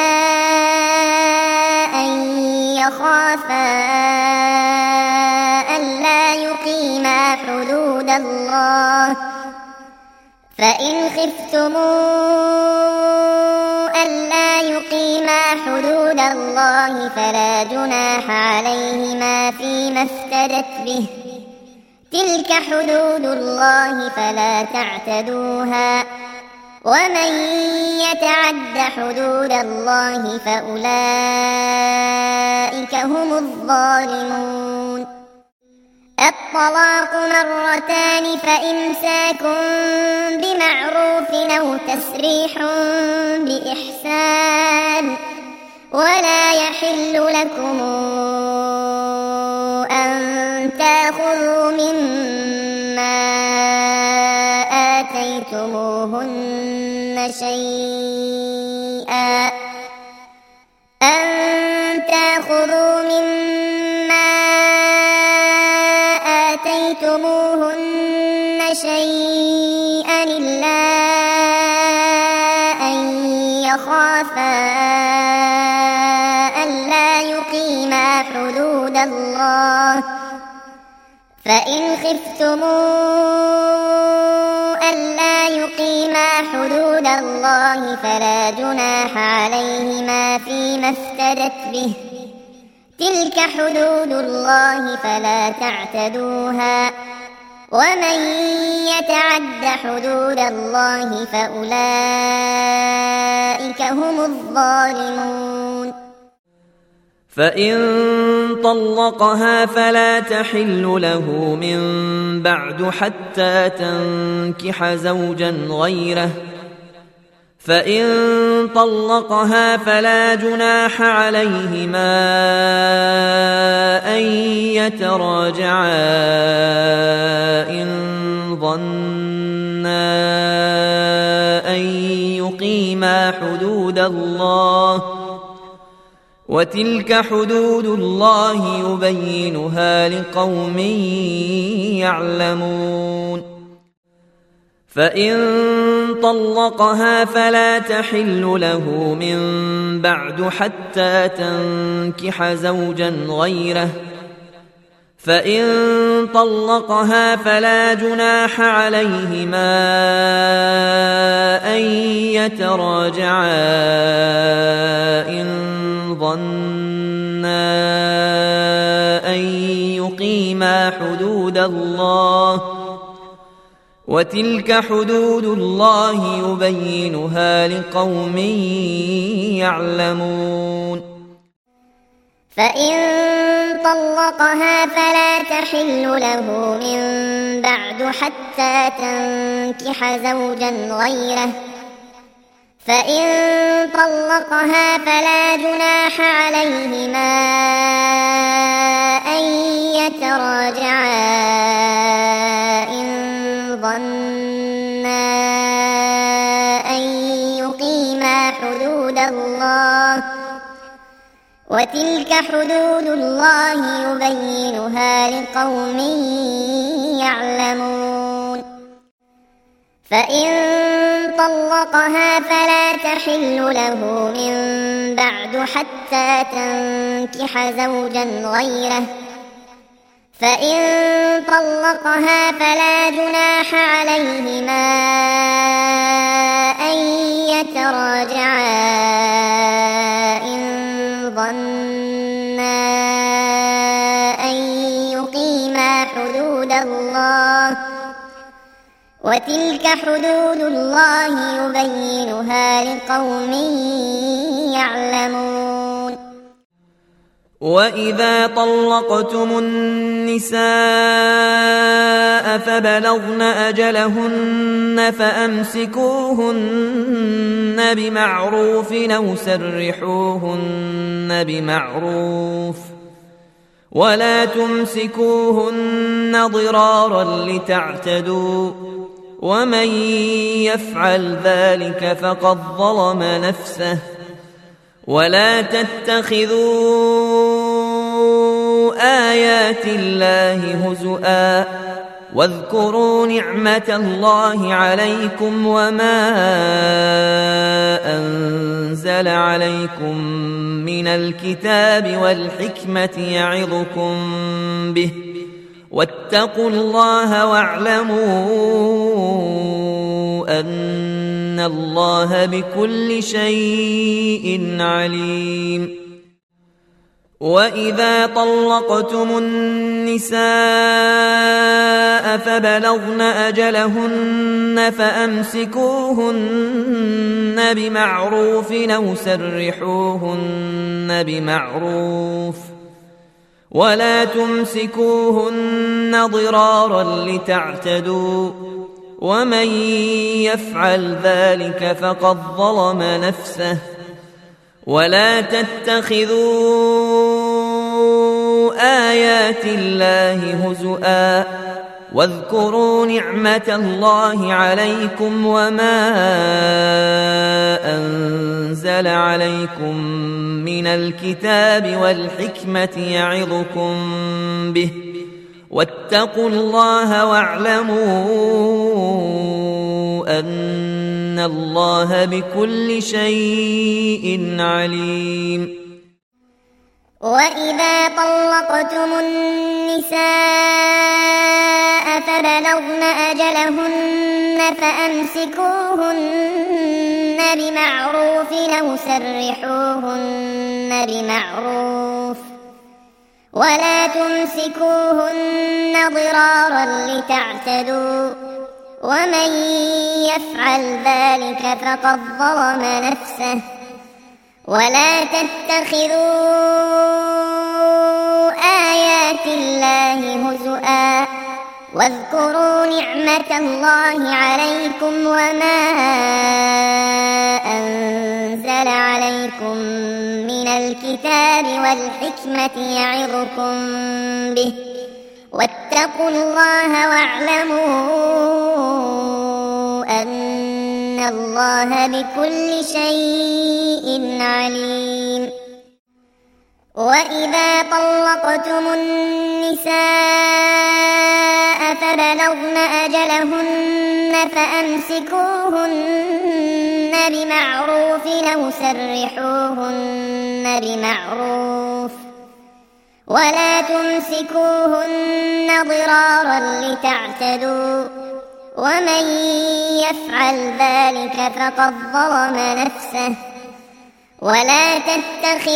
أن يخافا ألا يقيما حدود الله فإن خفتموا ألا يقيما حدود الله فلا جناح عليهما فيما افتدت به تلك حدود الله فلا تعتدوها ومن يتعد حدود الله فأولئك هم الظالمون الطلاق مرتان فإمساك بمعروف أو تسريح بإحسان ولا يحل لكم أن تأخذوا مما آتيتموهن شيئا إلا أن يخافا ألا يقيما حدود الله فإن خفتموا ألا يقيما حدود الله فلا جناح عليهما فيما افتدت به تلك حدود الله فلا تعتدوها ومن يتعد حدود الله فأولئك هم الظالمون فإن طلقها فلا تحل له من بعد حتى تنكح زوجا غيره فإن طلقها فلا جناح عليهما أن يتراجعا إن ظنا أن يقيما حدود الله وتلك حدود الله يبينها لقوم يعلمون فإن طلقها فلا تحل له من بعد حتى تنكح زوجا غيره فإن طلقها فلا جناح عليهما أن يتراجعا إن ظنا أن يقيما حدود حدود الله وتلك حدود الله يبينها لقوم يعلمون. فإن طلقها فلا تحل له من بعد حتى تنكح زوجا غيره، فإن طلقها فلا جناح عليهما أن يتراجعا إن ظنا أن يقيما حدود الله وتلك حدود الله يبينها لقوم يعلمون. فإن طلقها فلا تحل له من بعد حتى تنكح زوجا غيره، فإن طلقها فلا جناح عليهما أن يتراجعا إن ظنا أن يقيما حدود الله وتلك حدود الله يبينها لقوم يعلمون. وإذا طلقتم النساء فبلغن أجلهن فأمسكوهن بمعروف أو سرحوهن بمعروف ولا تمسكوهن ضرارا لتعتدوا ومن يفعل ذلك فقد ظلم نفسه. ولا تتخذوا آيات الله هزؤا واذكروا نعمة الله عليكم وما أنزل عليكم من الكتاب والحكمة يعظكم به واتقوا الله واعلموا أن الله بكل شيء عليم. وإذا طلقتم النساء فبلغن أجلهن فأمسكوهن بمعروف أو سرحوهن بمعروف ولا تمسكوهن ضرارا لتعتدوا ومن يفعل ذلك فقد ظلم نفسه. ولا تتخذوا آيات الله هزؤا واذكروا نعمة الله عليكم وما أنزل عليكم من الكتاب والحكمة يعظكم به واتقوا الله واعلموا أن الله بكل شيء عليم. وإذا طلقتم النساء فبلغن أجلهن فأمسكوهن بمعروف أو سرحوهن بمعروف ولا تمسكوهن ضرارا لتعتدوا ومن يفعل ذلك فقد ظلم نفسه. ولا تتخذوا آيات الله هزؤا واذكروا نعمة الله عليكم وما أنزل عليكم من الكتاب والحكمة يعظكم به واتقوا الله واعلموا أن الله بكل شيء عليم. وإذا طلقتم النساء فبلغن أجلهن فأمسكوهن بمعروف أو سرحوهن بمعروف ولا تمسكوهن ضرارا لتعتدوا ومن يفعل ذلك فقد ظلم نفسه. ولا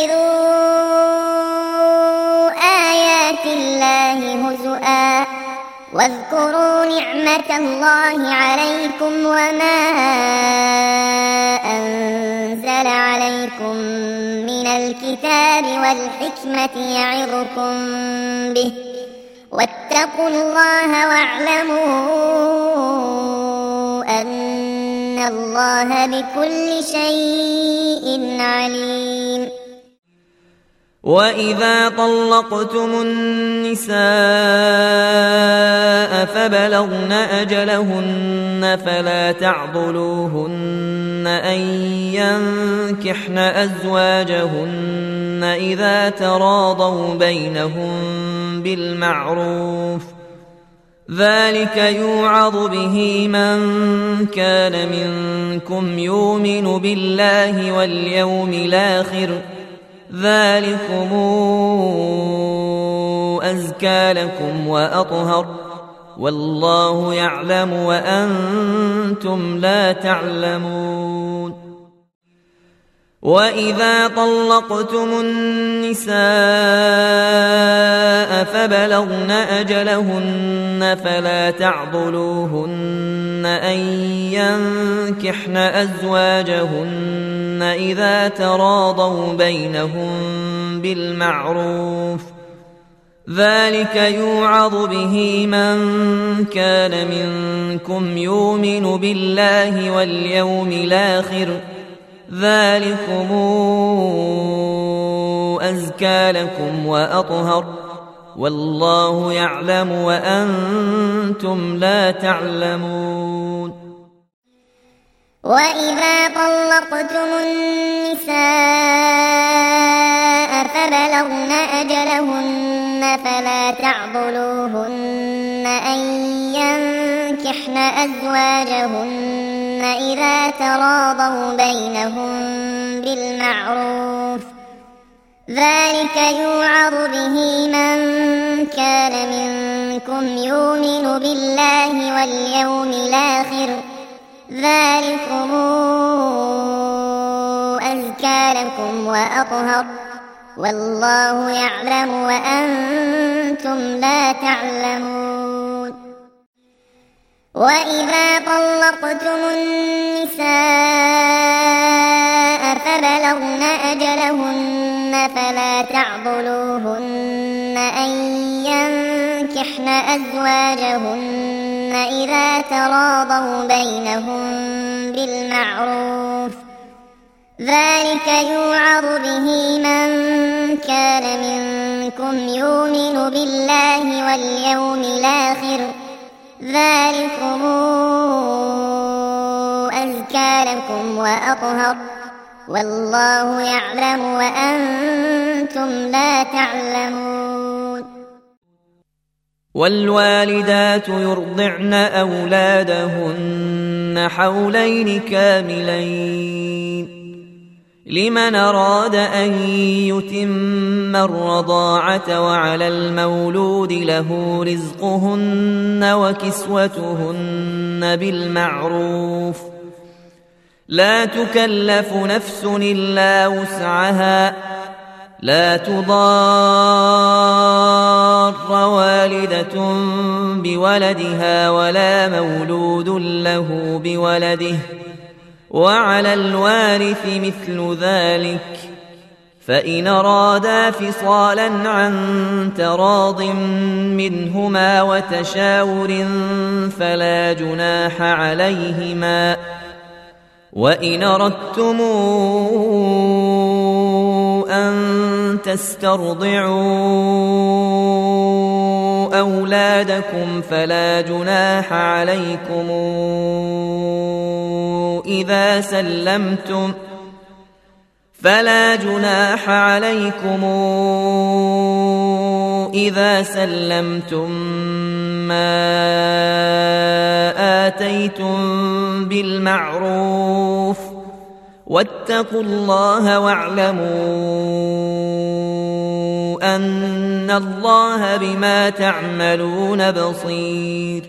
تتخذوا آيات الله هزؤا واذكروا نعمة الله عليكم وما أنزل عليكم من الكتاب والحكمة يعظكم به واتقوا الله واعلموا أن الله بكل شيء عليم. وإذا طلقتم النساء فبلغن أجلهن فلا تعضلوهن أن ينكحن أزواجهن إذا تراضوا بينهم بالمعروف ذلك يوعظ به من كان منكم يؤمن بالله واليوم الآخر ذلكم أزكى لكم وأطهر والله يعلم وأنتم لا تعلمون. وإذا طلقتم النساء فبلغن أجلهن فلا تعضلوهن أن ينكحن أزواجهن إذا تراضوا بينهم بالمعروف ذلك يوعظ به من كان منكم يؤمن بالله واليوم الآخر ذلكم أزكى لكم وأطهر والله يعلم وأنتم لا تعلمون. وإذا طلقتم النساء فبلغن أجلهن فلا تعضلوهن أن ينكحن أزواجهن إذا تراضوا بينهم بالمعروف ذلك يوعظ به من كان منكم يؤمن بالله واليوم الآخر ذلكم أزكى لكم وأطهر والله يعلم وأنتم لا تعلمون. وإذا طلقتم النساء فبلغن أجلهن فلا تعضلوهن أن ينكحن أزواجهن إذا تراضوا بينهم بالمعروف ذلك يوعظ به من كان منكم يؤمن بالله واليوم الآخر ذلكم أزكى لكم وأطهر والله يعلم وأنتم لا تعلمون. والوالدات يرضعن أولادهن حولين كاملين لمن أراد أن يتم الرضاعة وعلى المولود له رزقهن وكسوتهن بالمعروف لا تكلف نفس إلا وسعها لا تضار والدة بولدها ولا مولود له بولده وعلى الوارث مثل ذلك فإن أرادا فصالا عن تراض منهما وتشاور فلا جناح عليهما وإن أردتم أن تسترضعوا أولادكم فلا جناح عليكم إذا سلمتم ما آتيتم بالمعروف واتقوا الله واعلموا أن الله بما تعملون بصير.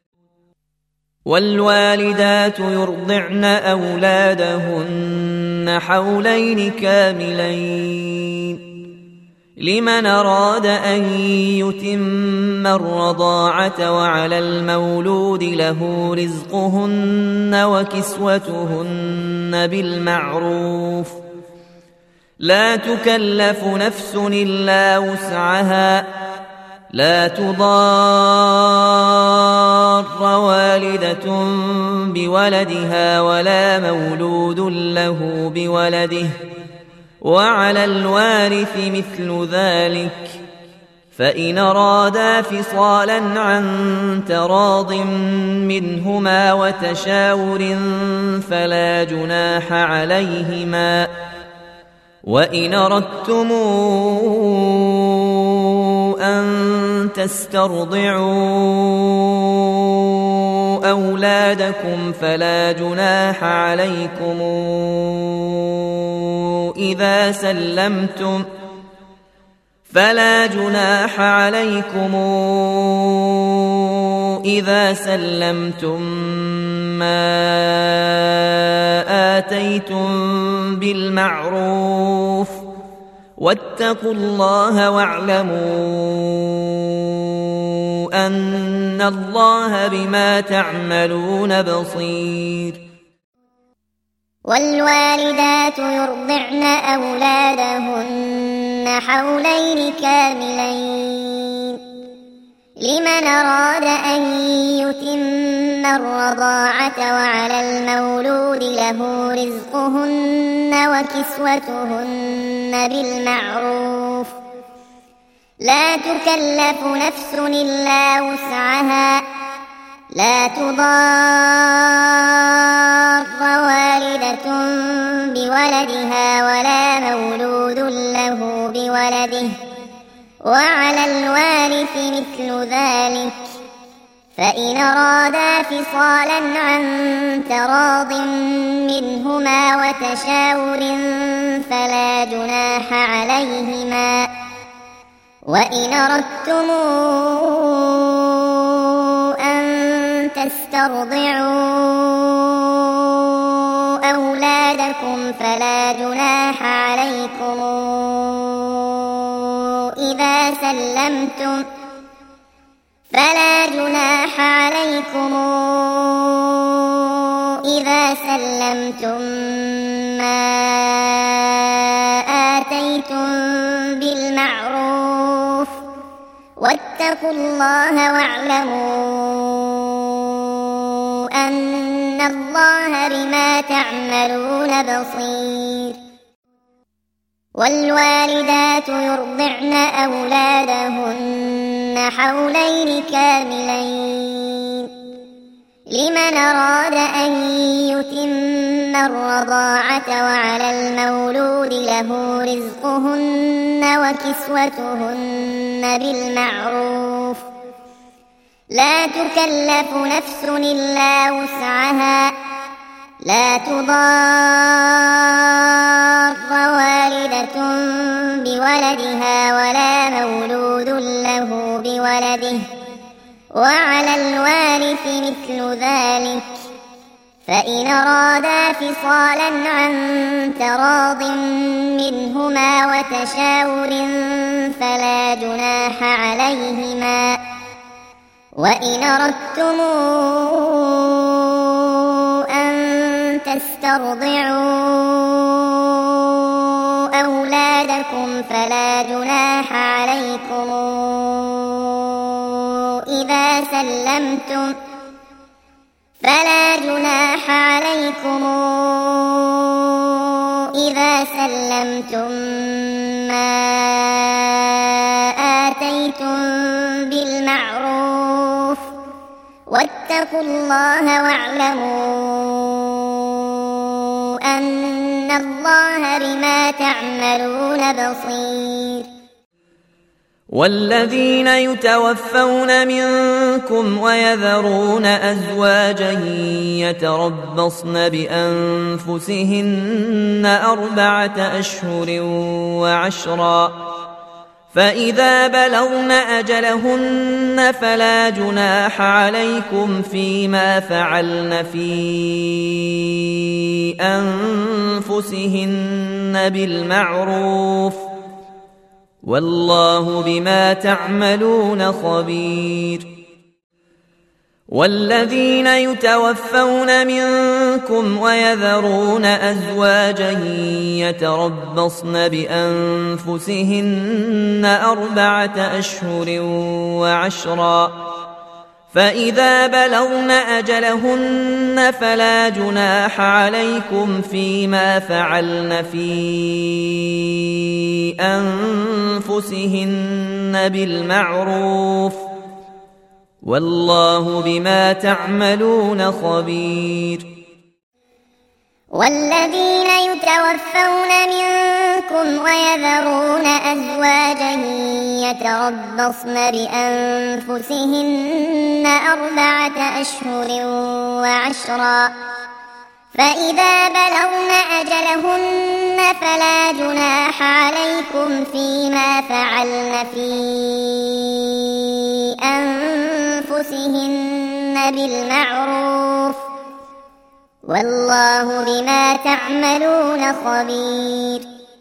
والوالدات يرضعن أولادهن حولين كاملين لمن أراد أن يتم الرضاعة وعلى المولود له رزقهن وكسوتهن بالمعروف لا تكلف نفس إلا وسعها لا تضار والدة بولدها ولا مولود له بولده وعلى الوارث مثل ذلك فإن أرادا فصالا عن تراض منهما وتشاور فلا جناح عليهما وإن أردتم أن تسترضعوا أولادكم فلا جناح عليكم إذا سلمتم ما آتيتم بالمعروف واتقوا الله واعلموا أن الله بما تعملون بصير. والوالدات يرضعن أولادهن حولين كاملين لمن أراد أن يتم الرضاعة وعلى المولود له رزقهن وكسوتهن بالمعروف لا تكلف نفس إلا وسعها لا تضار والدة بولدها ولا مولود له بولده وعلى الوارث مثل ذلك فإن أرادا فصالا عن تراض منهما وتشاور فلا جناح عليهما وإن أردتم أن تسترضعوا أولادكم فلا جناح عليكم إذا سلمتم ما آتيتم بالمعروف واتقوا الله واعلموا أن الله بما تعملون بصير. والوالدات يرضعن أولادهن حولين كاملين لمن أراد أن يتم الرضاعة وعلى المولود له رزقهن وكسوتهن بالمعروف لا تكلف نفس إلا وسعها لا تضار والدة بولدها ولا مولود له بولده وعلى الوارث مثل ذلك فإن أرادا فصالا عن تراض منهما وتشاور فلا جناح عليهما وإن أردتم أن تسترضعوا أولادكم فلا جناح عليكم إذا سلمتم ما آتيتم بالمعروف واتقوا الله واعلموا أن الله بما تعملون بصير. والذين يتوفون منكم ويذرون أزواجا يتربصن بأنفسهن 4 أشهر وعشرا فإذا بلغن أجلهن فلا جناح عليكم فيما فعلن في أنفسهن بالمعروف والله بما تعملون خبير. والذين يتوفون منكم ويذرون أزواجا يتربصن بأنفسهن 4 أشهر و10، فإذا بلغن أجلهن فلا جناح عليكم فيما فعلن في أنفسهن بالمعروف، والله بما تعملون خبير. والذين يتوفون منكم ويذرون أزواجا يتربصن بأنفسهن 4 أشهر و10، فإذا بلغن أجلهن فلا جناح عليكم فيما فعلن في أنفسهن بالمعروف، والله بما تعملون خبير.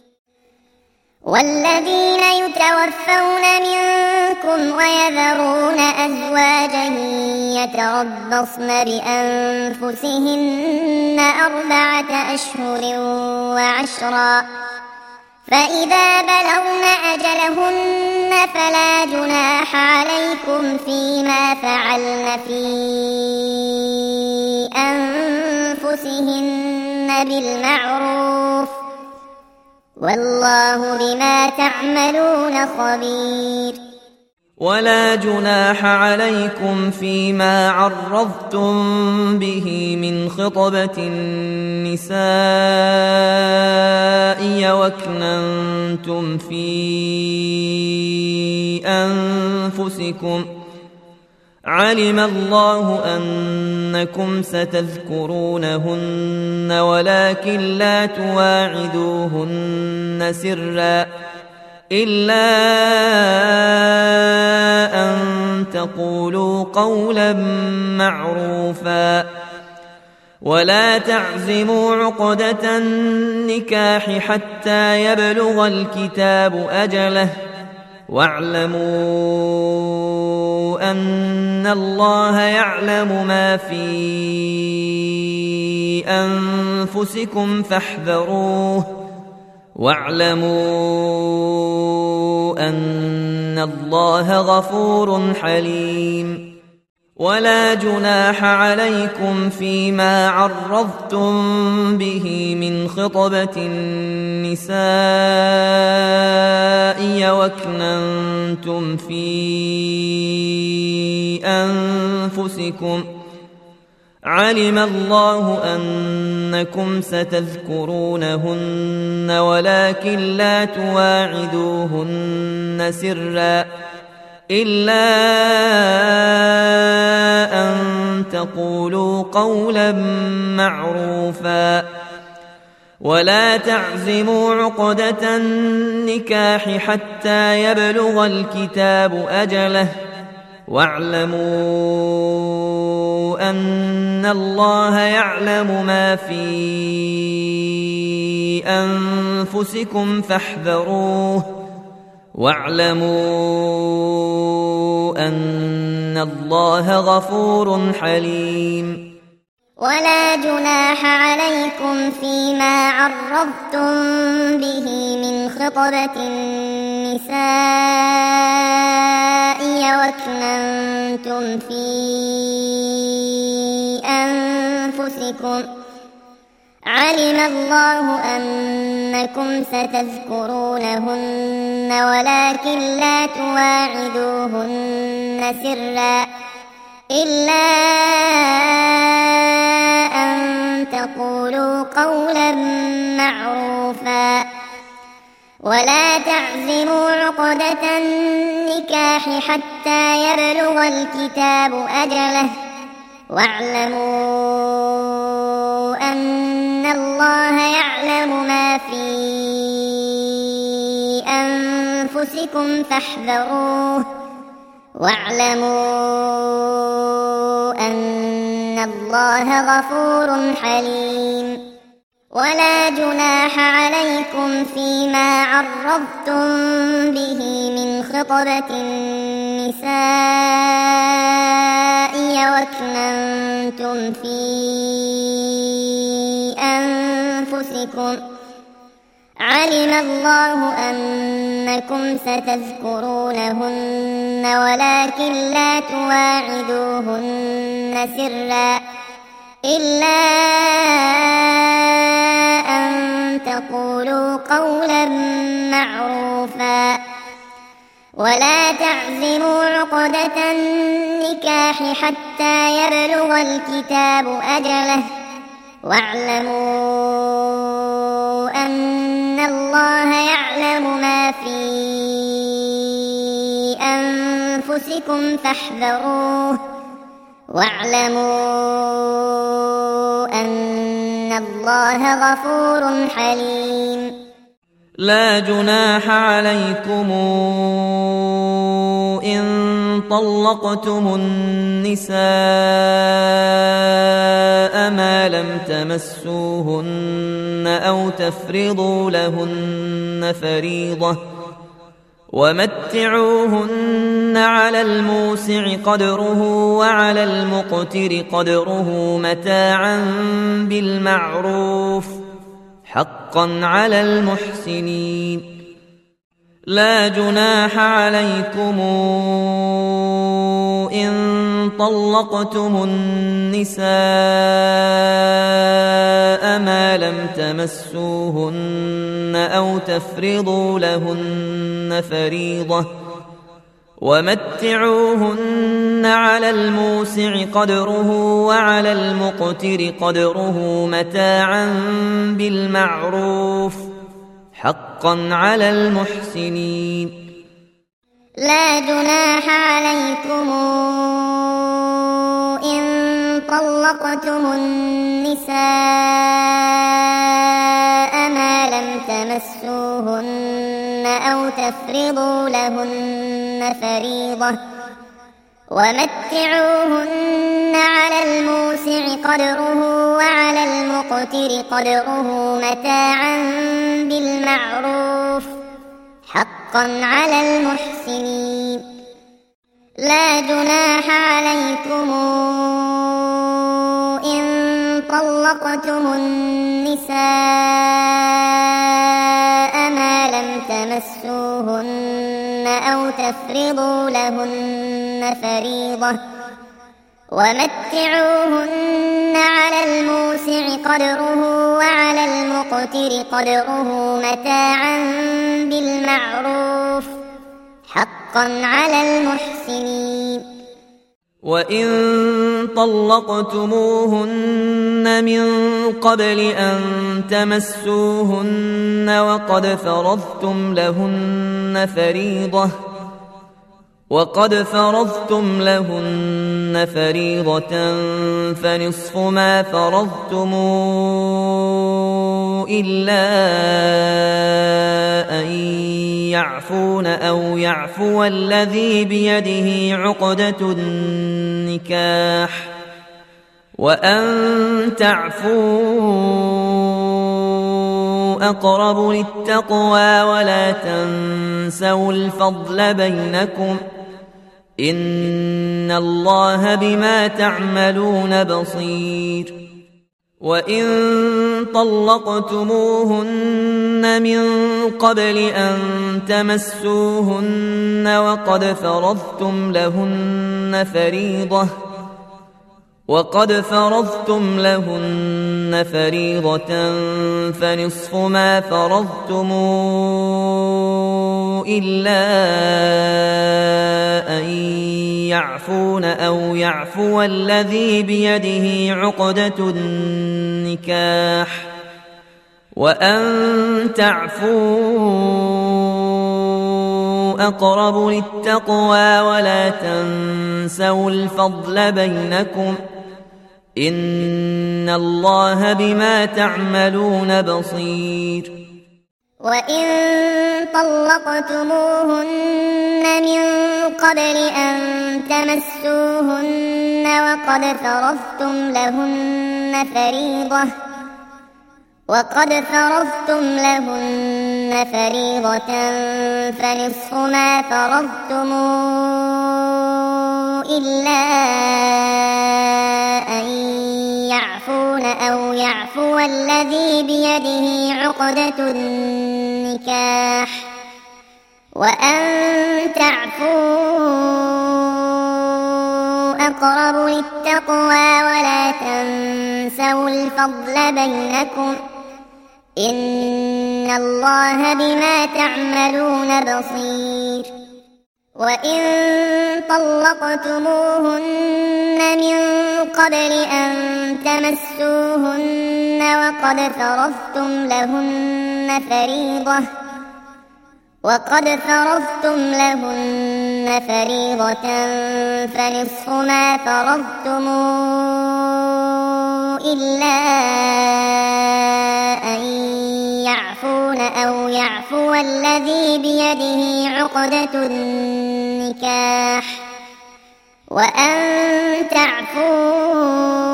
والذين يتوفون منكم ويذرون أزواجا يتربصن بأنفسهن 4 أشهر و10، فإذا بلغن أجلهن فلا جناح عليكم فيما فعلن في أنفسهن بالمعروف، والله بما تعملون خبير. ولا جناح عليكم فيما عرضتم به من خطبة النساء وأكننتم في أنفسكم، علم الله أنكم ستذكرونهن ولكن لا تواعدوهن سرا إلا أن تقولوا قولا معروفا، ولا تعزموا عقدة النكاح حتى يبلغ الكتاب أجله، واعلموا أن الله يعلم ما في أنفسكم فاحذروه، واعلموا أن الله غفور حليم. ولا جناح عليكم فيما عرضتم به من خطبة النساء وأكننتم في أنفسكم، علم الله أنكم ستذكرونهن ولكن لا تواعدوهن سرا إلا أن تقولوا قولا معروفا، ولا تعزموا عقدة النكاح حتى يبلغ الكتاب أجله، واعلموا أن الله يعلم ما في أنفسكم فاحذروه، واعلموا أن الله غفور حليم. ولا جناح عليكم فيما عرضتم به من خطبة النساء وأكننتم في أنفسكم، علم الله أنكم ستذكرونهن ولكن لا تواعدوهن سرا إلا أن تقولوا قولا معروفا، ولا تعزموا عقدة النكاح حتى يبلغ الكتاب أجله، واعلموا أن الله يعلم ما في أنفسكم فاحذروه، واعلموا أن الله غفور حليم. ولا جناح عليكم فيما عرضتم به من خطبة النساء وأكننتم في أنفسكم علم الله أنكم ستذكرونهن ولكن لا تواعدوهن سرا إلا أن تقولوا قولا معروفا ولا تعزموا عقدة النكاح حتى يبلغ الكتاب أجله واعلموا أن الله يعلم ما في أنفسكم فاحذروه واعلموا أن الله غفور حليم لا جناح عليكم إن طلقتم النساء ما لم تمسوهن أو تفرضوا لهن فريضة ومتعوهن على الموسع قدره وعلى المقتر قدره متاعا بالمعروف حقا على المحسنين لا جناح عليكم إن طلقتم النساء ما لم تمسوهن أو تفرضوا لهن فريضة ومتعوهن على الموسع قدره وعلى المقتر قدره متاعا بالمعروف حقا على المحسنين لا جناح عليكم إن طلقتم النساء ما لم تمسوهن أو تفرضوا لهن فريضة ومتعوهن على الموسع قدره وعلى المقتر قدره متاعا بالمعروف حقا على المحسنين لا جناح عليكم إن طلقتم النساء ما لم تمسوهن أو تفرضوا لهن فريضة ومتعوهن على الموسع قدره وعلى المقتر قدره متاعا بالمعروف حقا على المحسنين وإن طلقتموهن من قبل أن تمسوهن وقد فرضتم لهن فريضة فنصف ما فرضتم إلا أن يعفون أو يعفو الذي بيده عقدة النكاح وأن تعفوا أقرب للتقوى ولا تنسوا الفضل بينكم إن الله بما تعملون بصير وإن طلقتموهن من قبل أن تمسوهن وقد فرضتم لهن فريضة فنصف ما فرضتم إلا أن يعفون أو يعفو الذي بيده عقدة النكاح وأن تعفوا أقرب للتقوى ولا تنسوا الفضل بينكم إن الله بما تعملون بصير وإن طلقتموهن من قبل أن تمسوهن وقد فرضتم لهن فريضة فنصف ما فرضتم إلا أن يعفون أو يعفو الذي بيده عقدة النكاح وأن تعفوا أقرب للتقوى ولا تنسوا الفضل بينكم إن الله بما تعملون بصير وإن طلقتموهن من قبل أن تمسوهن وقد فرضتم لهن فريضة فنصف ما فرضتم إلا أن يعفون أو يعفو الذي بيده عقدة النكاح وأن تعفوا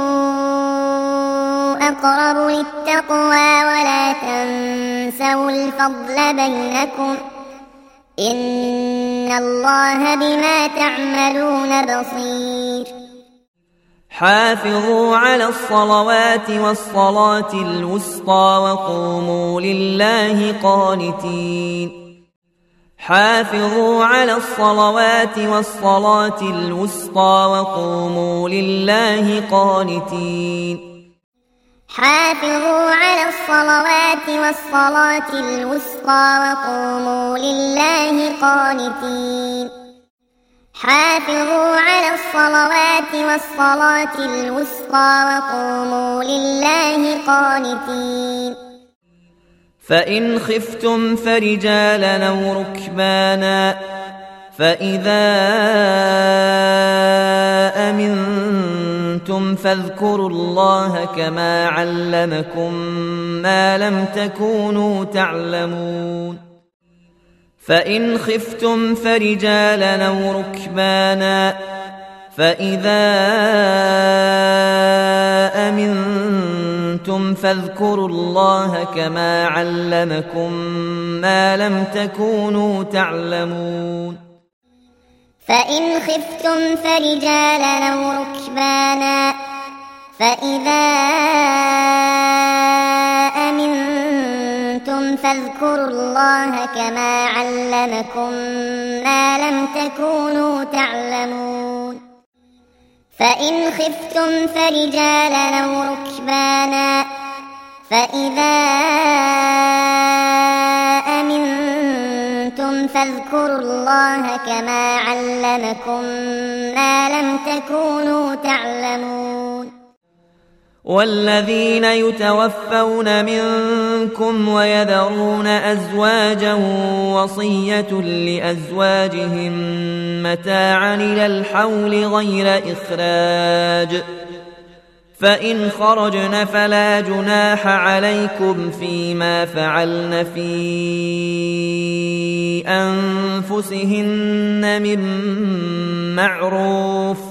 أقرب للتقوى ولا تنسوا الفضل بينكم إن الله بما تعملون بصير حافظوا على الصلوات والصلاة الوسطى وقوموا لله قانتين حافظوا على الصلوات والصلاة الوسطى وقوموا لله قانتين حافظوا على الصلوات والصلاة الوسطى وقوموا لله قانتين حافظوا على الصلوات والصلاة الوسطى وقوموا لله قانتين فإن خفتم فرجالا أو ركبانا فإذا أمنتم فاذكروا الله كما علمكم ما لم تكونوا تعلمون فإن خفتم فرجالا أو ركبانا فإذا أمنتم فاذكروا الله كما علمكم ما لم تكونوا تعلمون فإن خفتم فرجالا أو ركبانا فإذا أمنتم فاذكروا الله كما علمكم ما لم تكونوا تعلمون فإن خفتم فرجالا أو ركبانا فإذا أمنتم فاذكروا الله كما علمكم ما لم تكونوا تعلمون والذين يتوفون منكم ويذرون أزواجا وصية لأزواجهم متاعا إلى الحول غير إخراج فإن خرجن فلا جناح عليكم فيما فعلن في أنفسهن من معروف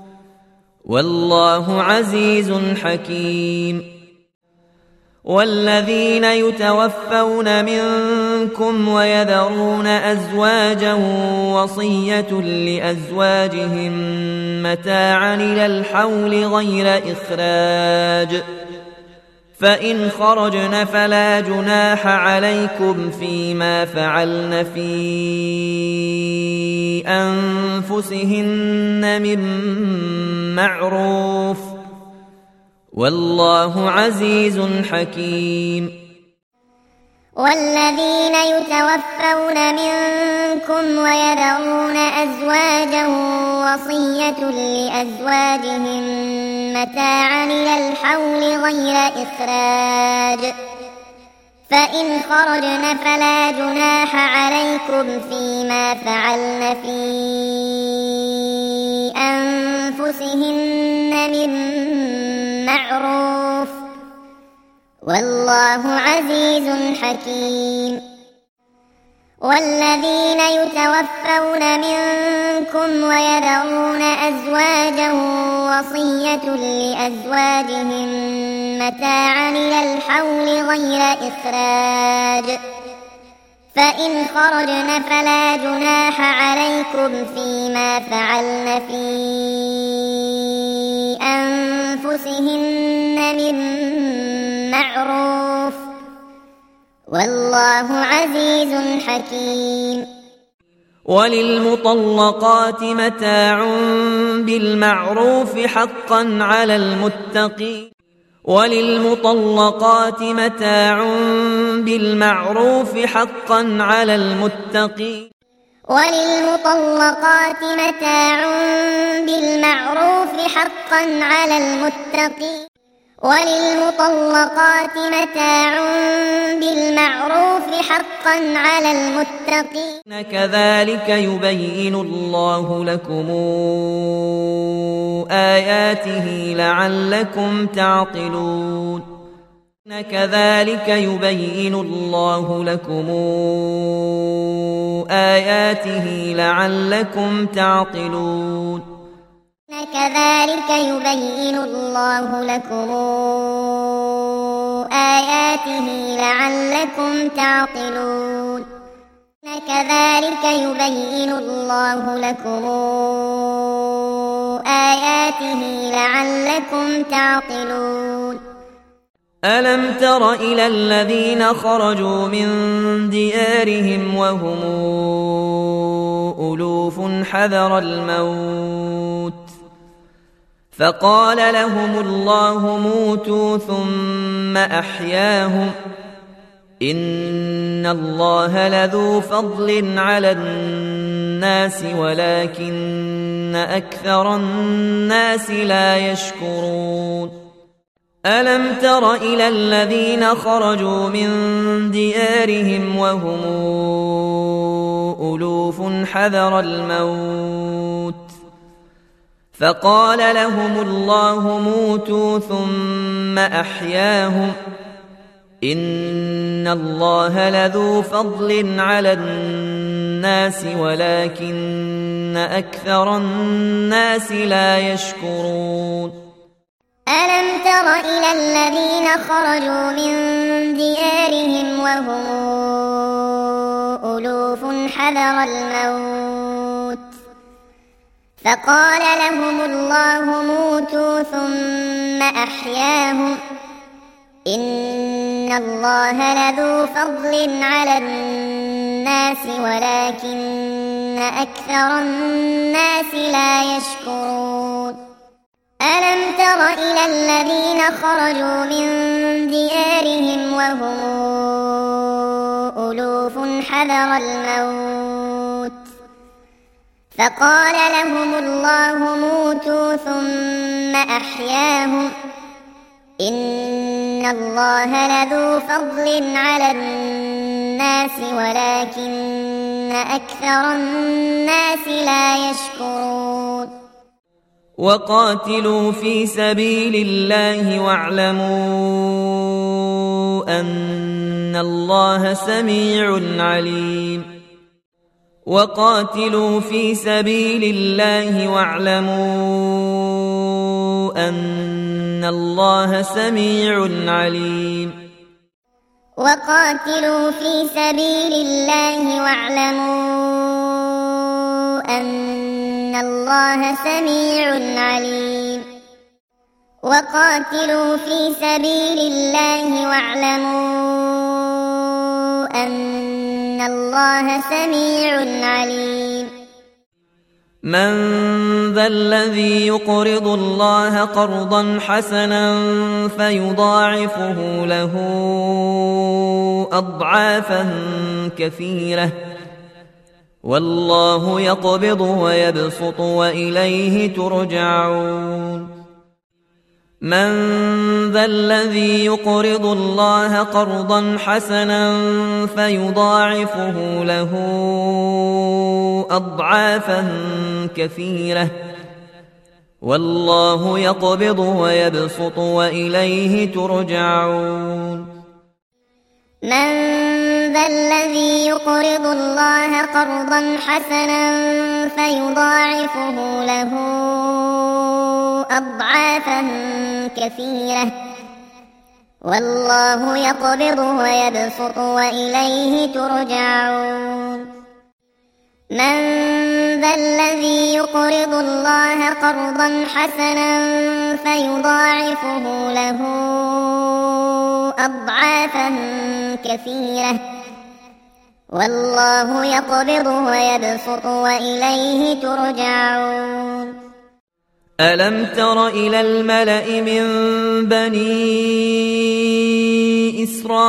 والله عزيز حكيم والذين يتوفون منكم ويذرون أزواجا وصية لأزواجهم متاعا إلى الحول غير إخراج فإن خرجن فلا جناح عليكم فيما فعلن في أنفسهن من معروف والله عزيز حكيم والذين يتوفون منكم ويذرون أزواجا وصية لأزواجهم متاعا إلى الحول غير إخراج فإن خرجن فلا جناح عليكم فيما فعلن في أنفسهن من معروف والله عزيز حكيم والذين يتوفون منكم منكم ويذرون أزواجا وصية لأزواجهم متاعا إلى الحول غير إخراج فإن خرجن فلا جناح عليكم فيما فعلن في أنفسهن من معروف والله عزيز حكيم. وللمطلقات متاع بالمعروف حقا على المتقين وللمطلقات متاع بالمعروف حقا على المتقين وللمطلقات متاع بالمعروف حقا على المتقين وللمطلقات متاع بالمعروف حقا على المتقين كذلك يبين الله لكم آياته لعلكم تعقلون كذلك يبين الله لكم آياته لعلكم تعقلون كذلك يبين الله لكم آياته لعلكم تعقلون كذلك يبين الله لكم آياته لعلكم تعقلون. ألم تر إلى الذين خرجوا من ديارهم وهم ألوف حذر الموت فقال لهم الله موتوا ثم أحياهم إن الله لذو فضل على الناس ولكن أكثر الناس لا يشكرون. ألم تر إلى الذين خرجوا من ديارهم وهم ألوف حذر الموت فقال لهم الله موتوا ثم أحياهم إن الله لذو فضل على الناس ولكن أكثر الناس لا يشكرون. ألم تر إلى الذين خرجوا من ديارهم وهم ألوف حذر الموت فقال لهم الله موتوا ثم أحياهم إن الله لذو فضل على الناس ولكن أكثر الناس لا يشكرون. ألم تر إلى الذين خرجوا من ديارهم وهم ألوف حذر الموت فقال لهم الله موتوا ثم أحياهم إن الله لذو فضل على الناس ولكن أكثر الناس لا يشكرون. وقاتلوا في سبيل الله واعلموا أن الله سميع عليم. وقاتلوا في سبيل الله واعلموا أن الله سميع عليم. وقاتلوا في سبيل الله واعلموا أن الله سميع عليم. وقاتلوا في سبيل الله واعلموا أن الله سميع عليم. من ذا الذي يقرض الله قرضا حسنا فيضاعفه له أضعافا كثيرة والله يقبض ويبسط وإليه ترجعون. من ذا الذي يقرض الله قرضا حسنا فيضاعفه له أضعافا كثيرة والله يقبض ويبسط وإليه ترجعون. من ذا الذي يقرض الله قرضا حسنا فيضاعفه فيضاعفه له أضعافا كثيرة والله يقبض ويبسط وإليه ترجعون من ذا الذي يقرض الله قرضا حسنا فيضاعفه له أضعافا كثيرة والله يقبض ويبسط وإليه ترجعون ألم تر إلى الملأ من بني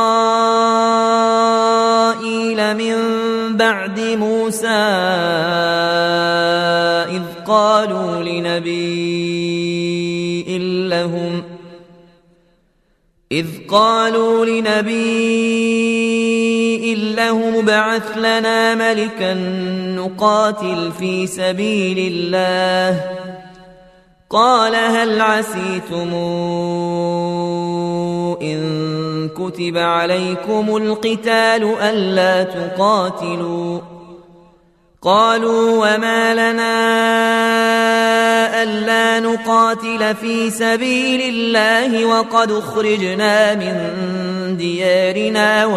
إسرائيل من بعد موسى إذ قالوا لنبي لهم ابعث لنا ملكا نقاتل في سبيل الله قال هل عسيتم إن كتب عليكم القتال ألا تقاتلوا قالوا وما لنا ألا نقاتل في سبيل الله وقد أخرجنا من ديارنا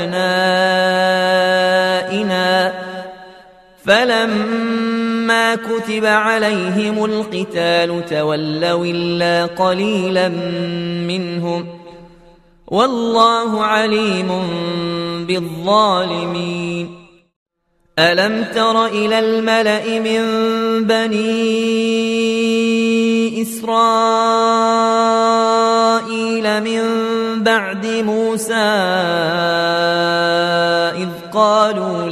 وأبنائنا فلما كتب عليهم القتال تولوا إلا قليلا منهم والله عليم بالظالمين ألم تر إلى الملأ من بني إسرائيل من بعد موسى إذ قالوا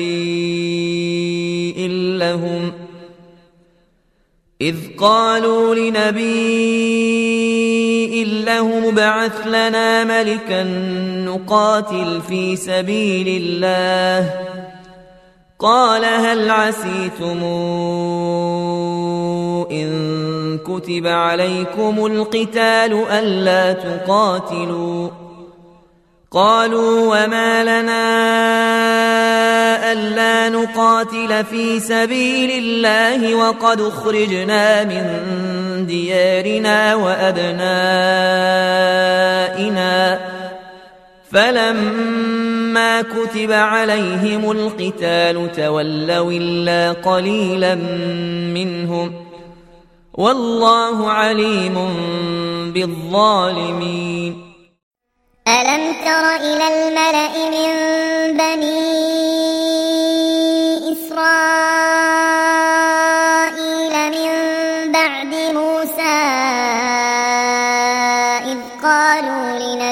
لنبي لهم ابعث لنا ملكا نقاتل في سبيل الله قال هل عسيتم إن كتب عليكم القتال ألا تقاتلوا قالوا وما لنا ألا نقاتل في سبيل الله وقد أخرجنا من ديارنا وأبنائنا فلما كتب عليهم القتال تولوا إلا قليلا منهم والله عليم بالظالمين ألم تر إلى الملأ من بني إسرائيل من بعد موسى إذ قالوا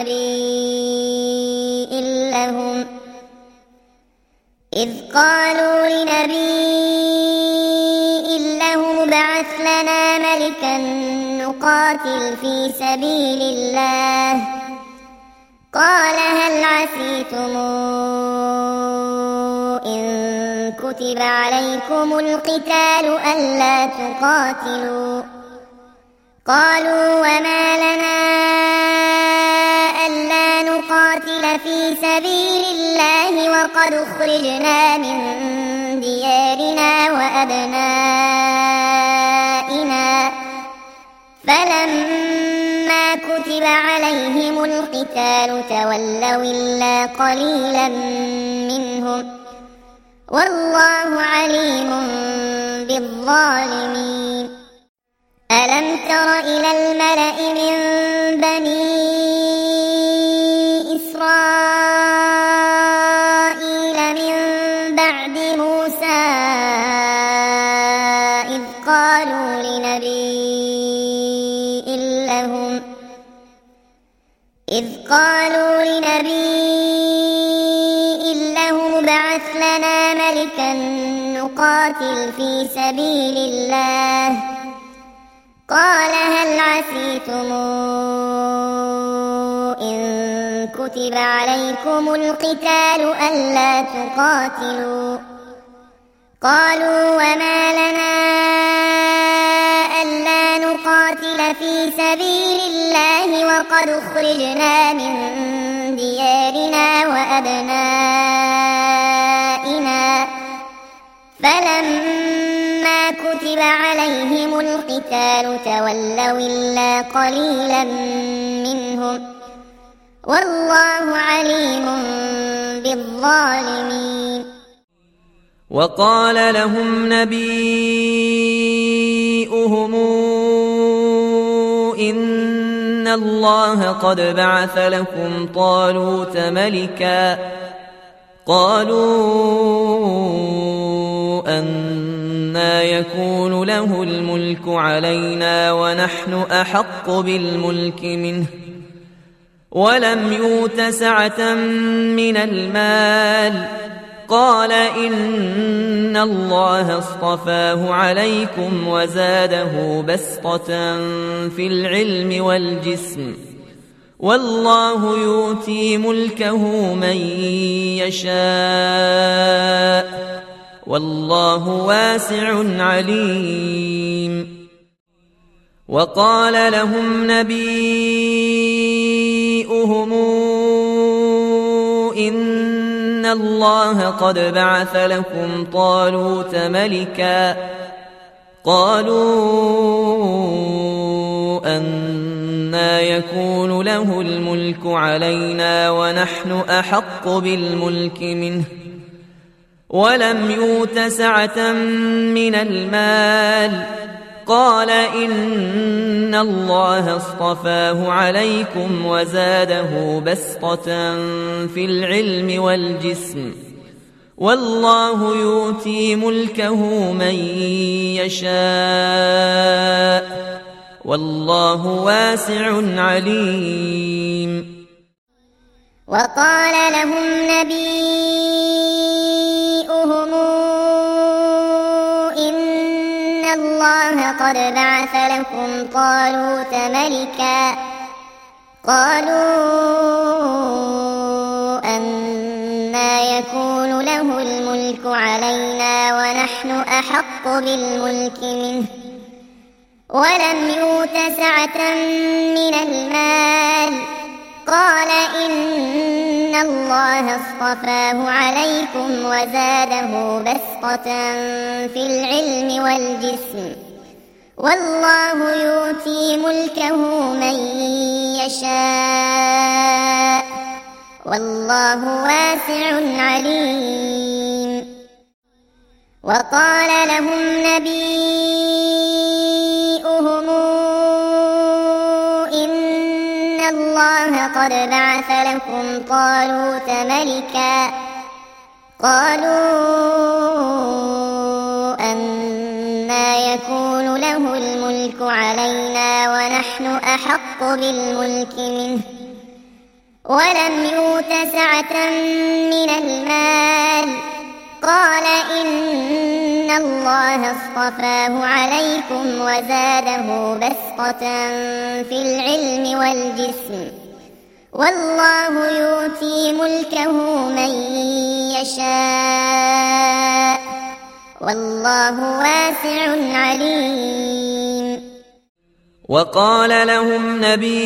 لنبي لهم ابعث لنا ملكا نقاتل في سبيل الله قال هل عسيتم إن كتب عليكم القتال ألا تقاتلوا قالوا وما لنا ألا نقاتل في سبيل الله وقد أخرجنا من ديارنا وأبنائنا فلما كتب عليهم القتال تولوا إلا قليلا منهم والله عليم بالظالمين ألم تر إلى الملأ من بني إسرائيل من بعد موسى إذ قالوا لنبي لهم ابعث لنا ملكا نقاتل في سبيل الله قال هل عسيتم إن كتب عليكم القتال ألا تقاتلوا قالوا وما لنا ألا نقاتل في سبيل الله وقد أخرجنا من ديارنا وأبنائنا فلما فلما كتب عليهم القتال تولوا إلا قليلا منهم والله عليم بالظالمين. وقال لهم نبيؤهم إن الله قد بعث لكم طالوت ملكا قالوا أنى يكون له الملك علينا ونحن أحق بالملك منه ولم يؤت سعة من المال قال إن الله اصطفاه عليكم وزاده بسطة في العلم والجسم والله يؤتي ملكه من يشاء والله واسع عليم. وقال لهم نبيؤهم إن الله قد بعث لكم طالوت ملكا قالوا أنى يكون له الملك علينا ونحن أحق بالملك منه ولم يؤت سعة من المال قال إن الله اصطفاه عليكم وزاده بسطة في العلم والجسم والله يؤتي ملكه من يشاء والله واسع عليم. وقال لهم نبيؤهم إن الله قد بعث لكم طالوت ملكا قالوا أنى يكون له الملك علينا ونحن أحق بالملك منه ولم يؤت سعة من المال قال إن الله اصطفاه عليكم وزاده بسطة في العلم والجسم والله يؤتي ملكه من يشاء والله واسع عليم. وقال لهم نبيؤهم إن الله قد بعث لكم طالوت ملكا قالوا أنى يكون له الملك علينا ونحن أحق بالملك منه ولم يؤت سعة من المال قال إن الله اصطفاه عليكم وزاده بسطة في العلم والجسم والله يؤتي ملكه من يشاء والله واسع عليم. وقال لهم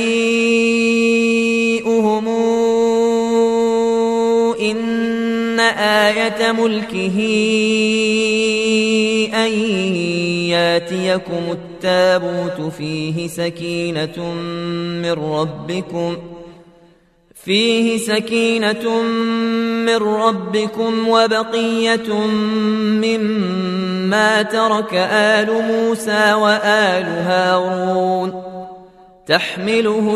نبيؤهم إن آية ملكه أن ياتيكم التابوت فيه سكينة من ربكم وبقية مما ترك آل موسى وآل هارون تحمله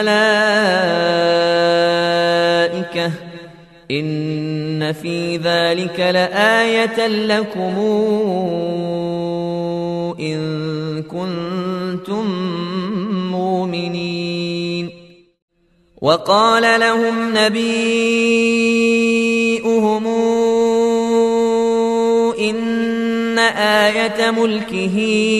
الملائكة إن في ذلك لآية لكم إن كنتم مؤمنين. وقال لهم نبيؤهم إن آية ملكه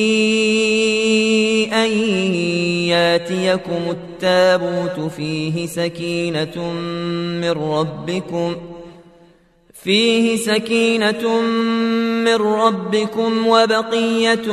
أن ياتيكم التابوت فيه سكينة من ربكم وبقية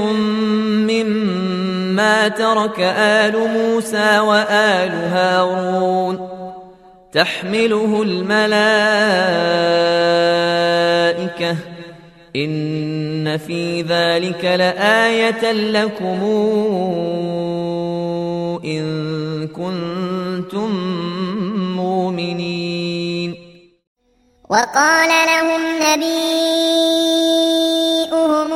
مما ترك آل موسى وآل هارون تحمله الملائكة إن في ذلك لآية لكم إن كنتم مؤمنين. وقال لهم نبيهم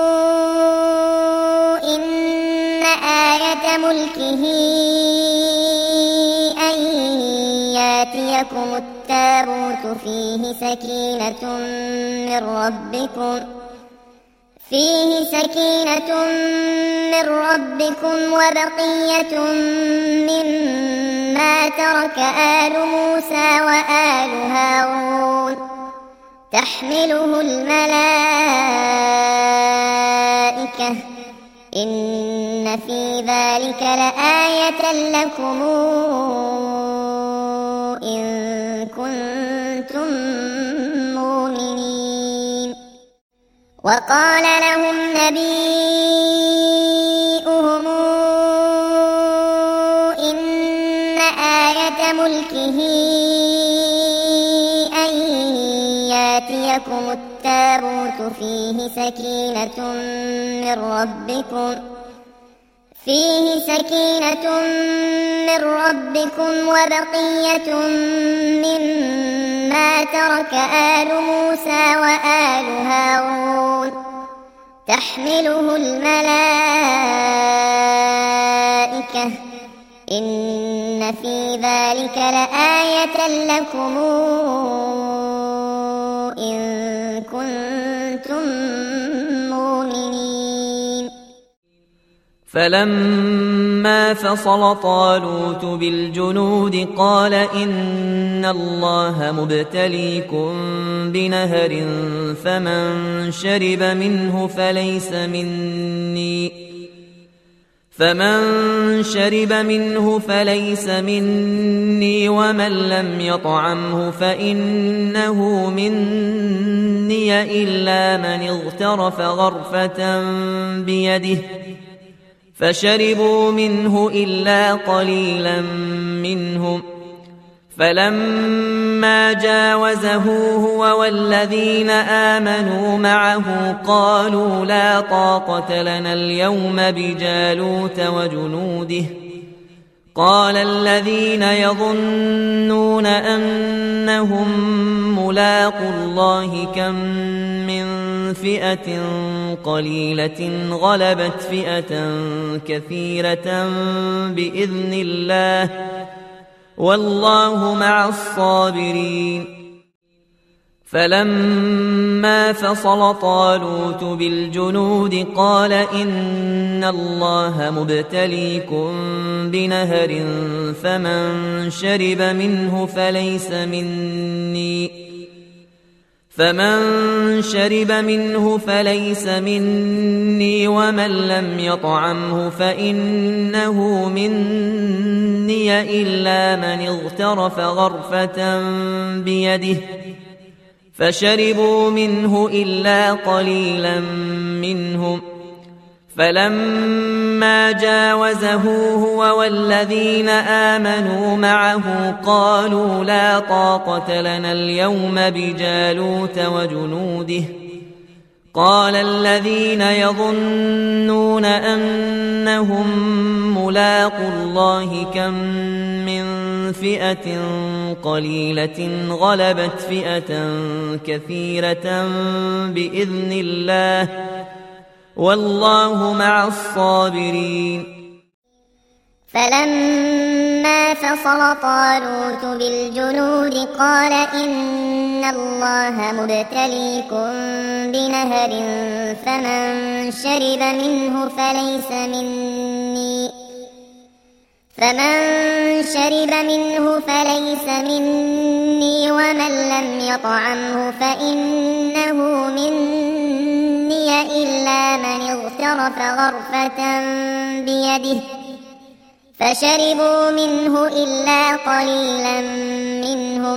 إن آية ملكه أن ياتيكم التابوت فيه سكينة من ربكم وبقية مما ترك آل موسى وآل هارون تحمله الملائكة إن في ذلك لآية لكم إن كنتم مؤمنين. وقال لهم نبيهم إن آية ملكه أن ياتيكم التابوت فيه سكينة من ربكم وبقية مما ترك آل موسى وآل هارون تحمله الملائكة إن في ذلك لآية لكم إن كنتم مؤمنين. فلما فصل طالوت بالجنود قال إن الله مبتليكم بنهر فمن شرب منه فليس مني ومن لم يطعمه فإنه مني إلا من اغترف غرفة بيده فشربوا منه إلا قليلا منهم. فلما جاوزه هو والذين آمنوا معه قالوا لا طاقة لنا اليوم بجالوت وجنوده. قال الذين يظنون أنهم ملاقو الله كم من فئة قليلة غلبت فئة كثيرة بإذن الله والله مع الصابرين. فلما فصل طالوت بالجنود قال إن الله مبتليكم بنهر فمن شرب منه فليس مني ومن لم يطعمه فإنه مني إلا من اغترف غرفة بيده فشربوا منه إلا قليلا منهم. فلما جاوزه هو والذين آمنوا معه قالوا لا طاقة لنا اليوم بجالوت وجنوده. قال الذين يظنون أنهم ملاقو الله كم من فئة قليلة غلبت فئة كثيرة بإذن الله والله مع الصابرين. فلما فصل طالوت بالجنود قال إن الله مبتليكم بنهر فمن شرب منه فليس مني ومن لم يطعمه فإنه مني إلا من اغترف غرفة بيده فشربوا منه إلا قليلا منهم.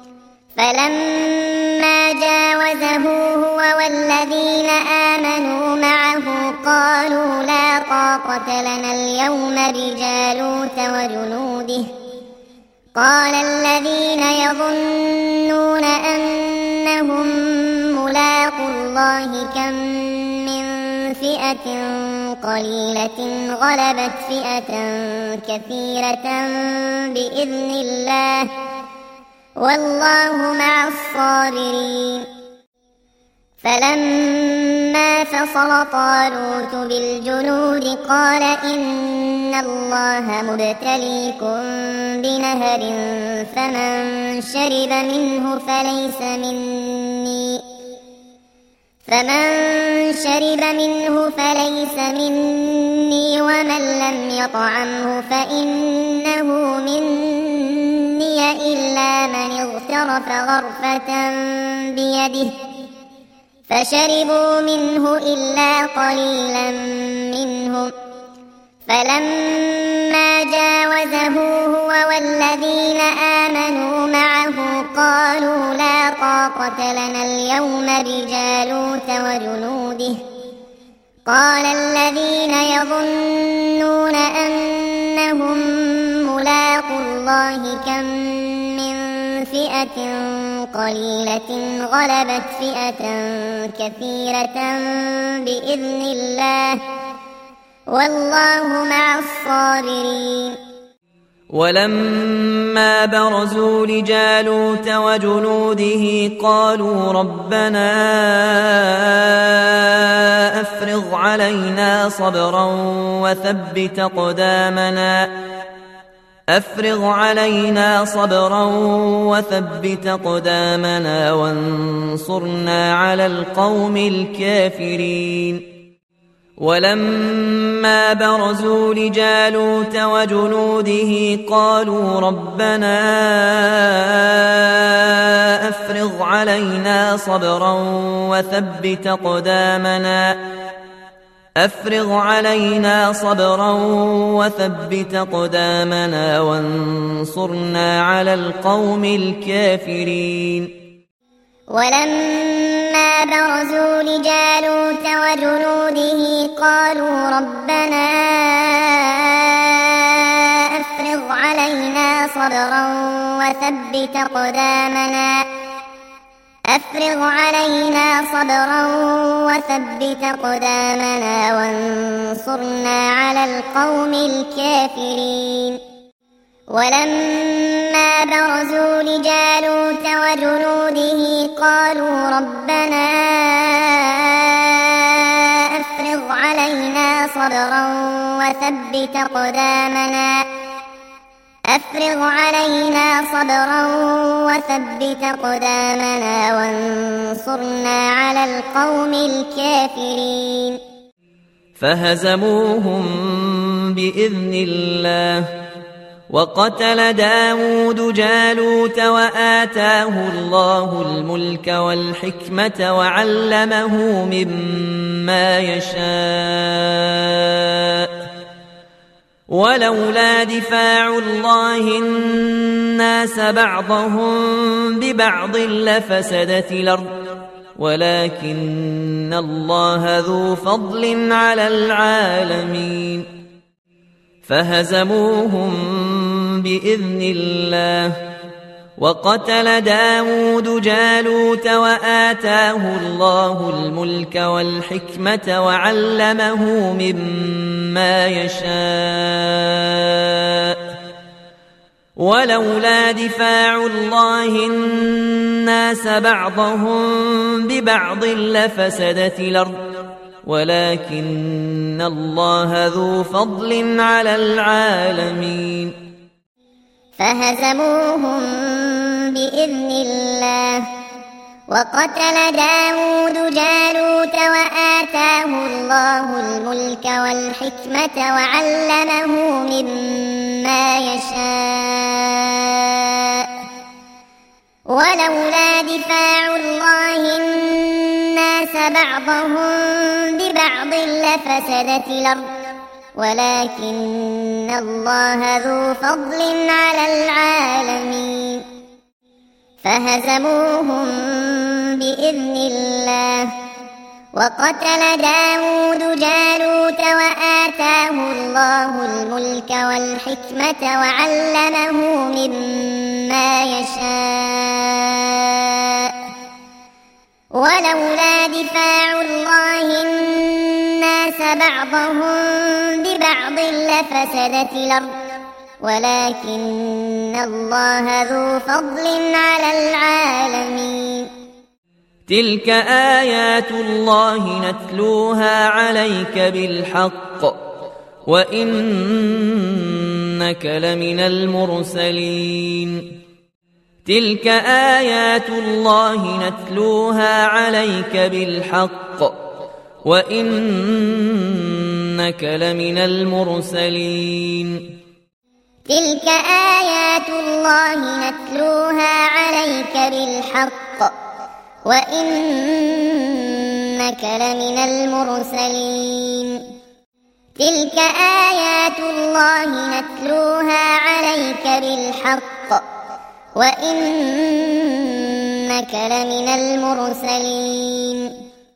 فلما جاوزه هو والذين آمنوا معه قالوا لا طاقة لنا اليوم بجالوت وجنوده. قال الذين يظنون أنهم ملاقو الله الله كم من فئة قليلة غلبت فئة كثيرة بإذن الله والله مع الصابرين. فلما فصل طالوت بالجنود قال إن الله مبتليكم بنهر فمن شرب منه فليس مني ومن لم يطعمه فإنه مني إلا من اغترف غرفة بيده فشربوا منه إلا قليلا منهم. فلما جاوزه هو والذين آمنوا معه قالوا لا طاقة لنا اليوم بجالوت وجنوده. قال الذين يظنون أنهم ملاقو الله كم من فئة قليلة غلبت فئة كثيرة بإذن الله والله مع الصابرين. ولما برزوا لجالوت وجنوده قالوا ربنا أفرغ علينا صبرا وثبت أقدامنا وانصرنا على القوم الكافرين. ولما برزوا لجالوت وجنوده قالوا ربنا أفرغ علينا صبرا وثبت أقدامنا وانصرنا على القوم الكافرين. ولما برزوا لجالوت وجنوده قالوا ربنا أفرغ علينا صبرا وثبت أقدامنا وانصرنا على القوم الكافرين. ولما برزوا لجالوت وجنوده قالوا ربنا أفرغ علينا صبرا وثبت أقدامنا وانصرنا على القوم الكافرين. فهزموهم بإذن الله وقتل داود جالوت وآتاه الله الملك والحكمة وعلمه مما يشاء ولولا دفاع الله الناس بعضهم ببعض لفسدت الأرض ولكن الله ذو فضل على العالمين. فهزموهم بإذن الله وقتل داود جالوت وآتاه الله الملك والحكمة وعلمه مما يشاء ولولا دفاع الله الناس بعضهم ببعض لفسدت الأرض ولكن الله ذو فضل على العالمين. فهزموهم بإذن الله وقتل داود جالوت وآتاه الله الملك والحكمة وعلمه مما يشاء ولولا دفاع الله الناس بعضهم ببعض لفسدت الأرض ولكن الله ذو فضل على العالمين. فهزموهم بإذن الله وقتل داود جالوت وآتاه الله الملك والحكمة وعلمه مما يشاء ولولا دفاع الله الناس بعضهم ببعض لفسدت الأرض ولكن الله ذو فضل على العالمين. تلك آيات الله نتلوها عليك بالحق وإنك لمن المرسلين. تلك آيات الله نتلوها عليك بالحق وإنك لمن المرسلين. تلك آيات الله نتلوها عليك بالحق وإنك لمن المرسلين. تلك آيات الله نتلوها عليك بالحق وإنك لمن المرسلين.